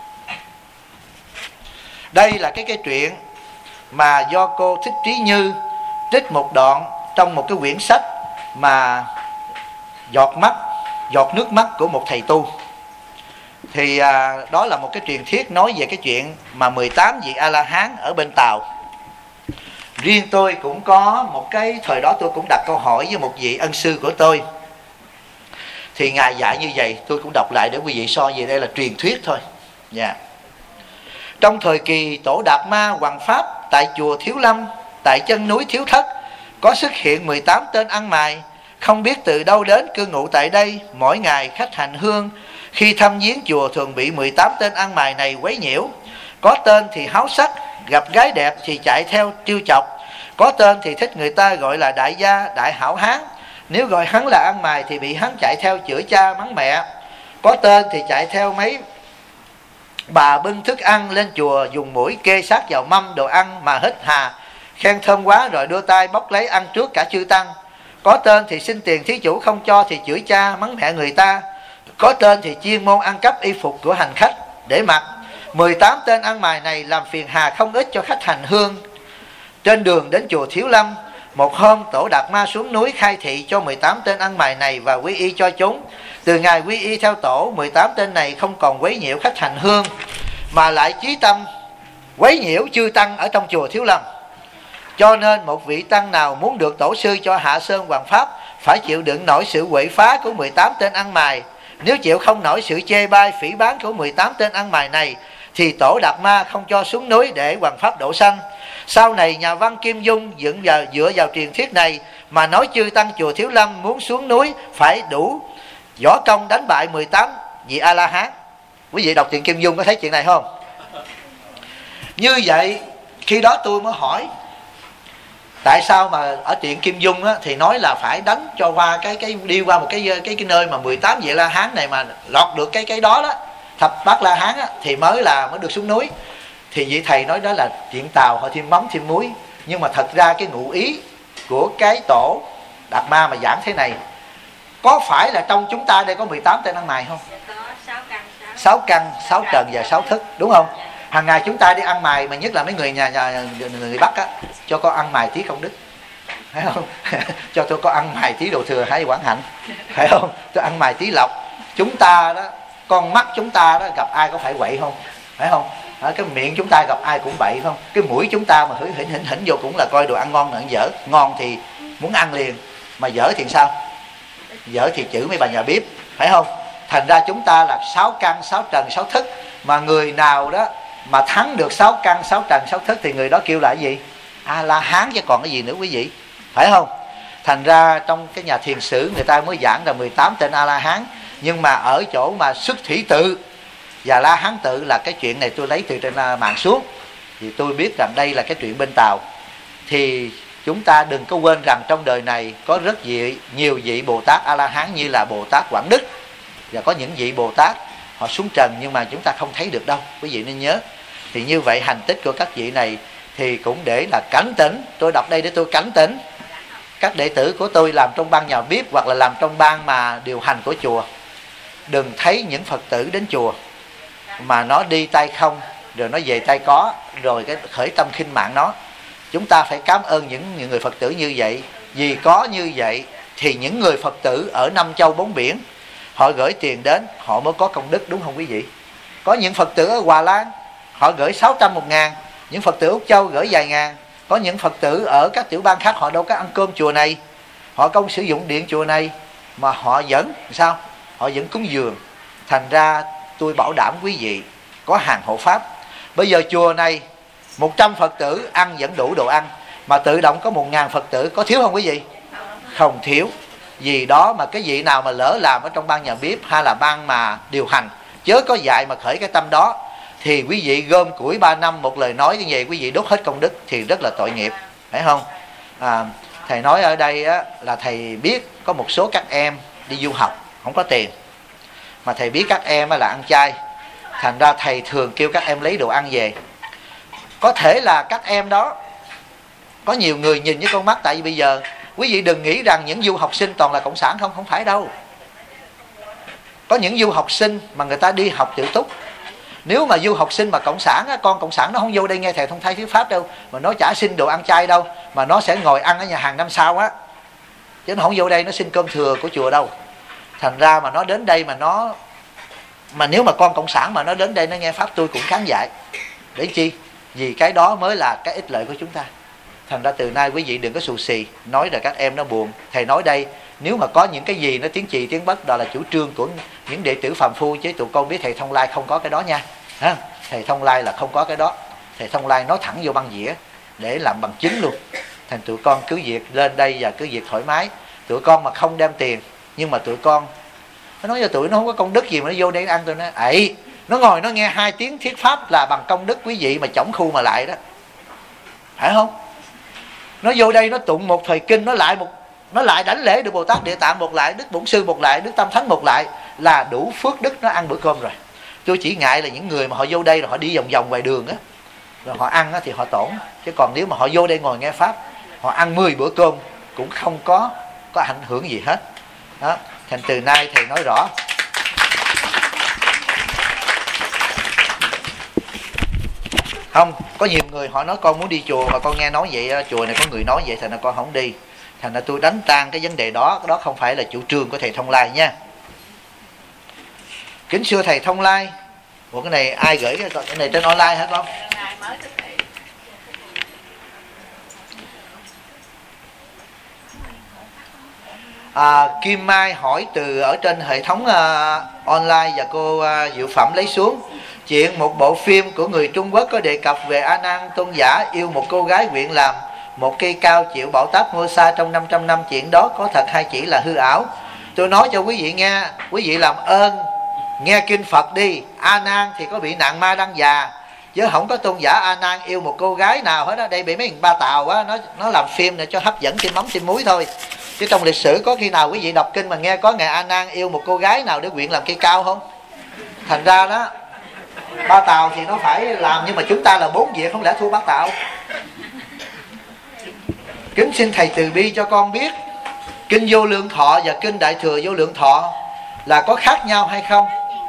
Đây là cái chuyện mà do cô Thích Trí Như trích một đoạn trong một cái quyển sách mà giọt nước mắt của một thầy tu. Thì đó là một cái truyền thuyết nói về cái chuyện mà 18 vị A-la-hán ở bên Tàu. Riêng tôi cũng có một cái thời đó tôi cũng đặt câu hỏi với một vị ân sư của tôi. Thì ngài dạy như vậy, tôi cũng đọc lại để quý vị so về, đây là truyền thuyết thôi. Yeah. Trong thời kỳ Tổ Đạt Ma hoằng pháp tại chùa Thiếu Lâm, tại chân núi Thiếu Thất, có xuất hiện 18 tên ăn mày, không biết từ đâu đến cư ngụ tại đây. Mỗi ngày khách hành hương khi thăm viếng chùa thường bị 18 tên ăn mày này quấy nhiễu. Có tên thì háo sắc, gặp gái đẹp thì chạy theo trêu chọc. Có tên thì thích người ta gọi là đại gia, đại hảo hán. Nếu gọi hắn là ăn mày thì bị hắn chạy theo chửi cha mắng mẹ. Có tên thì chạy theo mấy bà bưng thức ăn lên chùa, dùng mũi kê sát vào mâm đồ ăn mà hít hà, khen thơm quá rồi đưa tay bóc lấy ăn trước cả chư tăng. Có tên thì xin tiền thí chủ không cho thì chửi cha mắng mẹ người ta. Có tên thì chuyên môn ăn cắp y phục của hành khách để mặc. 18 tên ăn mày này làm phiền hà không ít cho khách hành hương. Trên đường đến chùa Thiếu Lâm, một hôm Tổ Đạt Ma xuống núi khai thị cho 18 tên ăn mày này và quy y cho chúng. Từ ngày quy y theo tổ, 18 tên này không còn quấy nhiễu khách hành hương, mà lại chí tâm quấy nhiễu chư tăng ở trong chùa Thiếu Lâm. Cho nên một vị tăng nào muốn được tổ sư cho hạ sơn hoằng pháp phải chịu đựng nổi sự quậy phá của 18 tên ăn mày. Nếu chịu không nổi sự chê bai phỉ báng của 18 tên ăn mày này thì Tổ Đạt Ma không cho xuống núi để hoằng pháp độ sanh. Sau này nhà văn Kim Dung dựa vào truyền thuyết này mà nói chư tăng chùa Thiếu Lâm muốn xuống núi phải đủ võ công đánh bại 18 vị A-la-hán. Quý vị đọc truyện Kim Dung có thấy chuyện này không? Như vậy khi đó tôi mới hỏi tại sao mà ở truyện Kim Dung á, thì nói là phải đánh cho qua cái đi qua một cái nơi mà 18 vị La-hán này mà lọt được cái đó đó, thập bát La-hán á, thì mới được xuống núi. Thì vị thầy nói đó là chuyện Tàu họ thêm mắm thêm muối. Nhưng mà thật ra cái ngụ ý của cái Tổ Đạt Ma mà giảng thế này, có phải là trong chúng ta đây có 18 tên ăn mày không? 6 căn, 6 trần và 6 thức, đúng không? Hàng ngày chúng ta đi ăn mày, mà nhất là mấy người người Bắc á, cho con ăn mày tí công đức, phải không? Cho tôi có ăn mày tí đồ thừa hay quảng hạnh, phải không? Tôi ăn mày tí lộc. Chúng ta đó, con mắt chúng ta đó gặp ai có phải quậy không? Phải không? Cái miệng chúng ta gặp ai cũng bậy không? Cái mũi chúng ta mà hỉnh vô cũng là coi đồ ăn ngon là dở. Ngon thì muốn ăn liền, mà dở thì sao? Dở thì chửi mấy bà nhà bếp, phải không? Thành ra chúng ta là 6 căn, 6 trần, 6 thức. Mà người nào đó mà thắng được 6 căn, 6 trần, 6 thức thì người đó kêu là gì? A-la-hán chứ còn cái gì nữa quý vị, phải không? Thành ra trong cái nhà thiền sử người ta mới giảng là 18 tên A-la-hán. Nhưng mà ở chỗ mà xuất thủy tự và La Hán tự là cái chuyện này tôi lấy từ trên mạng xuống, thì tôi biết rằng đây là cái chuyện bên Tàu. Thì chúng ta đừng có quên rằng trong đời này có rất nhiều vị Bồ Tát A-la-hán như là Bồ Tát Quảng Đức, và có những vị Bồ Tát họ xuống trần nhưng mà chúng ta không thấy được đâu, quý vị nên nhớ. Thì như vậy hành tích của các vị này thì cũng để là cảnh tỉnh. Tôi đọc đây để tôi cảnh tỉnh các đệ tử của tôi làm trong ban nhà bếp hoặc là làm trong ban mà điều hành của chùa. Đừng thấy những Phật tử đến chùa mà nó đi tay không rồi nó về tay có, rồi cái khởi tâm khinh mạng nó. Chúng ta phải cảm ơn những người Phật tử như vậy. Vì có như vậy thì những người Phật tử ở 5 châu 4 biển họ gửi tiền đến, họ mới có công đức, đúng không quý vị? Có những Phật tử ở Hòa Lan họ gửi 600 1.000, những Phật tử Úc Châu gửi vài ngàn. Có những Phật tử ở các tiểu bang khác họ đâu có ăn cơm chùa này, họ không sử dụng điện chùa này, mà họ vẫn sao? Họ vẫn cúng dường. Thành ra tôi bảo đảm quý vị có hàng hộ pháp. Bây giờ chùa này 100 Phật tử ăn vẫn đủ đồ ăn, mà tự động có 1.000 Phật tử, có thiếu không quý vị? Không thiếu. Vì đó mà cái vị nào mà lỡ làm ở trong ban nhà bếp hay là ban mà điều hành, chớ có dạy mà khởi cái tâm đó, thì quý vị gom củi 3 năm một lời nói như vậy, quý vị đốt hết công đức thì rất là tội nghiệp, phải không? Thầy nói ở đây á, là thầy biết có một số các em đi du học không có tiền, mà thầy biết các em là ăn chay, thành ra thầy thường kêu các em lấy đồ ăn về. Có thể là các em đó Có nhiều người nhìn với con mắt, tại vì bây giờ quý vị đừng nghĩ rằng những du học sinh toàn là cộng sản không, không phải đâu. Có những du học sinh mà người ta đi học tự túc. Nếu mà du học sinh mà cộng sản á, con cộng sản nó không vô đây nghe thầy thông thay thuyết pháp đâu, mà nó chả xin đồ ăn chay đâu, mà nó sẽ ngồi ăn ở nhà hàng năm sau á, chứ nó không vô đây nó xin cơm thừa của chùa đâu. Thành ra mà nó đến đây mà nếu mà con cộng sản mà nó đến đây nó nghe pháp tôi cũng kháng dại. Để chi? Vì cái đó mới là cái ích lợi của chúng ta. Thành ra từ nay quý vị đừng có xù xì nói là các em nó buồn. Thầy nói đây, nếu mà có những cái gì nó tiến trì tiến bất, đó là chủ trương của những đệ tử phàm phu, chứ tụi con biết thầy Thông Lai không có cái đó nha. Thầy Thông Lai là không có cái đó. Thầy Thông Lai nói thẳng vô băng dĩa để làm bằng chứng luôn. Thành tụi con cứ việc lên đây và cứ việc thoải mái. Tụi con mà không đem tiền, nhưng mà tụi con nó nói cho tụi nó không có công đức gì mà nó vô đây ăn. Tôi nói ấy, nó ngồi nó nghe 2 tiếng thuyết pháp là bằng công đức quý vị mà chổng khu mà lại đó, phải không? Nó vô đây nó tụng một thời kinh, nó lại đảnh lễ được Bồ Tát Địa Tạng một lại, Đức Bổn Sư một lại, Đức Tam Thánh một lại, là đủ phước đức nó ăn bữa cơm rồi. Tôi chỉ ngại là những người mà họ vô đây rồi họ đi vòng vòng ngoài đường á, rồi họ ăn á thì họ tổn. Chứ còn nếu mà họ vô đây ngồi nghe pháp, họ ăn 10 bữa cơm cũng không có ảnh hưởng gì hết đó. Thành từ nay thầy nói rõ. Không, có nhiều người họ nói con muốn đi chùa mà con nghe nói vậy, chùa này có người nói vậy thành ra con không đi. Thành ra tôi đánh tan cái vấn đề đó. Cái đó không phải là chủ trương của thầy Thông Lai nha. Kính xưa thầy Thông Lai. Ủa cái này ai gửi cái này trên online hả con? Kim Mai hỏi từ ở trên hệ thống online và cô Diệu Phẩm lấy xuống. Chuyện một bộ phim của người Trung Quốc có đề cập về A Nan tôn giả yêu một cô gái nguyện làm một cây cao chịu bão táp mưa xa trong 500 năm. Chuyện đó có thật hay chỉ là hư ảo? Tôi nói cho quý vị nghe, quý vị làm ơn nghe kinh Phật đi. A Nan thì có bị nạn ma đăng già, chứ không có tôn giả A Nan yêu một cô gái nào hết á. Đây bị mấy thằng Ba Tàu á, nó làm phim để cho hấp dẫn thêm mắm thêm muối thôi. Chứ trong lịch sử có khi nào quý vị đọc kinh mà nghe có ngài A Nan yêu một cô gái nào để nguyện làm cây cao không? Thành ra đó, Ba Tàu thì nó phải làm, nhưng mà chúng ta là 4 việc, không lẽ thua Ba Tàu. Kính xin thầy từ bi cho con biết kinh Vô Lượng Thọ và kinh Đại Thừa Vô Lượng Thọ là có khác nhau hay không?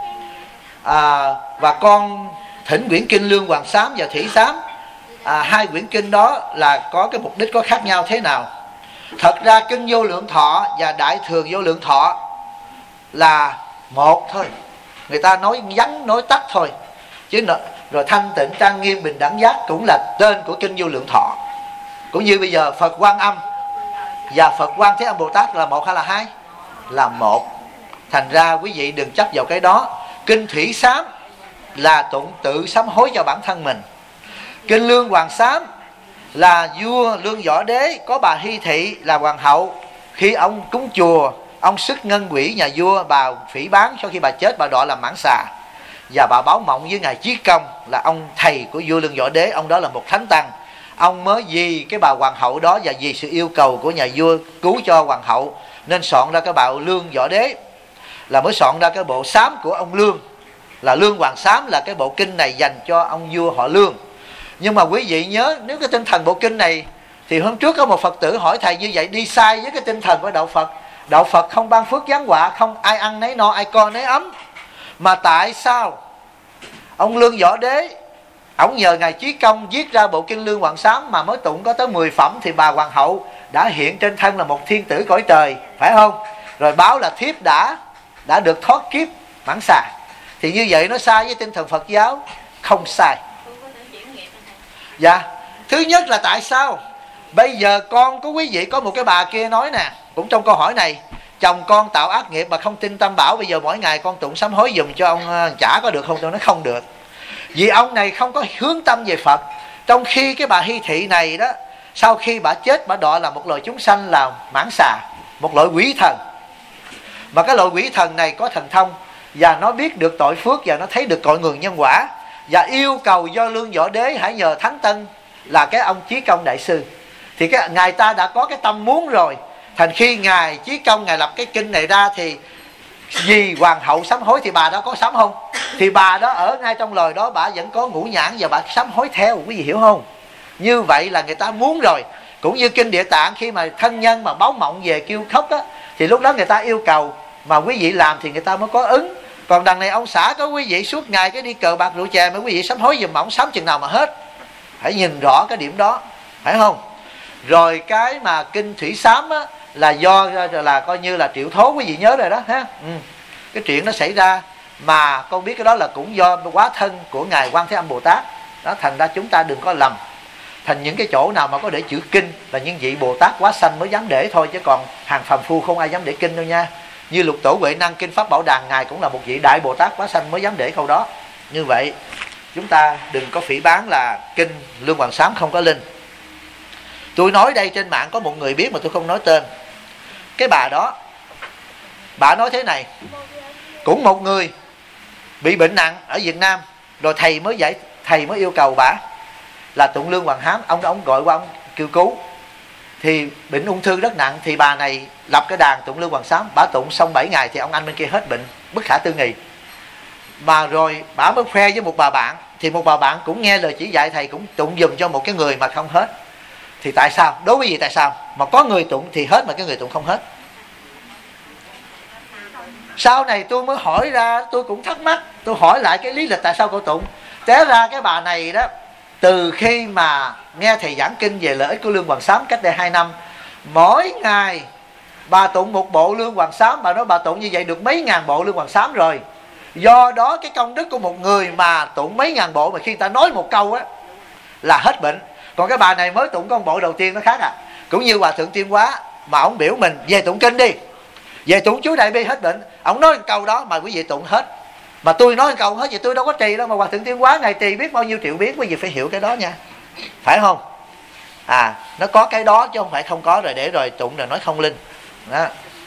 Và con thỉnh quyển kinh Lương Hoàng Sám và Thủy Sám, 2 quyển kinh đó là có cái mục đích có khác nhau thế nào? Thật ra kinh Vô Lượng Thọ và Đại Thừa Vô Lượng Thọ là một thôi. Người ta nói vắn nói tắt thôi. Chứ rồi Thanh Tịnh Trang Nghiêm Bình Đẳng Giác cũng là tên của kinh Vô Lượng Thọ. Cũng như bây giờ Phật Quan Âm và Phật Quan Thế Âm Bồ Tát là một hay là 2? Là một. Thành ra quý vị đừng chấp vào cái đó. Kinh Thủy Sám là tụng tự sám hối cho bản thân mình. Kinh Lương Hoàng Sám là vua Lương Võ Đế có bà Hy Thị là hoàng hậu. Khi ông cúng chùa, ông sức ngân quỹ nhà vua, bà phỉ báng, sau khi bà chết bà đọa làm mãng xà. Và bà báo mộng với ngài Chí Công là ông thầy của vua Lương Võ Đế, ông đó là một thánh tăng. Ông mới vì cái bà hoàng hậu đó và vì sự yêu cầu của nhà vua cứu cho hoàng hậu nên soạn ra cái bà Lương Võ Đế, là mới soạn ra cái bộ sám của ông Lương, là Lương Hoàng Sám, là cái bộ kinh này dành cho ông vua họ Lương. Nhưng mà quý vị nhớ, nếu cái tinh thần bộ kinh này, thì hôm trước có một Phật tử hỏi thầy như vậy đi sai với cái tinh thần của đạo Phật. Đạo Phật không ban phước giáng họa, không ai ăn nấy no, ai co nấy ấm. Mà tại sao ông Lương Võ Đế, ông nhờ ngài Chí Công viết ra bộ kinh Lương Hoàng Sám mà mới tụng có tới 10 phẩm, thì bà hoàng hậu đã hiện trên thân là một thiên tử cõi trời, phải không? Rồi báo là thiếp đã được thoát kiếp mãng xà. Thì như vậy nó sai với tinh thần Phật giáo? Không sai. Dạ. Thứ nhất là tại sao bây giờ con của quý vị có một cái bà kia nói nè, cũng trong câu hỏi này, chồng con tạo ác nghiệp mà không tin Tam Bảo, bây giờ mỗi ngày con tụng sám hối dùm cho ông trả có được không? Tôi nói không được. Vì ông này không có hướng tâm về Phật. Trong khi cái bà Hy Thị này đó, sau khi bà chết, bà đọa là một loài chúng sanh là mãng xà, một loại quỷ thần. Mà cái loại quỷ thần này có thần thông, và nó biết được tội phước, và nó thấy được cội nguồn nhân quả, và yêu cầu do Lương Võ Đế hãy nhờ Thánh Tân là cái ông Chí Công đại sư. Thì cái ngài ta đã có cái tâm muốn rồi. Thành khi ngài Chí Công ngài lập cái kinh này ra, thì vì hoàng hậu sám hối thì bà đó có sám không? Thì bà đó ở ngay trong lời đó, bà vẫn có ngũ nhãn và bà sám hối theo. Quý vị hiểu không? Như vậy là người ta muốn rồi. Cũng như kinh Địa Tạng, khi mà thân nhân mà báo mộng về kêu khóc á, thì lúc đó người ta yêu cầu mà quý vị làm thì người ta mới có ứng. Còn đằng này ông xã có quý vị suốt ngày cái đi cờ bạc rượu chè, mà quý vị sám hối giùm ổng sám chừng nào mà hết. Phải nhìn rõ cái điểm đó, phải không? Rồi cái mà kinh Thủy Sám á, là do là coi như là triệu thố, quý vị nhớ rồi đó ha. Cái chuyện nó xảy ra mà con biết cái đó là cũng do quá thân của Ngài Quan Thế Âm Bồ Tát đó. Thành ra chúng ta đừng có lầm, thành những cái chỗ nào mà có để chữ kinh là những vị Bồ Tát quá sanh mới dám để thôi, chứ còn hàng phàm phu không ai dám để kinh đâu nha. Như Lục Tổ Huệ Năng kinh Pháp Bảo Đàn, Ngài cũng là một vị đại Bồ Tát quá sanh mới dám để câu đó. Như vậy chúng ta đừng có phỉ báng là kinh Lương Hoàng Sám không có linh. Tôi nói đây trên mạng có một người biết mà tôi không nói tên. Cái bà đó, bà nói thế này, cũng một người bị bệnh nặng ở Việt Nam, rồi thầy mới yêu cầu bà là tụng Lương Hoàng Hám. Ông gọi qua ông kêu cứu, thì bệnh ung thư rất nặng, thì bà này lập cái đàn tụng Lương Hoàng Sám. Bà tụng xong 7 ngày thì ông anh bên kia hết bệnh, bất khả tư nghị. Mà rồi bà mới khoe với một bà bạn, thì một bà bạn cũng nghe lời chỉ dạy thầy, cũng tụng giùm cho một cái người mà không hết. Thì tại sao? Đối với gì tại sao mà có người tụng thì hết mà cái người tụng không hết? Sau này tôi mới hỏi ra, tôi cũng thắc mắc, tôi hỏi lại cái lý lịch tại sao cô tụng. Té ra cái bà này đó, từ khi mà nghe thầy giảng kinh về lợi ích của Lương Hoàng Sám cách đây 2 năm, mỗi ngày bà tụng một bộ Lương Hoàng Sám. Bà nói bà tụng như vậy được mấy ngàn bộ Lương Hoàng Sám rồi. Do đó cái công đức của một người mà tụng mấy ngàn bộ, mà khi ta nói một câu á là hết bệnh. Còn cái bà này mới tụng con bộ đầu tiên nó khác à. Cũng như Hòa Thượng Tuyên Hóa, mà ông biểu mình về tụng kinh đi, về tụng chú Đại Bi hết bệnh. Ông nói một câu đó mà quý vị tụng hết. Mà tôi nói một câu hết, vậy tôi đâu có trì đâu. Mà Hòa Thượng Tuyên Hóa ngày trì biết bao nhiêu triệu biến, quý vị phải hiểu cái đó nha, phải không? Nó có cái đó chứ không phải không có rồi để rồi tụng rồi nói không linh đó.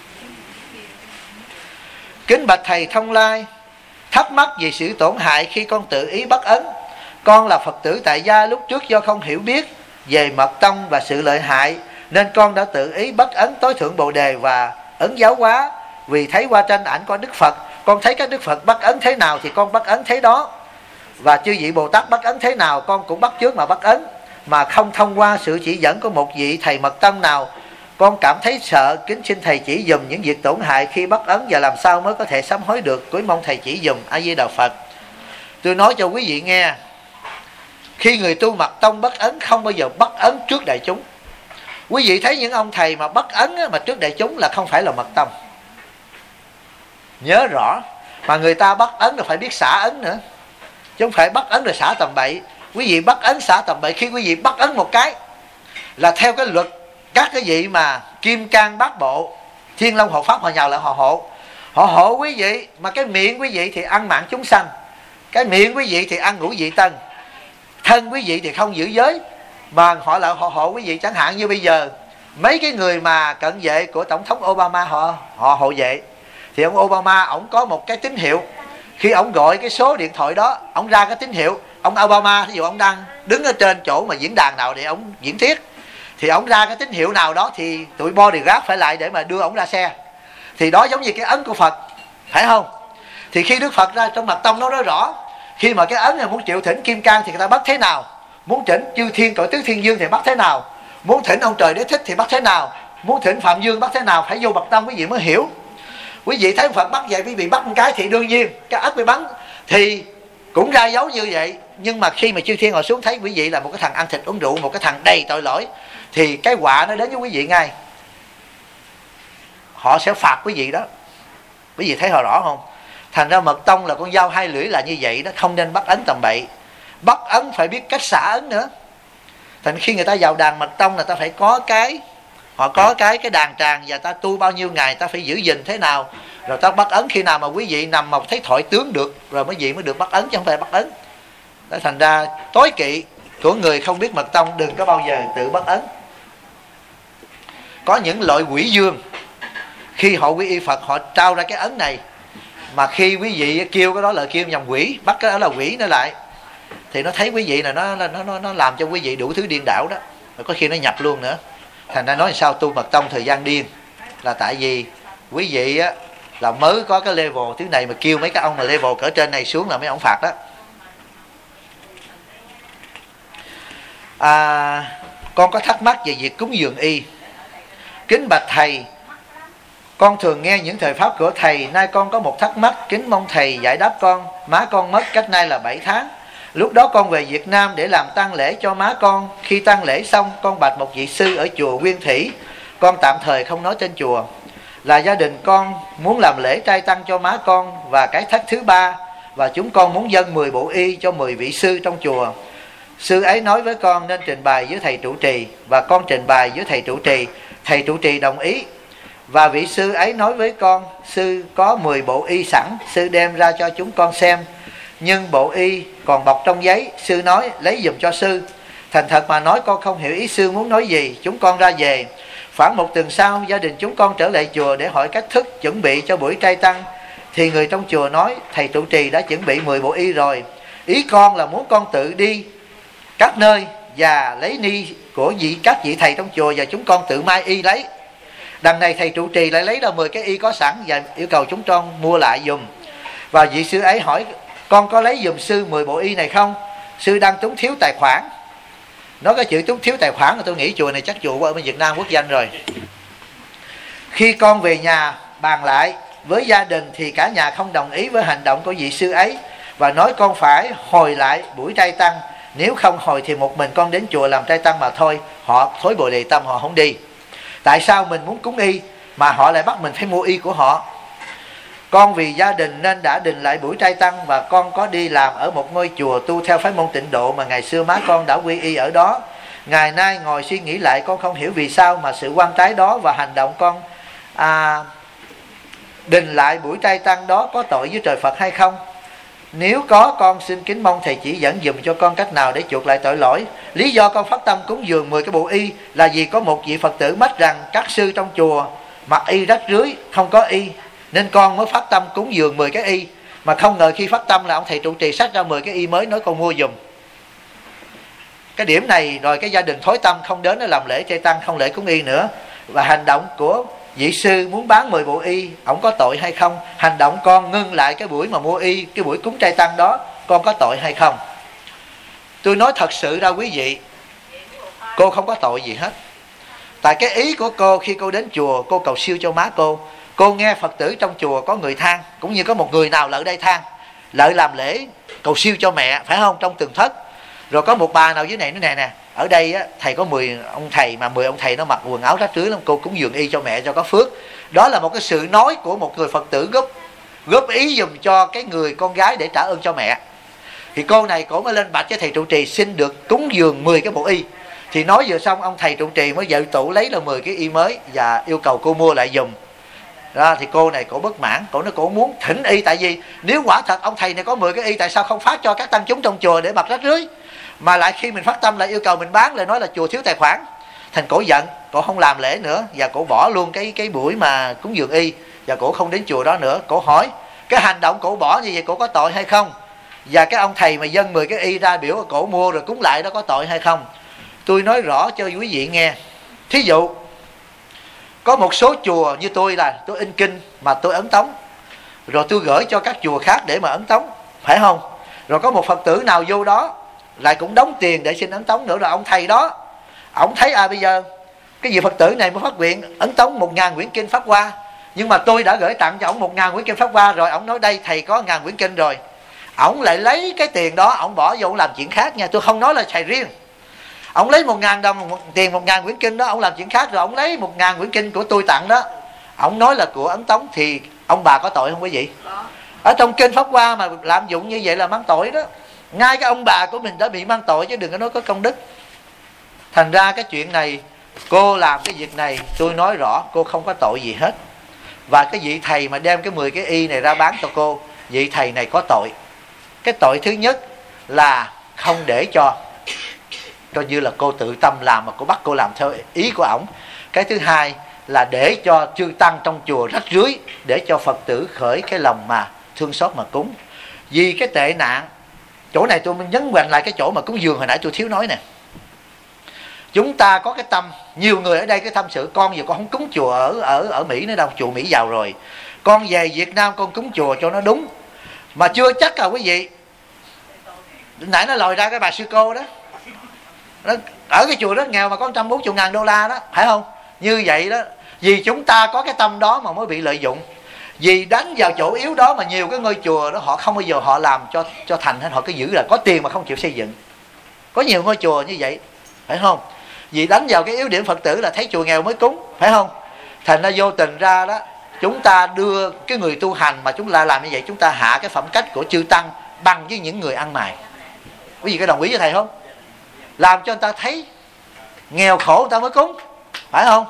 Kính bạch thầy Thông Lai, thắc mắc về sự tổn hại khi con tự ý bắt ấn. Con là Phật tử tại gia, lúc trước do không hiểu biết về mật tông và sự lợi hại, nên con đã tự ý bắt ấn tối thượng Bồ Đề và ấn giáo hóa. Vì thấy qua tranh ảnh có Đức Phật, con thấy các Đức Phật bắt ấn thế nào thì con bắt ấn thế đó, và chư vị Bồ Tát bắt ấn thế nào con cũng bắt chước mà bắt ấn, mà không thông qua sự chỉ dẫn của một vị thầy mật tông nào. Con cảm thấy sợ, kính xin thầy chỉ dùm những việc tổn hại khi bắt ấn và làm sao mới có thể sám hối được. Cuối mong thầy chỉ dùm. A Di Đà Phật. Tôi nói cho quý vị nghe, khi người tu mật tông bắt ấn không bao giờ bắt ấn trước đại chúng. Quý vị thấy những ông thầy mà bắt ấn mà trước đại chúng là không phải là mật tông, nhớ rõ. Mà người ta bắt ấn là phải biết xả ấn nữa, chứ không phải bắt ấn rồi xả tầm bậy. Quý vị bắt ấn xả tầm bậy, khi quý vị bắt ấn một cái là theo cái luật các cái vị mà Kim Cang Bát Bộ, Thiên Long Hộ Pháp họ nhào lại họ hộ quý vị. Mà cái miệng quý vị thì ăn mạng chúng sanh, cái miệng quý vị thì ăn ngũ vị tân, thân quý vị thì không giữ giới, mà họ lại họ hộ quý vị. Chẳng hạn như bây giờ mấy cái người mà cận vệ của Tổng thống Obama họ hộ vệ, thì ông Obama ổng có một cái tín hiệu, khi ổng gọi cái số điện thoại đó, ổng ra cái tín hiệu. Ông Obama ví dụ ông đang đứng ở trên chỗ mà diễn đàn nào để ổng diễn thuyết, thì ổng ra cái tín hiệu nào đó thì tụi bodyguard phải lại để mà đưa ổng ra xe. Thì đó giống như cái ấn của Phật, phải không? Thì khi Đức Phật ra trong mật tông nó nói rõ, khi mà cái ấn này muốn triệu thỉnh Kim Cang thì người ta bắt thế nào, muốn thỉnh chư thiên cõi tứ thiên dương thì bắt thế nào, muốn thỉnh ông trời đế thích thì bắt thế nào, muốn thỉnh Phạm Dương bắt thế nào. Phải vô mật tông quý vị mới hiểu. Quý vị thấy Phật bắt vậy, quý vị bắt một cái thì đương nhiên cái ất bị bắn thì cũng ra dấu như vậy. Nhưng mà khi mà chư thiên họ xuống thấy quý vị là một cái thằng ăn thịt uống rượu, một cái thằng đầy tội lỗi, thì cái họa nó đến với quý vị ngay. Họ sẽ phạt quý vị đó. Quý vị thấy họ rõ không? Thành ra mật tông là con dao hai lưỡi là như vậy đó, không nên bắt ấn tầm bậy. Bắt ấn phải biết cách xả ấn nữa. Thành khi người ta vào đàn mật tông là ta phải có cái, họ có cái đàn tràng, và ta tu bao nhiêu ngày ta phải giữ gìn thế nào, rồi ta bắt ấn khi nào mà quý vị nằm mọc thấy thoại tướng được, rồi quý vị mới được bắt ấn, chứ không phải bắt ấn. Đó, thành ra tối kỵ của người không biết mật tông đừng có bao giờ tự bắt ấn. Có những loại quỷ dương, khi họ quy y Phật họ trao ra cái ấn này, mà khi quý vị kêu cái đó là kêu nhầm quỷ, bắt cái đó là quỷ nó lại, thì nó thấy quý vị là nó làm cho quý vị đủ thứ điên đảo đó, rồi có khi nó nhập luôn nữa. Thành ra nói sao tu mật tông thời gian điên, là tại vì quý vị á, là mới có cái level thứ này mà kêu mấy cái ông mà level cỡ trên này xuống là mấy ông phạt đó. con có thắc mắc về việc cúng dường y. Kính bạch thầy, con thường nghe những thời pháp của thầy, nay con có một thắc mắc, kính mong thầy giải đáp con. Má con mất cách nay là 7 tháng. Lúc đó con về Việt Nam để làm tang lễ cho má con. Khi tang lễ xong, con bạch một vị sư ở chùa Nguyên Thủy, con tạm thời không nói tên chùa, là gia đình con muốn làm lễ trai tăng cho má con và cái thất thứ ba, và chúng con muốn dâng 10 bộ y cho 10 vị sư trong chùa. Sư ấy nói với con nên trình bày với thầy trụ trì, và con trình bày với thầy trụ trì. Thầy trụ trì đồng ý, và vị sư ấy nói với con sư có 10 bộ y sẵn, sư đem ra cho chúng con xem, nhưng bộ y còn bọc trong giấy. Sư nói lấy giùm cho sư. Thành thật mà nói con không hiểu ý sư muốn nói gì. Chúng con ra về. Khoảng một tuần sau, gia đình chúng con trở lại chùa để hỏi cách thức chuẩn bị cho buổi trai tăng, thì người trong chùa nói thầy trụ trì đã chuẩn bị 10 bộ y rồi. Ý con là muốn con tự đi các nơi và lấy ni của các vị thầy trong chùa, và chúng con tự mai y lấy. Đằng này thầy trụ trì lại lấy ra 10 cái y có sẵn và yêu cầu chúng con mua lại dùm. Và vị sư ấy hỏi con có lấy dùm sư 10 bộ y này không? Sư đang túng thiếu tài khoản. Nói cái chữ túng thiếu tài khoản là tôi nghĩ chùa này chắc chùa ở bên Việt Nam quốc danh rồi. Khi con về nhà bàn lại với gia đình thì cả nhà không đồng ý với hành động của vị sư ấy, và nói con phải hồi lại buổi trai tăng. Nếu không hồi thì một mình con đến chùa làm trai tăng mà thôi. Họ thối bồ đề tâm, họ không đi. Tại sao mình muốn cúng y mà họ lại bắt mình phải mua y của họ? Con vì gia đình nên đã định lại buổi trai tăng, và con có đi làm ở một ngôi chùa tu theo phái môn Tịnh Độ mà ngày xưa má con đã quy y ở đó. Ngày nay ngồi suy nghĩ lại, con không hiểu vì sao mà sự quan trái đó và hành động con định lại buổi trai tăng đó có tội với trời Phật hay không? Nếu có, con xin kính mong thầy chỉ dẫn dùm cho con cách nào để chuộc lại tội lỗi. Lý do con phát tâm cúng dường 10 cái bộ y là vì có một vị Phật tử mách rằng các sư trong chùa mặc y rách rưới, không có y, nên con mới phát tâm cúng dường 10 cái y. Mà không ngờ khi phát tâm là ông thầy trụ trì xách ra 10 cái y mới, nói con mua dùm. Cái điểm này rồi cái gia đình thối tâm không đến để làm lễ trai tăng, không lễ cúng y nữa. Và hành động của vị sư muốn bán 10 bộ y, ổng có tội hay không? Hành động con ngưng lại cái buổi mà mua y, cái buổi cúng trai tăng đó, con có tội hay không? Tôi nói thật sự ra quý vị, cô không có tội gì hết. Tại cái ý của cô khi cô đến chùa, cô cầu siêu cho má cô nghe Phật tử trong chùa có người than, cũng như có một người nào lợi đây than, lợi làm lễ cầu siêu cho mẹ, phải không? Trong tường thất. Rồi có một bà nào dưới này nói nè, ở đây á, thầy có 10 ông thầy, mà 10 ông thầy nó mặc quần áo rách rưới lắm, cô cúng dường y cho mẹ cho có phước. Đó là một cái sự nói của một người Phật tử góp ý dùm cho cái người con gái để trả ơn cho mẹ. Thì cô này cổ mới lên bạch với thầy trụ trì xin được cúng dường 10 cái bộ y. Thì nói vừa xong, ông thầy trụ trì mới dạy tủ lấy là 10 cái y mới và yêu cầu cô mua lại dùm. Đó, thì cô này cổ bất mãn, cổ nói cổ muốn thỉnh y, tại vì nếu quả thật ông thầy này có 10 cái y, tại sao không phát cho các tăng chúng trong chùa để mặc rách rưới, mà lại khi mình phát tâm lại yêu cầu mình bán, lại nói là chùa thiếu tài khoản. Thành cổ giận, cổ không làm lễ nữa, và cổ bỏ luôn cái buổi mà cúng dường y, và cổ không đến chùa đó nữa. Cổ hỏi cái hành động cổ bỏ như vậy cổ có tội hay không, và cái ông thầy mà dâng 10 cái y ra biểu cổ mua rồi cúng lại đó có tội hay không? Tôi nói rõ cho quý vị nghe. Thí dụ có một số chùa như tôi là tôi in kinh mà tôi ấn tống, rồi tôi gửi cho các chùa khác để mà ấn tống, phải không? Rồi có một Phật tử nào vô đó lại cũng đóng tiền để xin ấn tống nữa, rồi ông thầy đó ông thấy bây giờ cái vị Phật tử này mới phát nguyện ấn tống 1000 quyển kinh Pháp Hoa, nhưng mà tôi đã gửi tặng cho ông 1000 quyển kinh Pháp Hoa rồi, ông nói đây thầy có 1000 quyển kinh rồi, ông lại lấy cái tiền đó ông bỏ vô ông làm chuyện khác nha. Tôi không nói là thầy riêng, ông lấy 1000 đồng tiền 1000 quyển kinh đó ông làm chuyện khác, rồi ông lấy 1000 quyển kinh của tôi tặng đó ông nói là của ấn tống, thì ông bà có tội không quý vị? Ở trong kinh Pháp Hoa mà lạm dụng như vậy là mang tội đó. Ngay cái ông bà của mình đã bị mang tội chứ đừng có nói có công đức. Thành ra cái chuyện này, cô làm cái việc này tôi nói rõ cô không có tội gì hết. Và cái vị thầy mà đem cái 10 cái y này ra bán cho cô, vị thầy này có tội. Cái tội thứ nhất là không để cho coi như là cô tự tâm làm mà cô bắt cô làm theo ý của ổng. Cái thứ hai là để cho chư tăng trong chùa rách rưới, để cho Phật tử khởi cái lòng mà thương xót mà cúng. Vì cái tệ nạn, chỗ này tôi nhấn mạnh lại cái chỗ mà cúng dường hồi nãy tôi thiếu nói nè. Chúng ta có cái tâm, nhiều người ở đây cái tâm sự con giờ con không cúng chùa ở Mỹ nữa đâu, chùa Mỹ giàu rồi, con về Việt Nam con cúng chùa cho nó đúng. Mà chưa chắc quý vị. Nãy nó lòi ra cái bà sư cô đó, ở cái chùa rất nghèo mà có 140.000 đô la đó, phải không? Như vậy đó, vì chúng ta có cái tâm đó mà mới bị lợi dụng. Vì đánh vào chỗ yếu đó mà nhiều cái ngôi chùa đó họ không bao giờ họ làm cho thành hết, họ cứ giữ là có tiền mà không chịu xây dựng. Có nhiều ngôi chùa như vậy, phải không? Vì đánh vào cái yếu điểm Phật tử là thấy chùa nghèo mới cúng, phải không? Thành ra vô tình ra đó, chúng ta đưa cái người tu hành mà chúng ta làm như vậy, chúng ta hạ cái phẩm cách của chư tăng bằng với những người ăn mày. Quý vị có đồng ý với thầy không? Làm cho người ta thấy nghèo khổ người ta mới cúng, phải không?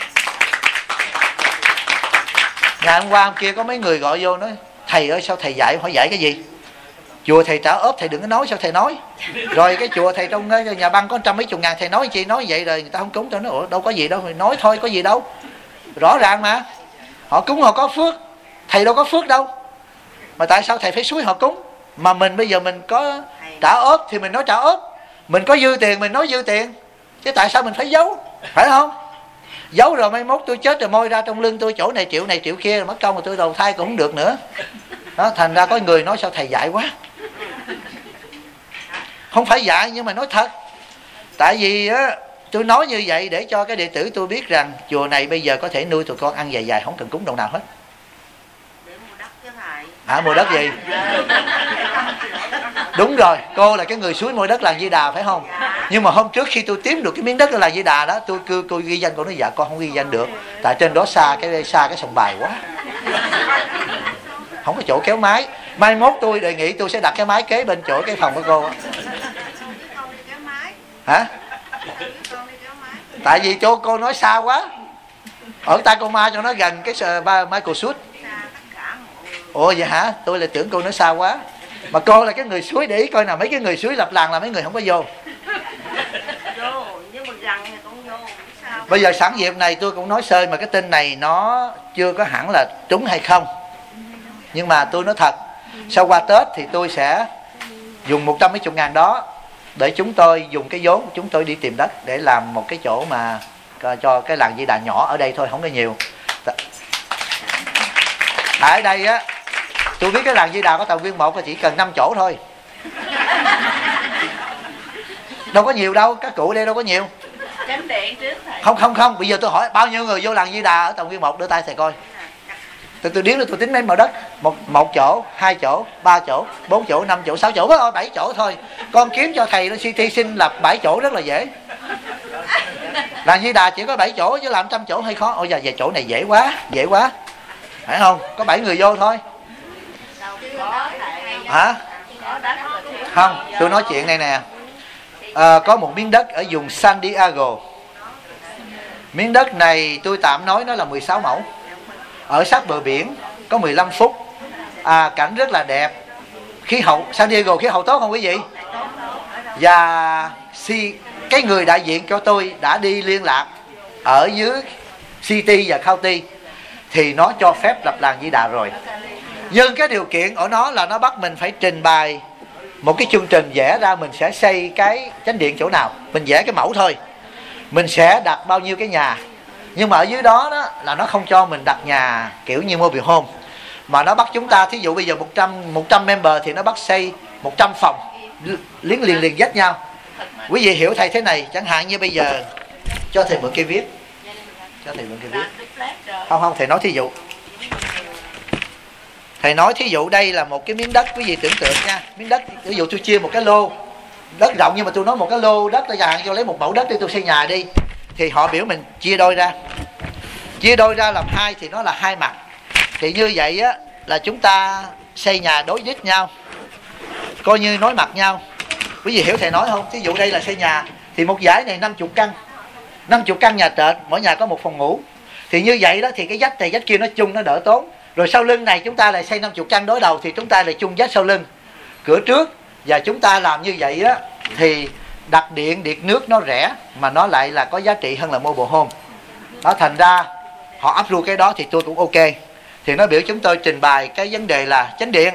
Ngày hôm qua hôm kia có mấy người gọi vô nói: thầy ơi sao thầy dạy, hỏi dạy cái gì? Chùa thầy trả ốp thầy đừng có nói, sao thầy nói? Rồi cái chùa thầy trong nhà băng có 120.000 thầy nói chi nói vậy rồi người ta không cúng. Tôi nói ủa đâu có gì đâu, nói thôi có gì đâu, rõ ràng mà. Họ cúng họ có phước, thầy đâu có phước đâu, mà tại sao thầy phải xúi họ cúng? Mà mình bây giờ mình có trả ốp thì mình nói trả ốp, mình có dư tiền mình nói dư tiền, chứ tại sao mình phải giấu, phải không? Giấu rồi mai mốt tôi chết rồi môi ra trong lưng tôi chỗ này triệu kia rồi mất công rồi tôi đầu thai cũng không được nữa đó. Thành ra có người nói sao thầy dạy quá. Không phải dạy nhưng mà nói thật. Tại vì á, tôi nói như vậy để cho cái đệ tử tôi biết rằng chùa này bây giờ có thể nuôi tụi con ăn dài không cần cúng đồng nào hết. Mua đất gì? Đúng rồi, cô là cái người suối mua đất làng Di Đà phải không? Nhưng mà hôm trước khi tôi kiếm được cái miếng đất ở làng Di Đà đó, tôi ghi danh, cô nói dạ con không ghi danh được, tại trên đó xa cái sông Bài quá, không có chỗ kéo máy. Mai mốt tôi đề nghị tôi sẽ đặt cái máy kế bên chỗ cái phòng của cô. Hả? Tại vì chỗ cô nói xa quá, ở Tacoma cho nó gần cái Michael Suit. Ồ vậy hả? Tôi là tưởng cô nói xa quá. Mà cô là cái người suối, để ý coi nào, mấy cái người suối lập làng là mấy người không có vô. Bây giờ sẵn dịp này tôi cũng nói sơi mà cái tin này nó chưa có hẳn là trúng hay không. Nhưng mà tôi nói thật, sau qua Tết thì tôi sẽ dùng 100-mấy-chục-ngàn đó để chúng tôi dùng cái vốn chúng tôi đi tìm đất để làm một cái chỗ mà cho cái làng Di Đà nhỏ ở đây thôi, không có nhiều. Ở đây á, tôi biết cái làng Di Đà có Tàu Viên 1 là chỉ cần 5 chỗ thôi, đâu có nhiều đâu, các cụ đây đâu có nhiều. Không, bây giờ tôi hỏi bao nhiêu người vô làng Di Đà ở Tàu Viên 1, đưa tay thầy coi. Tôi điếm tôi tính mấy mẫu đất, một chỗ, 2 chỗ, 3 chỗ, 4 chỗ, 5 chỗ, 6 chỗ, 7 chỗ thôi. Con kiếm cho thầy nó CT xin lập 7 chỗ rất là dễ. Làng Di Đà chỉ có 7 chỗ chứ làm 100 chỗ hơi khó. Ôi giờ về chỗ này dễ quá, phải không? Có 7 người vô thôi. Hả? Không, tôi nói chuyện này nè. Có một miếng đất ở vùng San Diego. Miếng đất này tôi tạm nói nó là 16 mẫu. Ở sát bờ biển, có 15 phút. Cảnh rất là đẹp. Khí hậu, San Diego khí hậu tốt không quý vị? Và cái người đại diện cho tôi đã đi liên lạc ở dưới City và County thì nó cho phép lập làng Di Đà rồi. Nhưng cái điều kiện ở nó là nó bắt mình phải trình bày một cái chương trình vẽ ra mình sẽ xây cái chánh điện chỗ nào. Mình vẽ cái mẫu thôi, mình sẽ đặt bao nhiêu cái nhà. Nhưng mà ở dưới đó là nó không cho mình đặt nhà kiểu như mobile home, mà nó bắt chúng ta, thí dụ bây giờ 100 member thì nó bắt xây 100 phòng liền dắt nhau. Quý vị hiểu thầy thế này, chẳng hạn như bây giờ cho thầy mượn cây viết, không thầy nói thí dụ. Thầy nói thí dụ đây là một cái miếng đất, quý vị tưởng tượng nha, miếng đất, ví dụ tôi chia một cái lô đất rộng, nhưng mà tôi nói một cái lô đất là dạng, tôi lấy một mẫu đất để tôi xây nhà đi, thì họ biểu mình chia đôi ra làm 2 thì nó là 2 mặt. Thì như vậy á là chúng ta xây nhà đối đít nhau, coi như nói mặt nhau. Quý vị hiểu thầy nói không? Thí dụ đây là xây nhà thì một dãy này 50 căn nhà trệt, mỗi nhà có một phòng ngủ. Thì như vậy đó thì cái vách này vách kia nó chung, nó đỡ tốn. Rồi sau lưng này chúng ta lại xây 50 căn đối đầu thì chúng ta lại chung vách sau lưng, cửa trước. Và chúng ta làm như vậy á thì đặt điện nước nó rẻ mà nó lại là có giá trị hơn là mobile home. Đó, thành ra họ approve cái đó thì tôi cũng ok. Thì nó biểu chúng tôi trình bày cái vấn đề là chánh điện,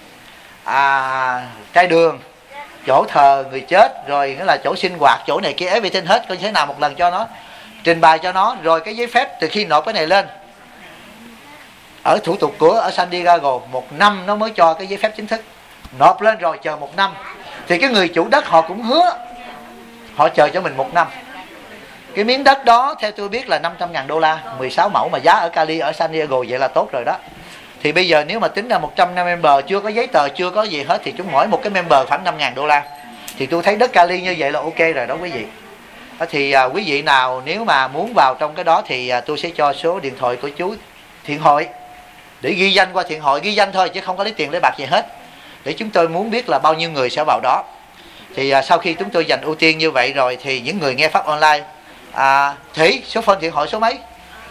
cái đường, chỗ thờ người chết, rồi nghĩa là chỗ sinh hoạt, chỗ này kia everything hết, coi như thế nào một lần cho nó trình bày cho nó. Rồi cái giấy phép từ khi nộp cái này lên ở thủ tục của ở San Diego 1 năm nó mới cho cái giấy phép chính thức. Nộp lên rồi chờ 1 năm thì cái người chủ đất họ cũng hứa họ chờ cho mình 1 năm. Cái miếng đất đó theo tôi biết là 500.000 đô la, 16 mẫu mà giá ở Cali, ở San Diego vậy là tốt rồi đó. Thì bây giờ nếu mà tính ra 150 member, chưa có giấy tờ, chưa có gì hết, thì chúng mỗi một cái member khoảng 5.000 đô la. Thì tôi thấy đất Cali như vậy là ok rồi đó quý vị. Thì quý vị nào nếu mà muốn vào trong cái đó thì tôi sẽ cho số điện thoại của chú Thiện Hội để ghi danh qua Thiện Hội, ghi danh thôi chứ không có lấy tiền lấy bạc gì hết, để chúng tôi muốn biết là bao nhiêu người sẽ vào đó. Thì sau khi chúng tôi dành ưu tiên như vậy rồi thì những người nghe pháp online, Thủy, số phone Thiện Hội số mấy?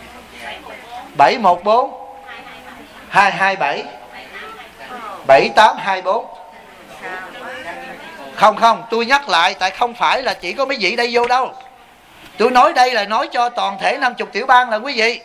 714 227 7824. Không, tôi nhắc lại, tại không phải là chỉ có mấy vị đây vô đâu. Tôi nói đây là nói cho toàn thể 50 tiểu bang là quý vị.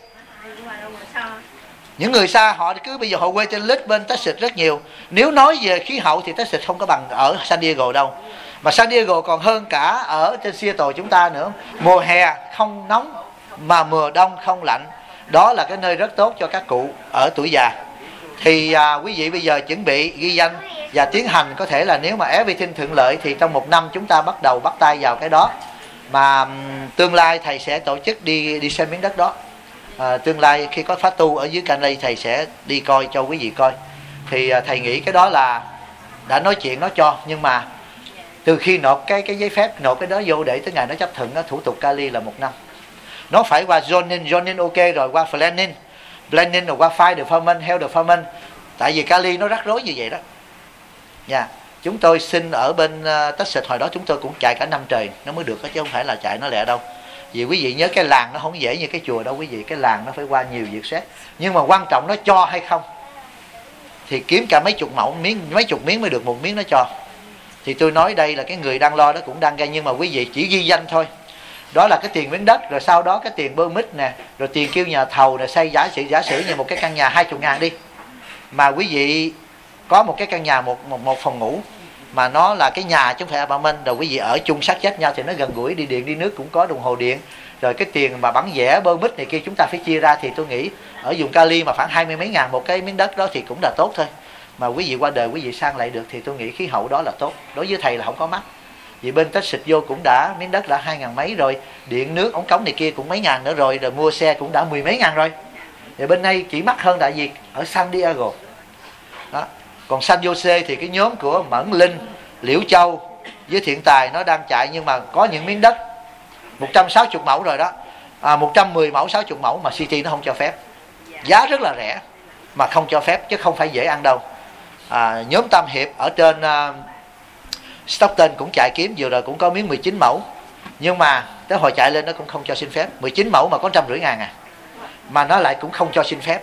Những người xa họ cứ bây giờ họ quay trên list bên Texas rất nhiều. Nếu nói về khí hậu thì Texas không có bằng ở San Diego đâu. Mà San Diego còn hơn cả ở trên Seattle chúng ta nữa. Mùa hè không nóng mà mùa đông không lạnh. Đó là cái nơi rất tốt cho các cụ ở tuổi già. Thì quý vị bây giờ chuẩn bị ghi danh và tiến hành. Có thể là nếu mà everything thuận lợi thì trong 1 năm chúng ta bắt đầu bắt tay vào cái đó. Mà tương lai thầy sẽ tổ chức đi xem miếng đất đó. Tương lai khi có phát tu ở dưới Canada thầy sẽ đi coi cho quý vị coi. Thì thầy nghĩ cái đó là đã nói chuyện nó cho, nhưng mà từ khi nộp cái giấy phép, nộp cái đó vô để tới ngày nó chấp thuận, thủ tục Cali là 1 năm. Nó phải qua zoning ok rồi qua planning rồi qua fire department, health department. Tại vì Cali nó rắc rối như vậy đó. Nha. Chúng tôi xin ở bên Texas hồi đó chúng tôi cũng chạy cả năm trời nó mới được, chứ không phải là chạy nó lẹ đâu. Vì quý vị nhớ cái làng nó không dễ như cái chùa đâu quý vị, cái làng nó phải qua nhiều việc xét. Nhưng mà quan trọng nó cho hay không. Thì kiếm cả mấy chục miếng mới được một miếng nó cho. Thì tôi nói đây là cái người đang lo đó cũng đang gây, nhưng mà quý vị chỉ ghi danh thôi. Đó là cái tiền miếng đất, rồi sau đó cái tiền permit nè, rồi tiền kêu nhà thầu nè, xây giả sử như một cái căn nhà 20.000 đi. Mà quý vị có một cái căn nhà một phòng ngủ mà nó là cái nhà chứ không phải apartment, rồi quý vị ở chung sát chết nhau thì nó gần gũi, đi điện đi nước cũng có đồng hồ điện, rồi cái tiền mà bản vẽ permit này kia chúng ta phải chia ra. Thì tôi nghĩ ở vùng Cali mà khoảng 20 mấy ngàn một cái miếng đất đó thì cũng là tốt thôi. Mà quý vị qua đời quý vị sang lại được thì tôi nghĩ khí hậu đó là tốt. Đối với thầy là không có mắc. Vì bên Texas vô cũng đã miếng đất đã 2.000 mấy rồi, điện nước ống cống này kia cũng mấy ngàn nữa rồi mua xe cũng đã 10 mấy ngàn rồi. Thì bên đây chỉ mắc hơn tại vì ở San Diego đó. Còn San Jose thì cái nhóm của Mẫn Linh, Liễu Châu với Thiện Tài nó đang chạy, nhưng mà có những miếng đất 160 mẫu rồi đó, 110 mẫu 60 mẫu mà City nó không cho phép. Giá rất là rẻ mà không cho phép chứ không phải dễ ăn đâu. Nhóm Tam Hiệp ở trên Stockton cũng chạy kiếm vừa rồi cũng có miếng 19 mẫu, nhưng mà tới hồi chạy lên nó cũng không cho xin phép. 19 mẫu mà có 150.000 mà nó lại cũng không cho xin phép.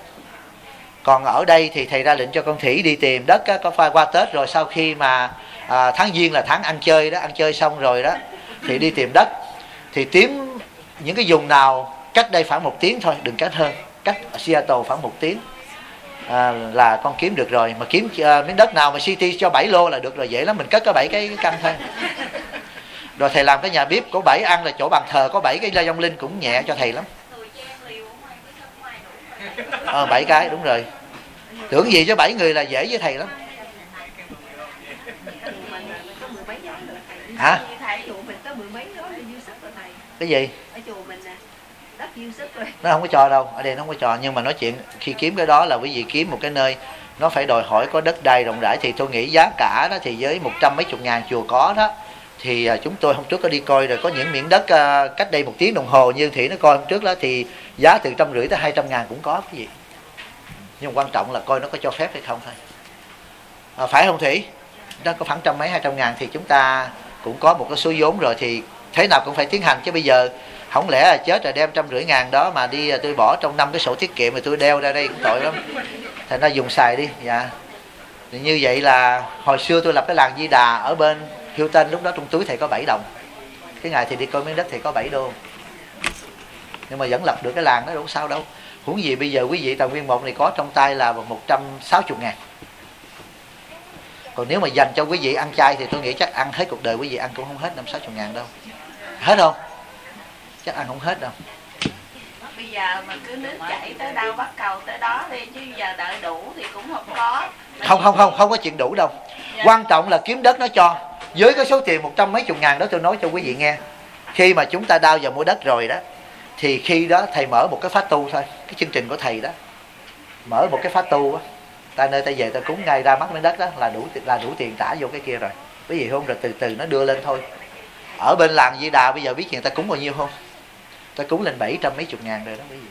Còn ở đây thì thầy ra lệnh cho con Thủy đi tìm đất có pha qua Tết rồi, sau khi mà tháng Giêng là tháng ăn chơi đó, ăn chơi xong rồi đó thì đi tìm đất. Thì kiếm những cái vùng nào cách đây khoảng 1 tiếng thôi, đừng cách hơn, cách Seattle khoảng 1 tiếng là con kiếm được rồi. Mà kiếm miếng đất nào mà City cho 7 lô là được rồi, dễ lắm, mình cất có 7 cái căn thôi. Rồi thầy làm cái nhà bếp của 7 ăn là chỗ bàn thờ có 7 cái la vong linh cũng nhẹ cho thầy lắm. 7 cái đúng rồi. Tưởng gì cho 7 người là dễ với thầy lắm. Hả? Cái gì? Nó không có cho đâu, ở đây nó không có cho. Nhưng mà nói chuyện khi kiếm cái đó là quý vị kiếm một cái nơi nó phải đòi hỏi có đất đai rộng rãi. Thì tôi nghĩ giá cả đó thì với 100 mấy chục ngàn chùa có đó. Thì chúng tôi hôm trước có đi coi rồi, có những miếng đất cách đây 1 tiếng đồng hồ như Thủy nó coi hôm trước đó thì giá từ 150 tới 200 ngàn cũng có cái gì. Nhưng quan trọng là coi nó có cho phép hay không thôi. Phải không Thủy? Nó có khoảng 100 mấy 200 ngàn thì chúng ta cũng có một cái số vốn rồi, thì thế nào cũng phải tiến hành. Chứ bây giờ không lẽ là chết rồi đem 150 ngàn đó mà đi tôi bỏ trong 5 cái sổ tiết kiệm rồi tôi đeo ra đây cũng tội lắm. Thành ra dùng xài đi. Dạ. Thì như vậy là hồi xưa tôi lập cái làng Di Đà ở bên Hilton, lúc đó trong túi thầy có 7 đồng. Cái ngày thì đi coi miếng đất thì có 7 đô. Nhưng mà vẫn lập được cái làng đó đâu sao đâu. Huống gì bây giờ quý vị Tàu Nguyên một này có trong tay là 160 ngàn. Còn nếu mà dành cho quý vị ăn chay thì tôi nghĩ chắc ăn hết cuộc đời quý vị ăn cũng không hết 5-60 ngàn đâu. Hết không? Chắc ăn không hết đâu. Bây giờ mà cứ nước chảy tới đâu bắt cầu tới đó đi, chứ giờ đợi đủ thì cũng không có. Không có chuyện đủ đâu. Dạ. Quan trọng là kiếm đất nó cho. Với cái số tiền 100 mấy chục ngàn đó, tôi nói cho quý vị nghe, khi mà chúng ta đao vào mua đất rồi đó, thì khi đó thầy mở một cái pháp tu thôi, cái chương trình của thầy đó, mở một cái pháp tu á, ta nơi ta về ta cúng ngay ra mắt miếng đất đó là đủ tiền trả vô cái kia rồi, quý vị không? Rồi từ từ nó đưa lên thôi. Ở bên làng Di Đà bây giờ biết người ta cúng bao nhiêu không? Ta cúng lên 700 mấy chục ngàn rồi đó quý vị,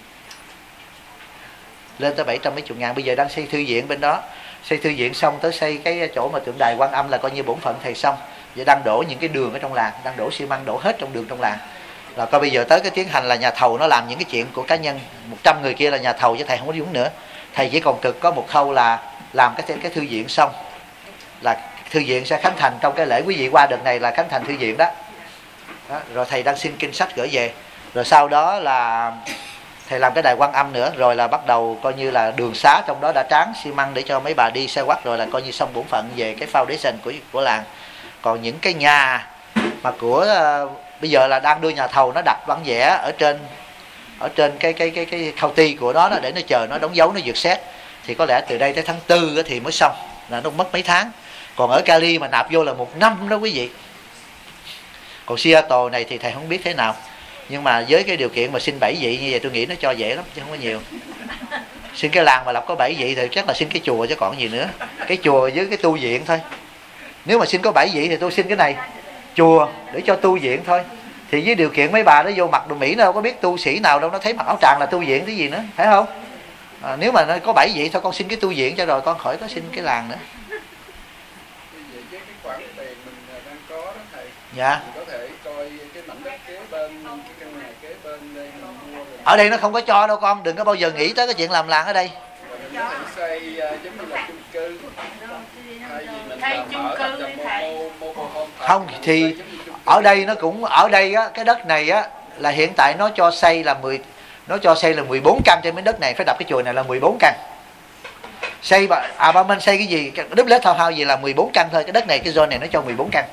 lên tới 700 mấy chục ngàn. Bây giờ đang xây thư viện bên đó, xây thư viện xong tới xây cái chỗ mà tượng đài Quan Âm là coi như bổn phận thầy xong. Giờ đang đổ những cái đường ở trong làng, đang đổ xi măng đổ hết trong đường trong làng. Rồi coi bây giờ tới cái tiến hành là nhà thầu nó làm những cái chuyện của cá nhân, 100 người kia là nhà thầu chứ thầy không có đúng nữa. Thầy chỉ còn cực có một khâu là làm cái thư viện xong, là thư viện sẽ khánh thành trong cái lễ quý vị qua đợt này là khánh thành thư viện đó. Rồi thầy đang xin kinh sách gửi về. Rồi sau đó là thầy làm cái đài Quan Âm nữa, rồi là bắt đầu coi như là đường xá trong đó đã tráng xi măng để cho mấy bà đi xe quắt, rồi là coi như xong bổn phận về cái foundation của làng. Còn những cái nhà mà của bây giờ là đang đưa nhà thầu nó đặt bản vẽ ở trên cái khâu ti của nó để nó chờ nó đóng dấu, nó duyệt xét, thì có lẽ từ đây tới tháng 4 thì mới xong, là nó mất mấy tháng. Còn ở Cali mà nạp vô là 1 năm đó quý vị. Còn Seattle này thì thầy không biết thế nào, nhưng mà với cái điều kiện mà xin 7 vị như vậy tôi nghĩ nó cho dễ lắm chứ không có nhiều. Xin cái làng mà lập có 7 vị thì chắc là xin cái chùa chứ còn gì nữa. Cái chùa với cái tu viện thôi. Nếu mà xin có 7 vị thì tôi xin cái này, chùa để cho tu viện thôi. Thì với điều kiện mấy bà nó vô mặc đồ Mỹ nó đâu có biết tu sĩ nào đâu, nó thấy mặc áo tràng là tu viện cái gì nữa, phải không? Nếu mà nó có 7 vị thôi con xin cái tu viện cho rồi con khỏi có xin cái làng nữa. Với cái khoản tiền mình đang có đó thầy, dạ, mình có thể coi cái mảnh đất kế bên, cái căn nhà kế bên đây mình mua rồi. Ở đây nó không có cho đâu con, đừng có bao giờ nghĩ tới cái chuyện làm làng ở đây. Rồi mình có thể xây giống như là chung cư, thay vì mình Thay làm chung ở cư trong đi thầy. mobile home park, Không thì ở đây nó cũng ở đây á, cái đất này á là hiện tại nó cho xây là 14 căn trên miếng đất này, phải đập cái chùa này là 14 căn. Xây ba Minh xây cái gì, duplex thao gì là 14 căn thôi, cái đất này cái zone này nó cho 14 căn.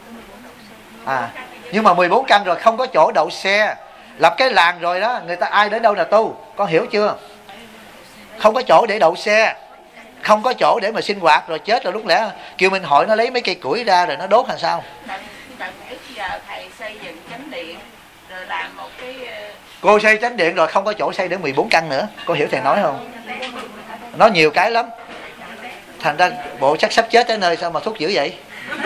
Nhưng mà 14 căn rồi không có chỗ đậu xe. Lập cái làng rồi đó, người ta ai đến đâu là tu, con hiểu chưa? Không có chỗ để đậu xe, không có chỗ để mà sinh hoạt, rồi chết rồi lúc lẽ kêu Minh Hội nó lấy mấy cây củi ra rồi nó đốt làm sao? Tận ít giờ thầy xây dựng chánh điện rồi làm một cái Cô xây chánh điện rồi không có chỗ xây để 14 căn nữa, cô hiểu thầy nói không? Nó nhiều cái lắm. Thành ra bộ chắc sắp chết tới nơi sao mà thúc dữ vậy?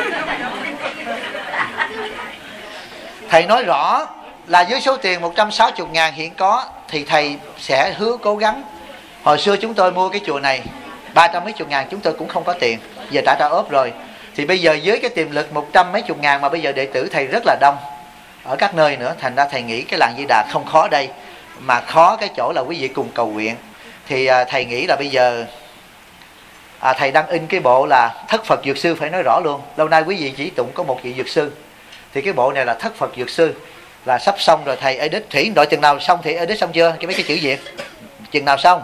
Thầy nói rõ là với số tiền 160.000 hiện có thì thầy sẽ hứa cố gắng. Hồi xưa chúng tôi mua cái chùa này 300 mấy chục ngàn chúng tôi cũng không có tiền, giờ trả ốp rồi. Thì bây giờ với cái tiềm lực 100 mấy chục ngàn mà bây giờ đệ tử thầy rất là đông ở các nơi nữa, thành ra thầy nghĩ cái làng Di Đà không khó đây, mà khó cái chỗ là quý vị cùng cầu nguyện. Thì thầy nghĩ là bây giờ thầy đang in cái bộ là Thất Phật Dược Sư, phải nói rõ luôn. Lâu nay quý vị chỉ tụng có một vị Dược Sư, thì cái bộ này là Thất Phật Dược Sư, là sắp xong rồi. Thầy edit Thủy đội chừng nào xong thì edit xong chưa? Cái mấy cái chữ Việt chừng nào xong?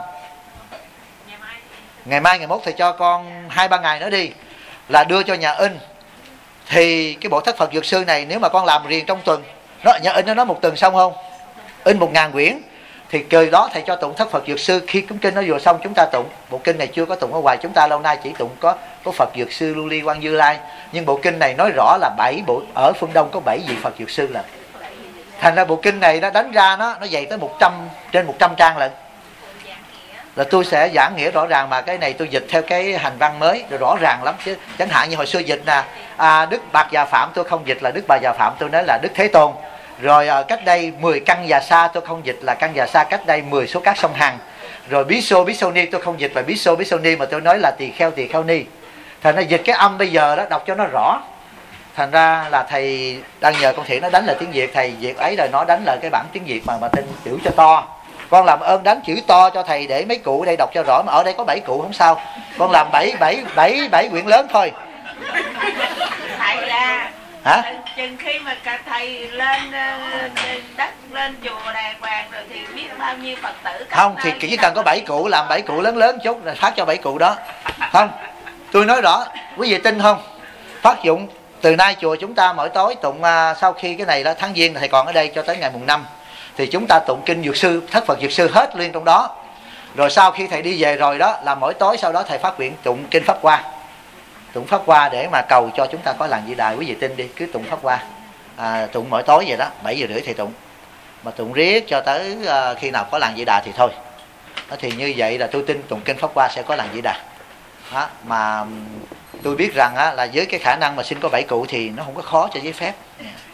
Ngày mai ngày mốt thầy cho con 2-3 ngày nữa đi, là đưa cho nhà in. Thì cái bộ Thất Phật Dược Sư này nếu mà con làm riêng trong tuần, nhà in nó nói 1 tuần xong không? In 1000 quyển thì cười đó thầy cho tụng Thất Phật Dược Sư. Khi cuốn kinh nó vừa xong chúng ta tụng. Bộ kinh này chưa có tụng ở ngoài, chúng ta lâu nay chỉ tụng có Phật Dược Sư Lưu Ly Quang Như Lai. Nhưng bộ kinh này nói rõ là 7 bộ, ở phương Đông có 7 vị Phật Dược Sư là. Thành ra bộ kinh này nó đánh ra nó dày tới trên 100 trang lận. Là tôi sẽ giảng nghĩa rõ ràng, mà cái này tôi dịch theo cái hành văn mới rồi rõ ràng lắm chứ. Chẳng hạn như hồi xưa dịch là Đức Bạc Già Phạm, tôi không dịch là Đức Bà Già Phạm, tôi nói là Đức Thế Tôn. Rồi cách đây 10 căn Già Sa tôi không dịch là căn Già Sa cách đây 10 số các sông Hằng. Rồi Bí Xô Bí Xô Ni tôi không dịch là Bí Xô Bí Xô Ni, mà tôi nói là Tỳ Kheo Ni. Thành ra dịch cái âm bây giờ đó đọc cho nó rõ. Thành ra là thầy đang nhờ con Thiện nó đánh là tiếng Việt, thầy Việt ấy rồi nó đánh là cái bản tiếng Việt mà tên chữ cho to. Con làm ơn đánh chữ to cho thầy để mấy cụ đây đọc cho rõ, mà ở đây có 7 cụ không sao. Con làm 7 quyển lớn thôi. Thầy hả? Chừng khi mà cả thầy lên đất, lên chùa đàng hoàng rồi thì biết bao nhiêu Phật tử. Không thì chỉ cần có 7 cụ, làm 7 cụ lớn chút rồi phát cho 7 cụ đó. Không, tôi nói rõ, quý vị tin không? Phát dụng từ nay chùa chúng ta mỗi tối tụng sau khi cái này đó tháng Giêng thầy còn ở đây cho tới ngày mùng 5 thì chúng ta tụng kinh Dược Sư, Thất Phật Dược Sư hết liên trong đó. Rồi sau khi thầy đi về rồi đó là mỗi tối sau đó thầy phát nguyện tụng kinh Pháp Hoa. tụng Pháp Hoa để mà cầu cho chúng ta có làng Di Đà. Quý vị tin đi, cứ tụng Pháp Hoa, tụng mỗi tối vậy đó, 7 giờ rưỡi thì tụng, mà tụng riết cho tới khi nào có làng Di Đà thì thôi. Đó, thì như vậy là tôi tin tụng kinh Pháp Hoa sẽ có làng Di Đà. Đó, mà tôi biết rằng á, là với cái khả năng mà xin có 7 cụ thì nó không có khó cho giấy phép.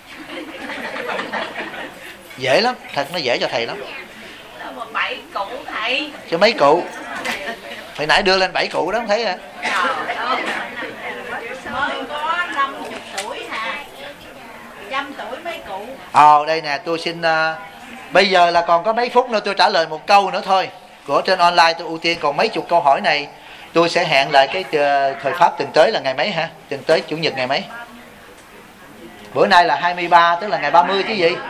Dễ lắm, thật nó dễ cho thầy lắm. 7 cụ thầy. Cho mấy cụ. Hồi nãy đưa lên 7 cụ đó không thấy hả? Mới có 50 tuổi hả? 100 tuổi mấy cụ. Đây nè, tôi xin bây giờ là còn có mấy phút nữa tôi trả lời một câu nữa thôi. Của trên online tôi ưu tiên, còn mấy chục câu hỏi này tôi sẽ hẹn lại cái thời Pháp tuần tới là ngày mấy hả? Tuần tới Chủ nhật ngày mấy? Bữa nay là 23, tức là ngày 30 chứ gì?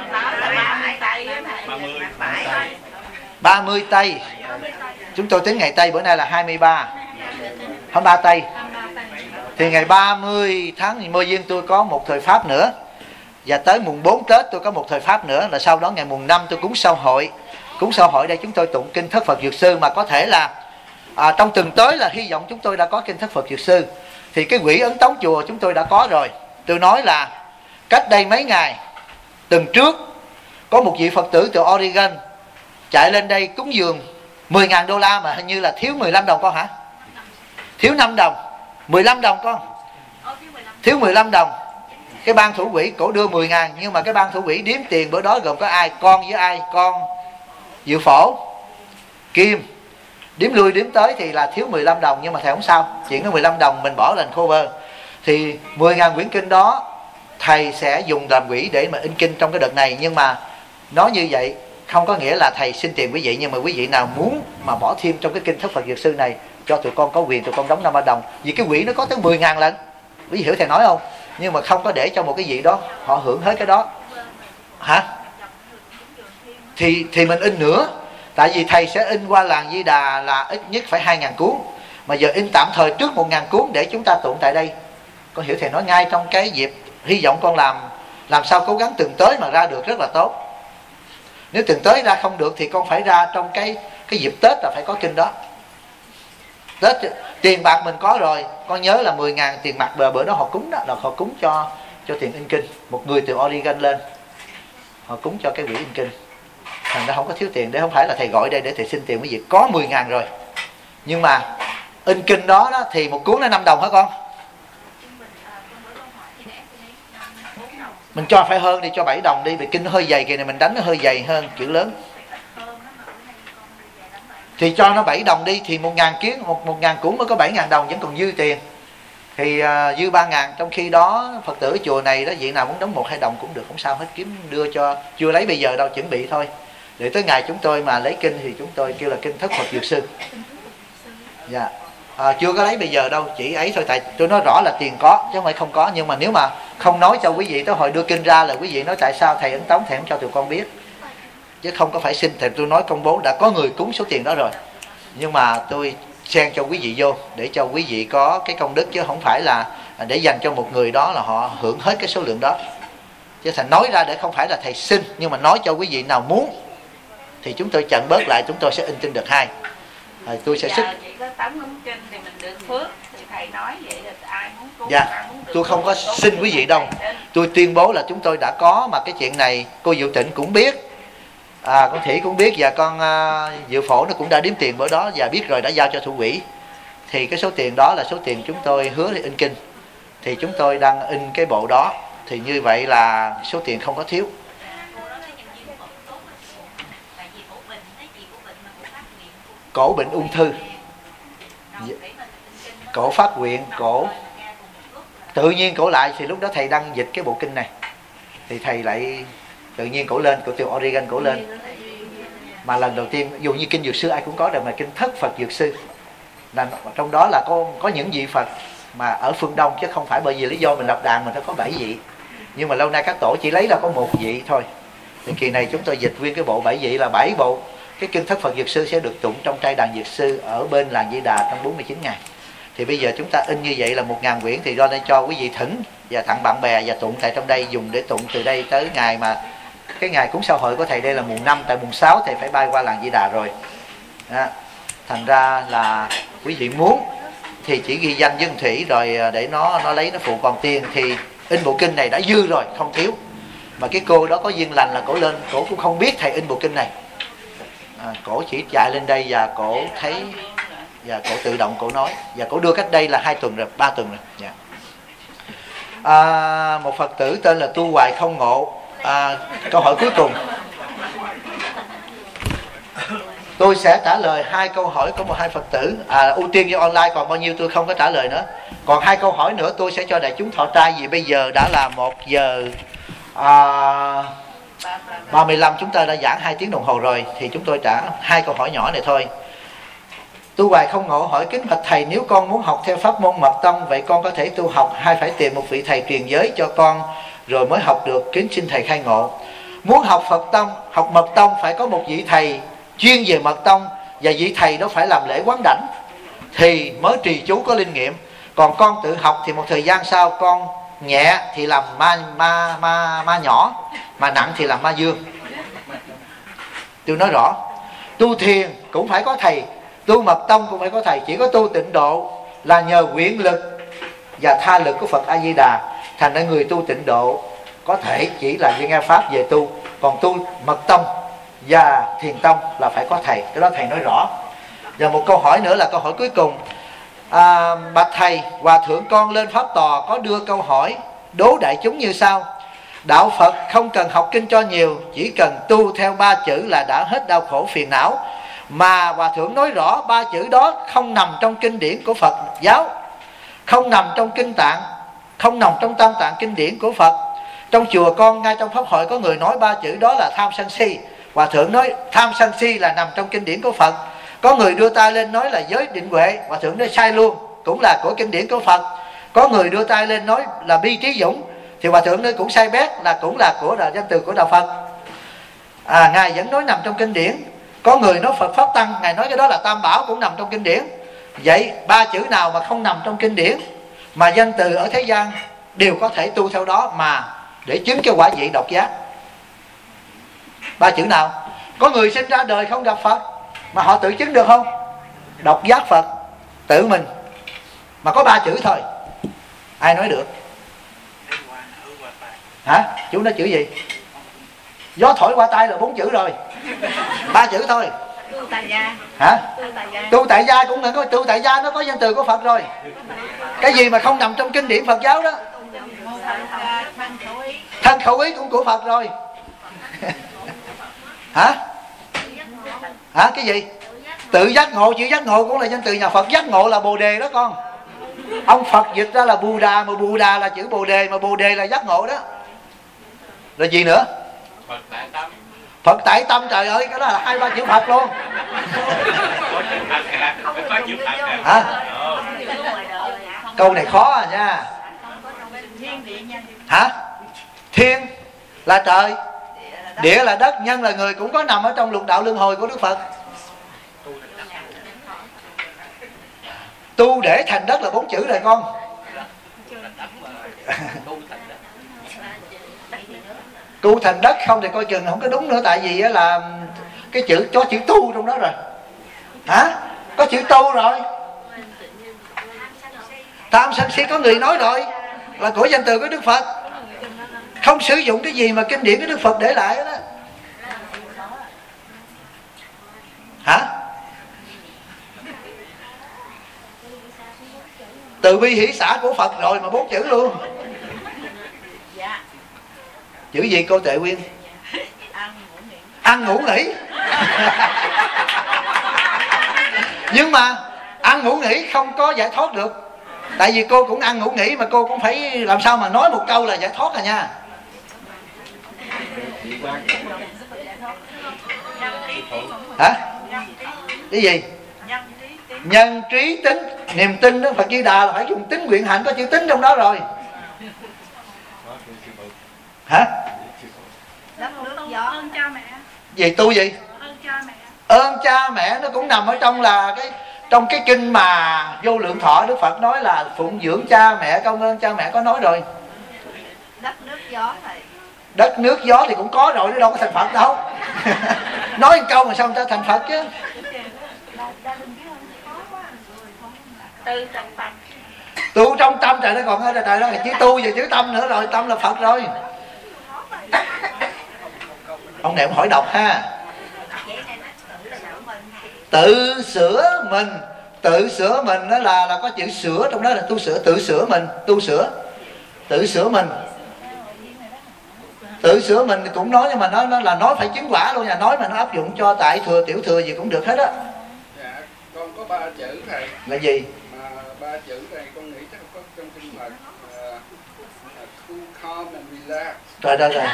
30 Tây. Chúng tôi tính ngày Tây, bữa nay là 23. 23 Tây. Thì ngày 30 tháng Mơ Duyên tôi có một thời Pháp nữa. Và tới mùng 4 Tết tôi có một thời Pháp nữa. Là sau đó ngày mùng 5 tôi cúng sau hội. Cúng sau hội đây chúng tôi tụng kinh Thất Phật Dược Sư. Mà có thể là trong tuần tới là hy vọng chúng tôi đã có kinh Thất Phật Dược Sư. Thì cái quỹ ấn tống chùa chúng tôi đã có rồi. Tôi nói là cách đây mấy ngày, tuần trước, có một vị Phật tử từ Oregon chạy lên đây cúng dường 10.000 đô la mà hình như là thiếu 15 đồng con hả? Thiếu 5 đồng, 15 đồng con. Thiếu 15 đồng. Cái ban thủ quỹ cổ đưa 10.000, nhưng mà cái ban thủ quỹ đếm tiền bữa đó gồm có ai? Con với ai? Con Diệu Phổ, Kim. Đếm lui đếm tới thì là thiếu 15 đồng, nhưng mà thầy không sao. Chuyện đó 15 đồng mình bỏ lên cover. Thì 10.000 quyển kinh đó thầy sẽ dùng làm quỹ để mà in kinh trong cái đợt này. Nhưng mà nói như vậy không có nghĩa là thầy xin tiền quý vị. Nhưng mà quý vị nào muốn mà bỏ thêm trong cái kinh Thất Phật Dược Sư này, cho tụi con có quyền tụi con đóng 50 đồng. Vì cái quỹ nó có tới 10.000 lần. Quý vị hiểu thầy nói không? Nhưng mà không có để cho một cái gì đó họ hưởng hết cái đó. Hả? Thì mình in nữa. Tại vì thầy sẽ in qua làng Di Đà là ít nhất phải 2.000 cuốn. Mà giờ in tạm thời trước 1.000 cuốn để chúng ta tụng tại đây. Con hiểu thầy nói ngay trong cái dịp. Hy vọng con làm sao cố gắng tuần tới mà ra được rất là tốt. Nếu tuần tới ra không được thì con phải ra trong cái dịp Tết là phải có kinh đó. Tết tiền bạc mình có rồi. Con nhớ là 10.000 tiền mặt bữa đó họ cúng đó, là họ cúng cho tiền in kinh. Một người từ Oregon lên, họ cúng cho cái quỹ in kinh. Thành ra không có thiếu tiền. Để không phải là thầy gọi đây để thầy xin tiền quý vị. Có 10.000 rồi. Nhưng mà in kinh đó thì một cuốn là 5 đồng hả con? Mình cho phải hơn đi, cho 7 đồng đi. Vì kinh nó hơi dày kìa này, mình đánh nó hơi dày hơn, chữ lớn. Thì cho nó 7 đồng đi. Thì 1.000 cuốn mới có 7.000 đồng, vẫn còn dư tiền. Thì dư 3.000. Trong khi đó Phật tử chùa này đó, vị nào muốn đóng 1-2 đồng cũng được, không sao hết. Kiếm đưa cho, chưa lấy bây giờ đâu, chuẩn bị thôi. Để tới ngày chúng tôi mà lấy kinh thì chúng tôi kêu là kinh Thất Phật Dược Sư. Dạ. Chưa có lấy bây giờ đâu, chỉ ấy thôi. Tại tôi nói rõ là tiền có chứ không phải không có. Nhưng mà nếu mà không nói cho quý vị tới hồi đưa kinh ra là quý vị nói tại sao thầy ấn tống thầy không cho tụi con biết, chứ không có phải xin. Thầy tôi nói công bố đã có người cúng số tiền đó rồi, nhưng mà tôi xen cho quý vị vô để cho quý vị có cái công đức, chứ không phải là để dành cho một người đó là họ hưởng hết cái số lượng đó. Chứ thầy nói ra để không phải là thầy xin, nhưng mà nói cho quý vị nào muốn thì chúng tôi chặn bớt lại, chúng tôi sẽ in trên đợt 2. Tôi sẽ xích. Chỉ có tấm ấn kinh thì mình được phước, thì thầy nói vậy là ai muốn cúng. Dạ, tôi không có xin quý vị đâu. Tôi tuyên bố là chúng tôi đã có, mà cái chuyện này cô Diệu Tịnh cũng biết, con Thủy cũng biết, và con Diệu Phổ nó cũng đã đếm tiền bữa đó và biết rồi, đã giao cho thủ quỹ. Thì cái số tiền đó là số tiền chúng tôi hứa để in kinh. Thì chúng tôi đang in cái bộ đó. Thì như vậy là số tiền không có thiếu. Cổ bệnh ung thư, cổ phát nguyện, cổ tự nhiên cổ lại. Thì lúc đó thầy đăng dịch cái bộ kinh này thì thầy lại tự nhiên cổ lên, cổ từ Oregon cổ lên. Mà lần đầu tiên dù như kinh Dược Sư ai cũng có rồi, mà kinh Thất Phật Dược Sư là trong đó là có những vị Phật mà ở phương Đông, chứ không phải bởi vì lý do mình lập đàn mình nó có 7 vị. Nhưng mà lâu nay các tổ chỉ lấy là có 1 vị thôi. Thì kỳ này chúng tôi dịch nguyên cái bộ 7 vị là 7 bộ. Cái kinh Thất Phật Dược Sư sẽ được tụng trong trai đàn Dược Sư ở bên làng Di Đà trong 49 ngày. Thì bây giờ chúng ta in như vậy là 1.000 quyển, thì do đây cho quý vị thỉnh và tặng bạn bè và tụng tại trong đây, dùng để tụng từ đây tới ngày mà cái ngày cúng sao hội của thầy đây là mùng 5, tại mùng 6 thầy phải bay qua làng Di Đà rồi. Đó. Thành ra là quý vị muốn thì chỉ ghi danh dân thủy rồi để nó lấy nó phụ con tiên, thì in bộ kinh này đã dư rồi, không thiếu. Mà cái cô đó có duyên lành là cổ lên, cổ cũng không biết thầy in bộ kinh này, cổ chỉ chạy lên đây và cổ thấy và cổ tự động cổ nói, và cổ đưa cách đây là 2 tuần rồi, 3 tuần rồi. Dạ. Một Phật tử tên là Tu Hoài Không Ngộ. Câu hỏi cuối cùng, tôi sẽ trả lời 2 câu hỏi của 2 Phật tử, ưu tiên cho online, còn bao nhiêu tôi không có trả lời nữa. Còn 2 câu hỏi nữa tôi sẽ cho đại chúng thọ trai, vì bây giờ đã là 1 giờ 35, chúng ta đã giảng 2 tiếng đồng hồ rồi, thì chúng tôi trả 2 câu hỏi nhỏ này thôi. Tu Hoài Không Ngộ hỏi: kính bạch thầy, nếu con muốn học theo pháp môn mật tông, vậy con có thể tu học hay phải tìm một vị thầy truyền giới cho con rồi mới học được? Kính xin thầy khai ngộ. Muốn học Phật tông, học mật tông phải có một vị thầy chuyên về mật tông, và vị thầy đó phải làm lễ quán đảnh thì mới trì chú có linh nghiệm. Còn con tự học thì một thời gian sau con nhẹ thì làm ma nhỏ, mà nặng thì làm ma dương. Tôi nói rõ, tu thiền cũng phải có thầy, tu mật tông cũng phải có thầy. Chỉ có tu tịnh độ là nhờ nguyện lực và tha lực của Phật A Di Đà. Thành ra người tu tịnh độ có thể chỉ là nghe pháp về tu, còn tu mật tông và thiền tông là phải có thầy. Cái đó thầy nói rõ. Và một câu hỏi nữa là câu hỏi cuối cùng. Bạch thầy, hòa thượng con lên pháp tòa có đưa câu hỏi đố đại chúng như sau: đạo Phật không cần học kinh cho nhiều, chỉ cần tu theo 3 chữ là đã hết đau khổ phiền não. Mà hòa thượng nói rõ 3 chữ đó không nằm trong kinh điển của Phật giáo, không nằm trong kinh tạng, không nằm trong tam tạng kinh điển của Phật. Trong chùa con, ngay trong pháp hội có người nói 3 chữ đó là tham sân si. Hòa thượng nói tham sân si là nằm trong kinh điển của Phật. Có người đưa tay lên nói là giới định huệ, hòa thượng nói sai luôn, cũng là của kinh điển của Phật. Có người đưa tay lên nói là bi trí dũng, thì hòa thượng nói cũng sai bét, là cũng là của danh từ của đạo Phật. Ngài vẫn nói nằm trong kinh điển. Có người nói Phật pháp tăng, ngài nói cái đó là tam bảo, cũng nằm trong kinh điển. Vậy 3 chữ nào mà không nằm trong kinh điển, mà danh từ ở thế gian đều có thể tu theo đó mà để chứng cái quả vị độc giác? 3 chữ nào? Có người sinh ra đời không gặp Phật mà họ tự chứng được không? Độc giác Phật tự mình, mà có 3 chữ thôi. Ai nói được? Hả? Chú nói chữ gì? Gió thổi qua tay là 4 chữ rồi. 3 chữ thôi. Tu tại gia. Hả? Tu tại gia cũng là có, tu tại gia nó có danh từ của Phật rồi. Cái gì mà không nằm trong kinh điển Phật giáo đó? Thân khẩu ý cũng của Phật rồi. Hả? Hả? Cái gì? Tự giác ngộ, chữ giác ngộ cũng là danh từ nhà Phật. Giác ngộ là Bồ Đề đó con. Ông Phật dịch ra là Bù Đà, mà Bù Đà là chữ Bồ Đề, mà Bồ Đề là giác ngộ đó. Rồi gì nữa? Phật tại tâm. Phật tại tâm, trời ơi, cái đó là 2-3 chữ Phật luôn. Hả? Câu này khó à nha. Hả? Thiên là trời, địa là đất, nhân là người, cũng có nằm ở trong lục đạo luân hồi của Đức Phật. Tu để thành đất là 4 chữ rồi con. Tu thành đất không thì coi chừng không có đúng nữa. Tại vì là cái chữ có chữ tu trong đó rồi. Hả? Có chữ tu rồi. Tham sân si có người nói rồi, là của danh từ của Đức Phật. Không sử dụng cái gì mà kinh điển của Đức Phật để lại đó. Hả? Từ bi hỷ xã của Phật rồi mà 4 chữ luôn. Chữ gì cô Tệ Quyên? Ăn ngủ nghỉ. Nhưng mà ăn ngủ nghỉ không có giải thoát được. Tại vì cô cũng ăn ngủ nghỉ, mà cô cũng phải làm sao mà nói một câu là giải thoát à nha. Hả? Cái gì? Nhân trí tính. Niềm tin đó, Phật Di Đà là phải dùng tính nguyện hạnh, có chữ tính trong đó rồi. Hả? Ơn cha mẹ. Gì tu gì? Ơn cha mẹ. Ơn cha mẹ nó cũng nằm ở trong là trong cái kinh mà Vô Lượng Thọ Đức Phật nói là phụng dưỡng cha mẹ, công ơn cha mẹ, có nói rồi. Đất nước gió thầy. Đất nước gió thì cũng có rồi, nó đâu có thành Phật đâu. Nói một câu mà sao người ta thành Phật chứ. Tu trong tâm, trời nó còn ở trời đó, chứ tu về chữ tâm nữa rồi, tâm là Phật rồi. Ông này ông hỏi đọc ha. Tự sửa mình, tự sửa mình đó là có chữ sửa trong đó, là tu sửa, tự sửa mình, tu sửa, tự sửa mình. Tự sửa mình cũng nói, nhưng mà nó là nói phải chứng quả luôn nha, nói mà nó áp dụng cho tại thừa tiểu thừa gì cũng được hết á. Dạ, con có 3 chữ thầy. Là gì? Mà 3 chữ này con nghĩ chắc có trong kinh Phật. Cool, calm and relax. Rồi rồi rồi.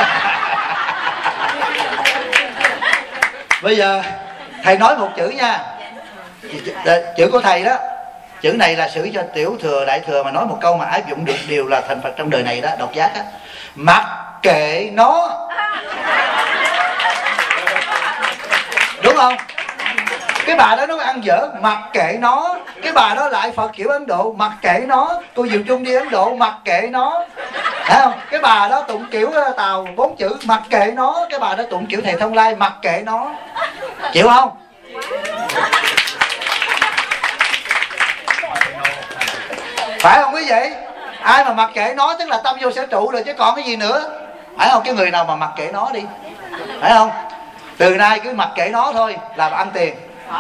Bây giờ thầy nói một chữ nha. Chữ của thầy đó, chữ này là sử cho tiểu thừa đại thừa, mà nói một câu mà áp dụng được đều là thành Phật trong đời này đó, độc giác á. Mặc kệ nó. Đúng không? Cái bà đó nó ăn dở, mặc kệ nó. Cái bà đó lại Phật kiểu Ấn Độ, mặc kệ nó. Cô Diệu Trung đi Ấn Độ, mặc kệ nó. Thấy không? Cái bà đó tụng kiểu Tàu 4 chữ, mặc kệ nó. Cái bà đó tụng kiểu Thầy Thông Lai, mặc kệ nó. Chịu không? Phải không quý vị? Ai mà mặc kệ nó tức là tâm vô sở trụ rồi chứ còn cái gì nữa. Phải không? Cái người nào mà mặc kệ nó đi, phải không? Từ nay cứ mặc kệ nó thôi là ăn tiền.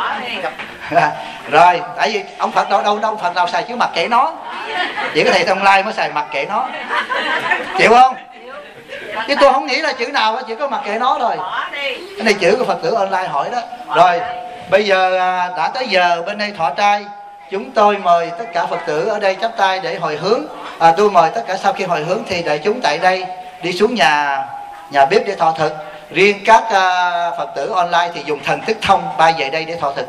Rồi, tại vì ông Phật đâu Phật nào xài chữ mặc kệ nó. Chỉ có Thầy Thông Lai mới xài mặc kệ nó. Chịu không? Chứ tôi không nghĩ là chữ nào chỉ có mặc kệ nó thôi. Cái này chữ của Phật tử online hỏi đó. Rồi, bây giờ đã tới giờ bên đây thọ trai. Chúng tôi mời tất cả Phật tử ở đây chắp tay để hồi hướng. Tôi mời tất cả sau khi hồi hướng thì đại chúng tại đây đi xuống nhà bếp để thọ thực. Riêng các Phật tử online thì dùng thần thức thông bay về đây để thọ thực.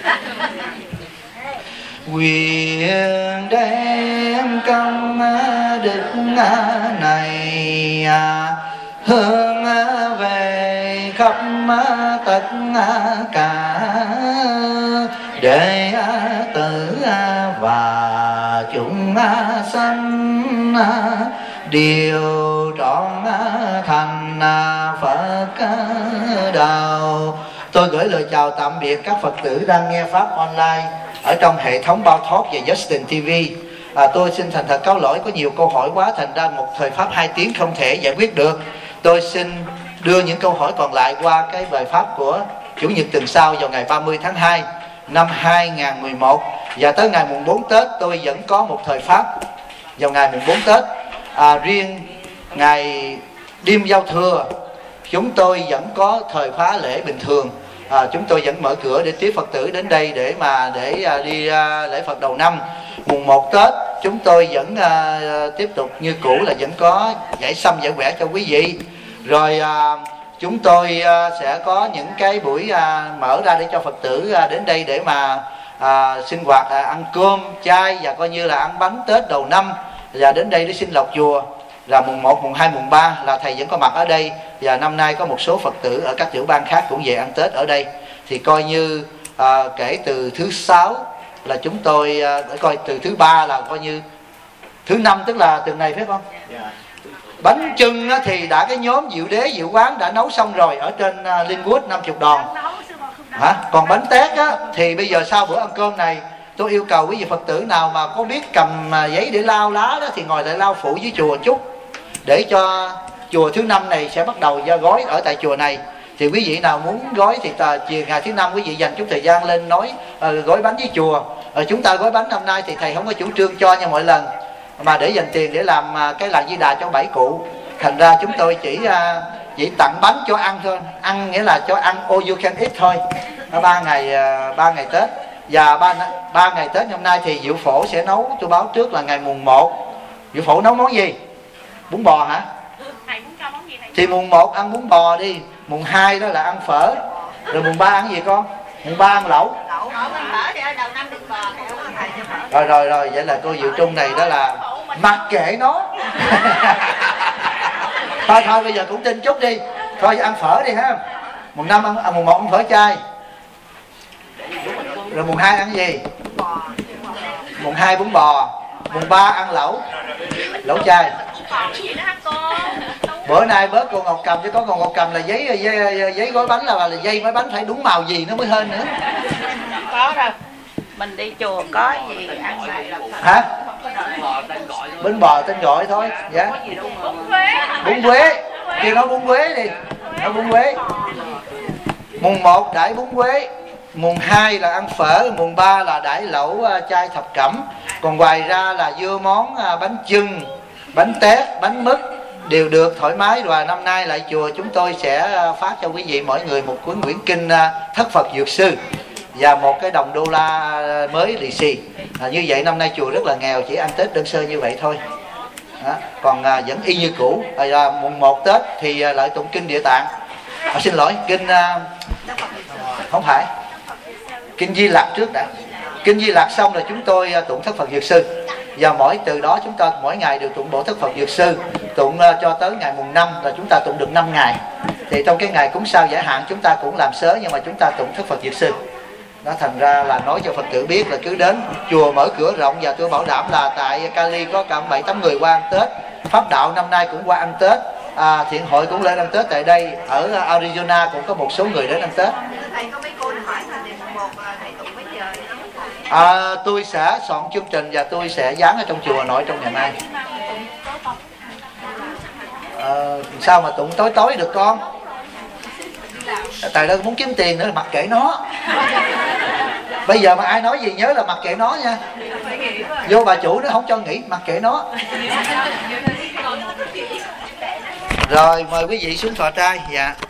Nguyện đem công đức này hướng về khắp tất cả đệ tử và chúng sanh đều trọn thành Phật đạo. Tôi gửi lời chào tạm biệt các Phật tử đang nghe Pháp online ở trong hệ thống Bao Thoát và Justin TV. Tôi xin thành thật cáo lỗi, có nhiều câu hỏi quá, thành ra một thời Pháp 2 tiếng không thể giải quyết được. Tôi xin đưa những câu hỏi còn lại qua cái bài Pháp của Chủ nhật tuần sau vào ngày 30 tháng 2 năm 2011. Và tới ngày mùng 4 Tết tôi vẫn có một thời Pháp vào ngày mùng 4 Tết. Riêng ngày đêm giao thừa chúng tôi vẫn có thời khóa lễ bình thường. Chúng tôi vẫn mở cửa để tiếp Phật tử đến đây để đi lễ Phật đầu năm. Mùng 1 Tết chúng tôi vẫn tiếp tục như cũ là vẫn có giải xăm giải quẻ cho quý vị. Rồi chúng tôi sẽ có những cái buổi mở ra để cho Phật tử đến đây để mà sinh hoạt, ăn cơm chay và coi như là ăn bánh Tết đầu năm, và đến đây để xin lộc chùa. Là mùng 1, mùng 2, mùng 3 là thầy vẫn có mặt ở đây. Và năm nay có một số Phật tử ở các tiểu bang khác cũng về ăn Tết ở đây. Thì coi như kể từ thứ 6 là chúng tôi coi từ thứ 3 là coi như thứ 5, tức là tuần này phải không? Bánh chưng thì đã cái nhóm Diệu Đế Diệu Quán đã nấu xong rồi ở trên Linwood 50 đòn. Còn bánh tét thì bây giờ sau bữa ăn cơm này tôi yêu cầu quý vị Phật tử nào mà có biết cầm giấy để lau lá đó thì ngồi lại lau phụ với chùa chút, để cho chùa thứ 5 này sẽ bắt đầu ra gói ở tại chùa này. Thì quý vị nào muốn gói thì chiều ngày thứ 5 quý vị dành chút thời gian lên nói gói bánh với chùa. Chúng ta gói bánh năm nay thì thầy không có chủ trương cho như mọi lần, mà để dành tiền để làm cái làng Di Đà cho 7 cụ. Thành ra chúng tôi chỉ tặng bánh cho ăn thôi. Ăn nghĩa là cho ăn all you can eat thôi. 3 ngày Tết. Và 3 ngày Tết hôm nay thì Diệu Phổ sẽ nấu, tôi báo trước là ngày mùng 1 Diệu Phổ nấu món gì? Bún bò hả? Thì mùng 1 ăn bún bò đi, mùng 2 đó là ăn phở, rồi mùng 3 ăn gì con? Mùng 3 ăn lẩu. Rồi vậy là cô Diệu Trung này đó là mặc kệ nó. Thôi bây giờ cũng tin chút đi. Thôi ăn phở đi ha. Mùng 1 ăn phở chay. Rồi mùng 2 ăn gì? Mùng 2 bún bò. Mùng 3 ăn lẩu chay. Bữa nay bớt cô Ngọc Cầm, chứ có con Ngọc Cầm là giấy gói bánh là dây gói bánh phải đúng màu gì nó mới hên nữa. Có đâu. Mình đi chùa có gì ăn này là hả? Bún bò tên gọi thôi. Dạ. Bún quế. Thì nói bún quế đi. Nói bún quế. Mùng 1 đãi bún quế, mùng 2 là ăn phở, mùng 3 là đãi lẩu chay thập cẩm. Còn ngoài ra là dưa món bánh chưng, bánh tét, bánh mứt đều được thoải mái. Và năm nay lại chùa chúng tôi sẽ phát cho quý vị mỗi người một cuốn quyển kinh Thất Phật Dược Sư và một cái đồng đô la mới lì xì. Như vậy năm nay chùa rất là nghèo, chỉ ăn Tết đơn sơ như vậy thôi. Đó. Còn vẫn y như cũ. Mùng 1 Tết thì lại tụng kinh Địa Tạng. Xin lỗi, kinh không phải, kinh Di Lặc trước đã. Kinh Di Lặc xong rồi chúng tôi tụng Thất Phật Dược Sư. Và từ đó chúng ta mỗi ngày đều tụng bộ Thất Phật Dược Sư, tụng cho tới ngày mùng 5 là chúng ta tụng được 5 ngày. Thì trong cái ngày cúng sao giải hạn chúng ta cũng làm sớ, nhưng mà chúng ta tụng Thất Phật Dược Sư. Đó, thành ra là nói cho Phật tử biết là cứ đến chùa mở cửa rộng, và tôi bảo đảm là tại Cali có cả 7-8 người qua ăn Tết. Pháp Đạo năm nay cũng qua ăn Tết. Thiện hội cũng lên ăn Tết tại đây. Ở Arizona cũng có một số người đến ăn Tết. Tôi sẽ soạn chương trình và tôi sẽ dán ở trong chùa nội trong ngày mai. Sao mà tụng tối tối được con? Tại đó muốn kiếm tiền nữa là mặc kệ nó. Bây giờ mà ai nói gì nhớ là mặc kệ nó nha. Vô bà chủ nó không cho nghỉ, mặc kệ nó. Rồi mời quý vị xuống thọ trai. Dạ.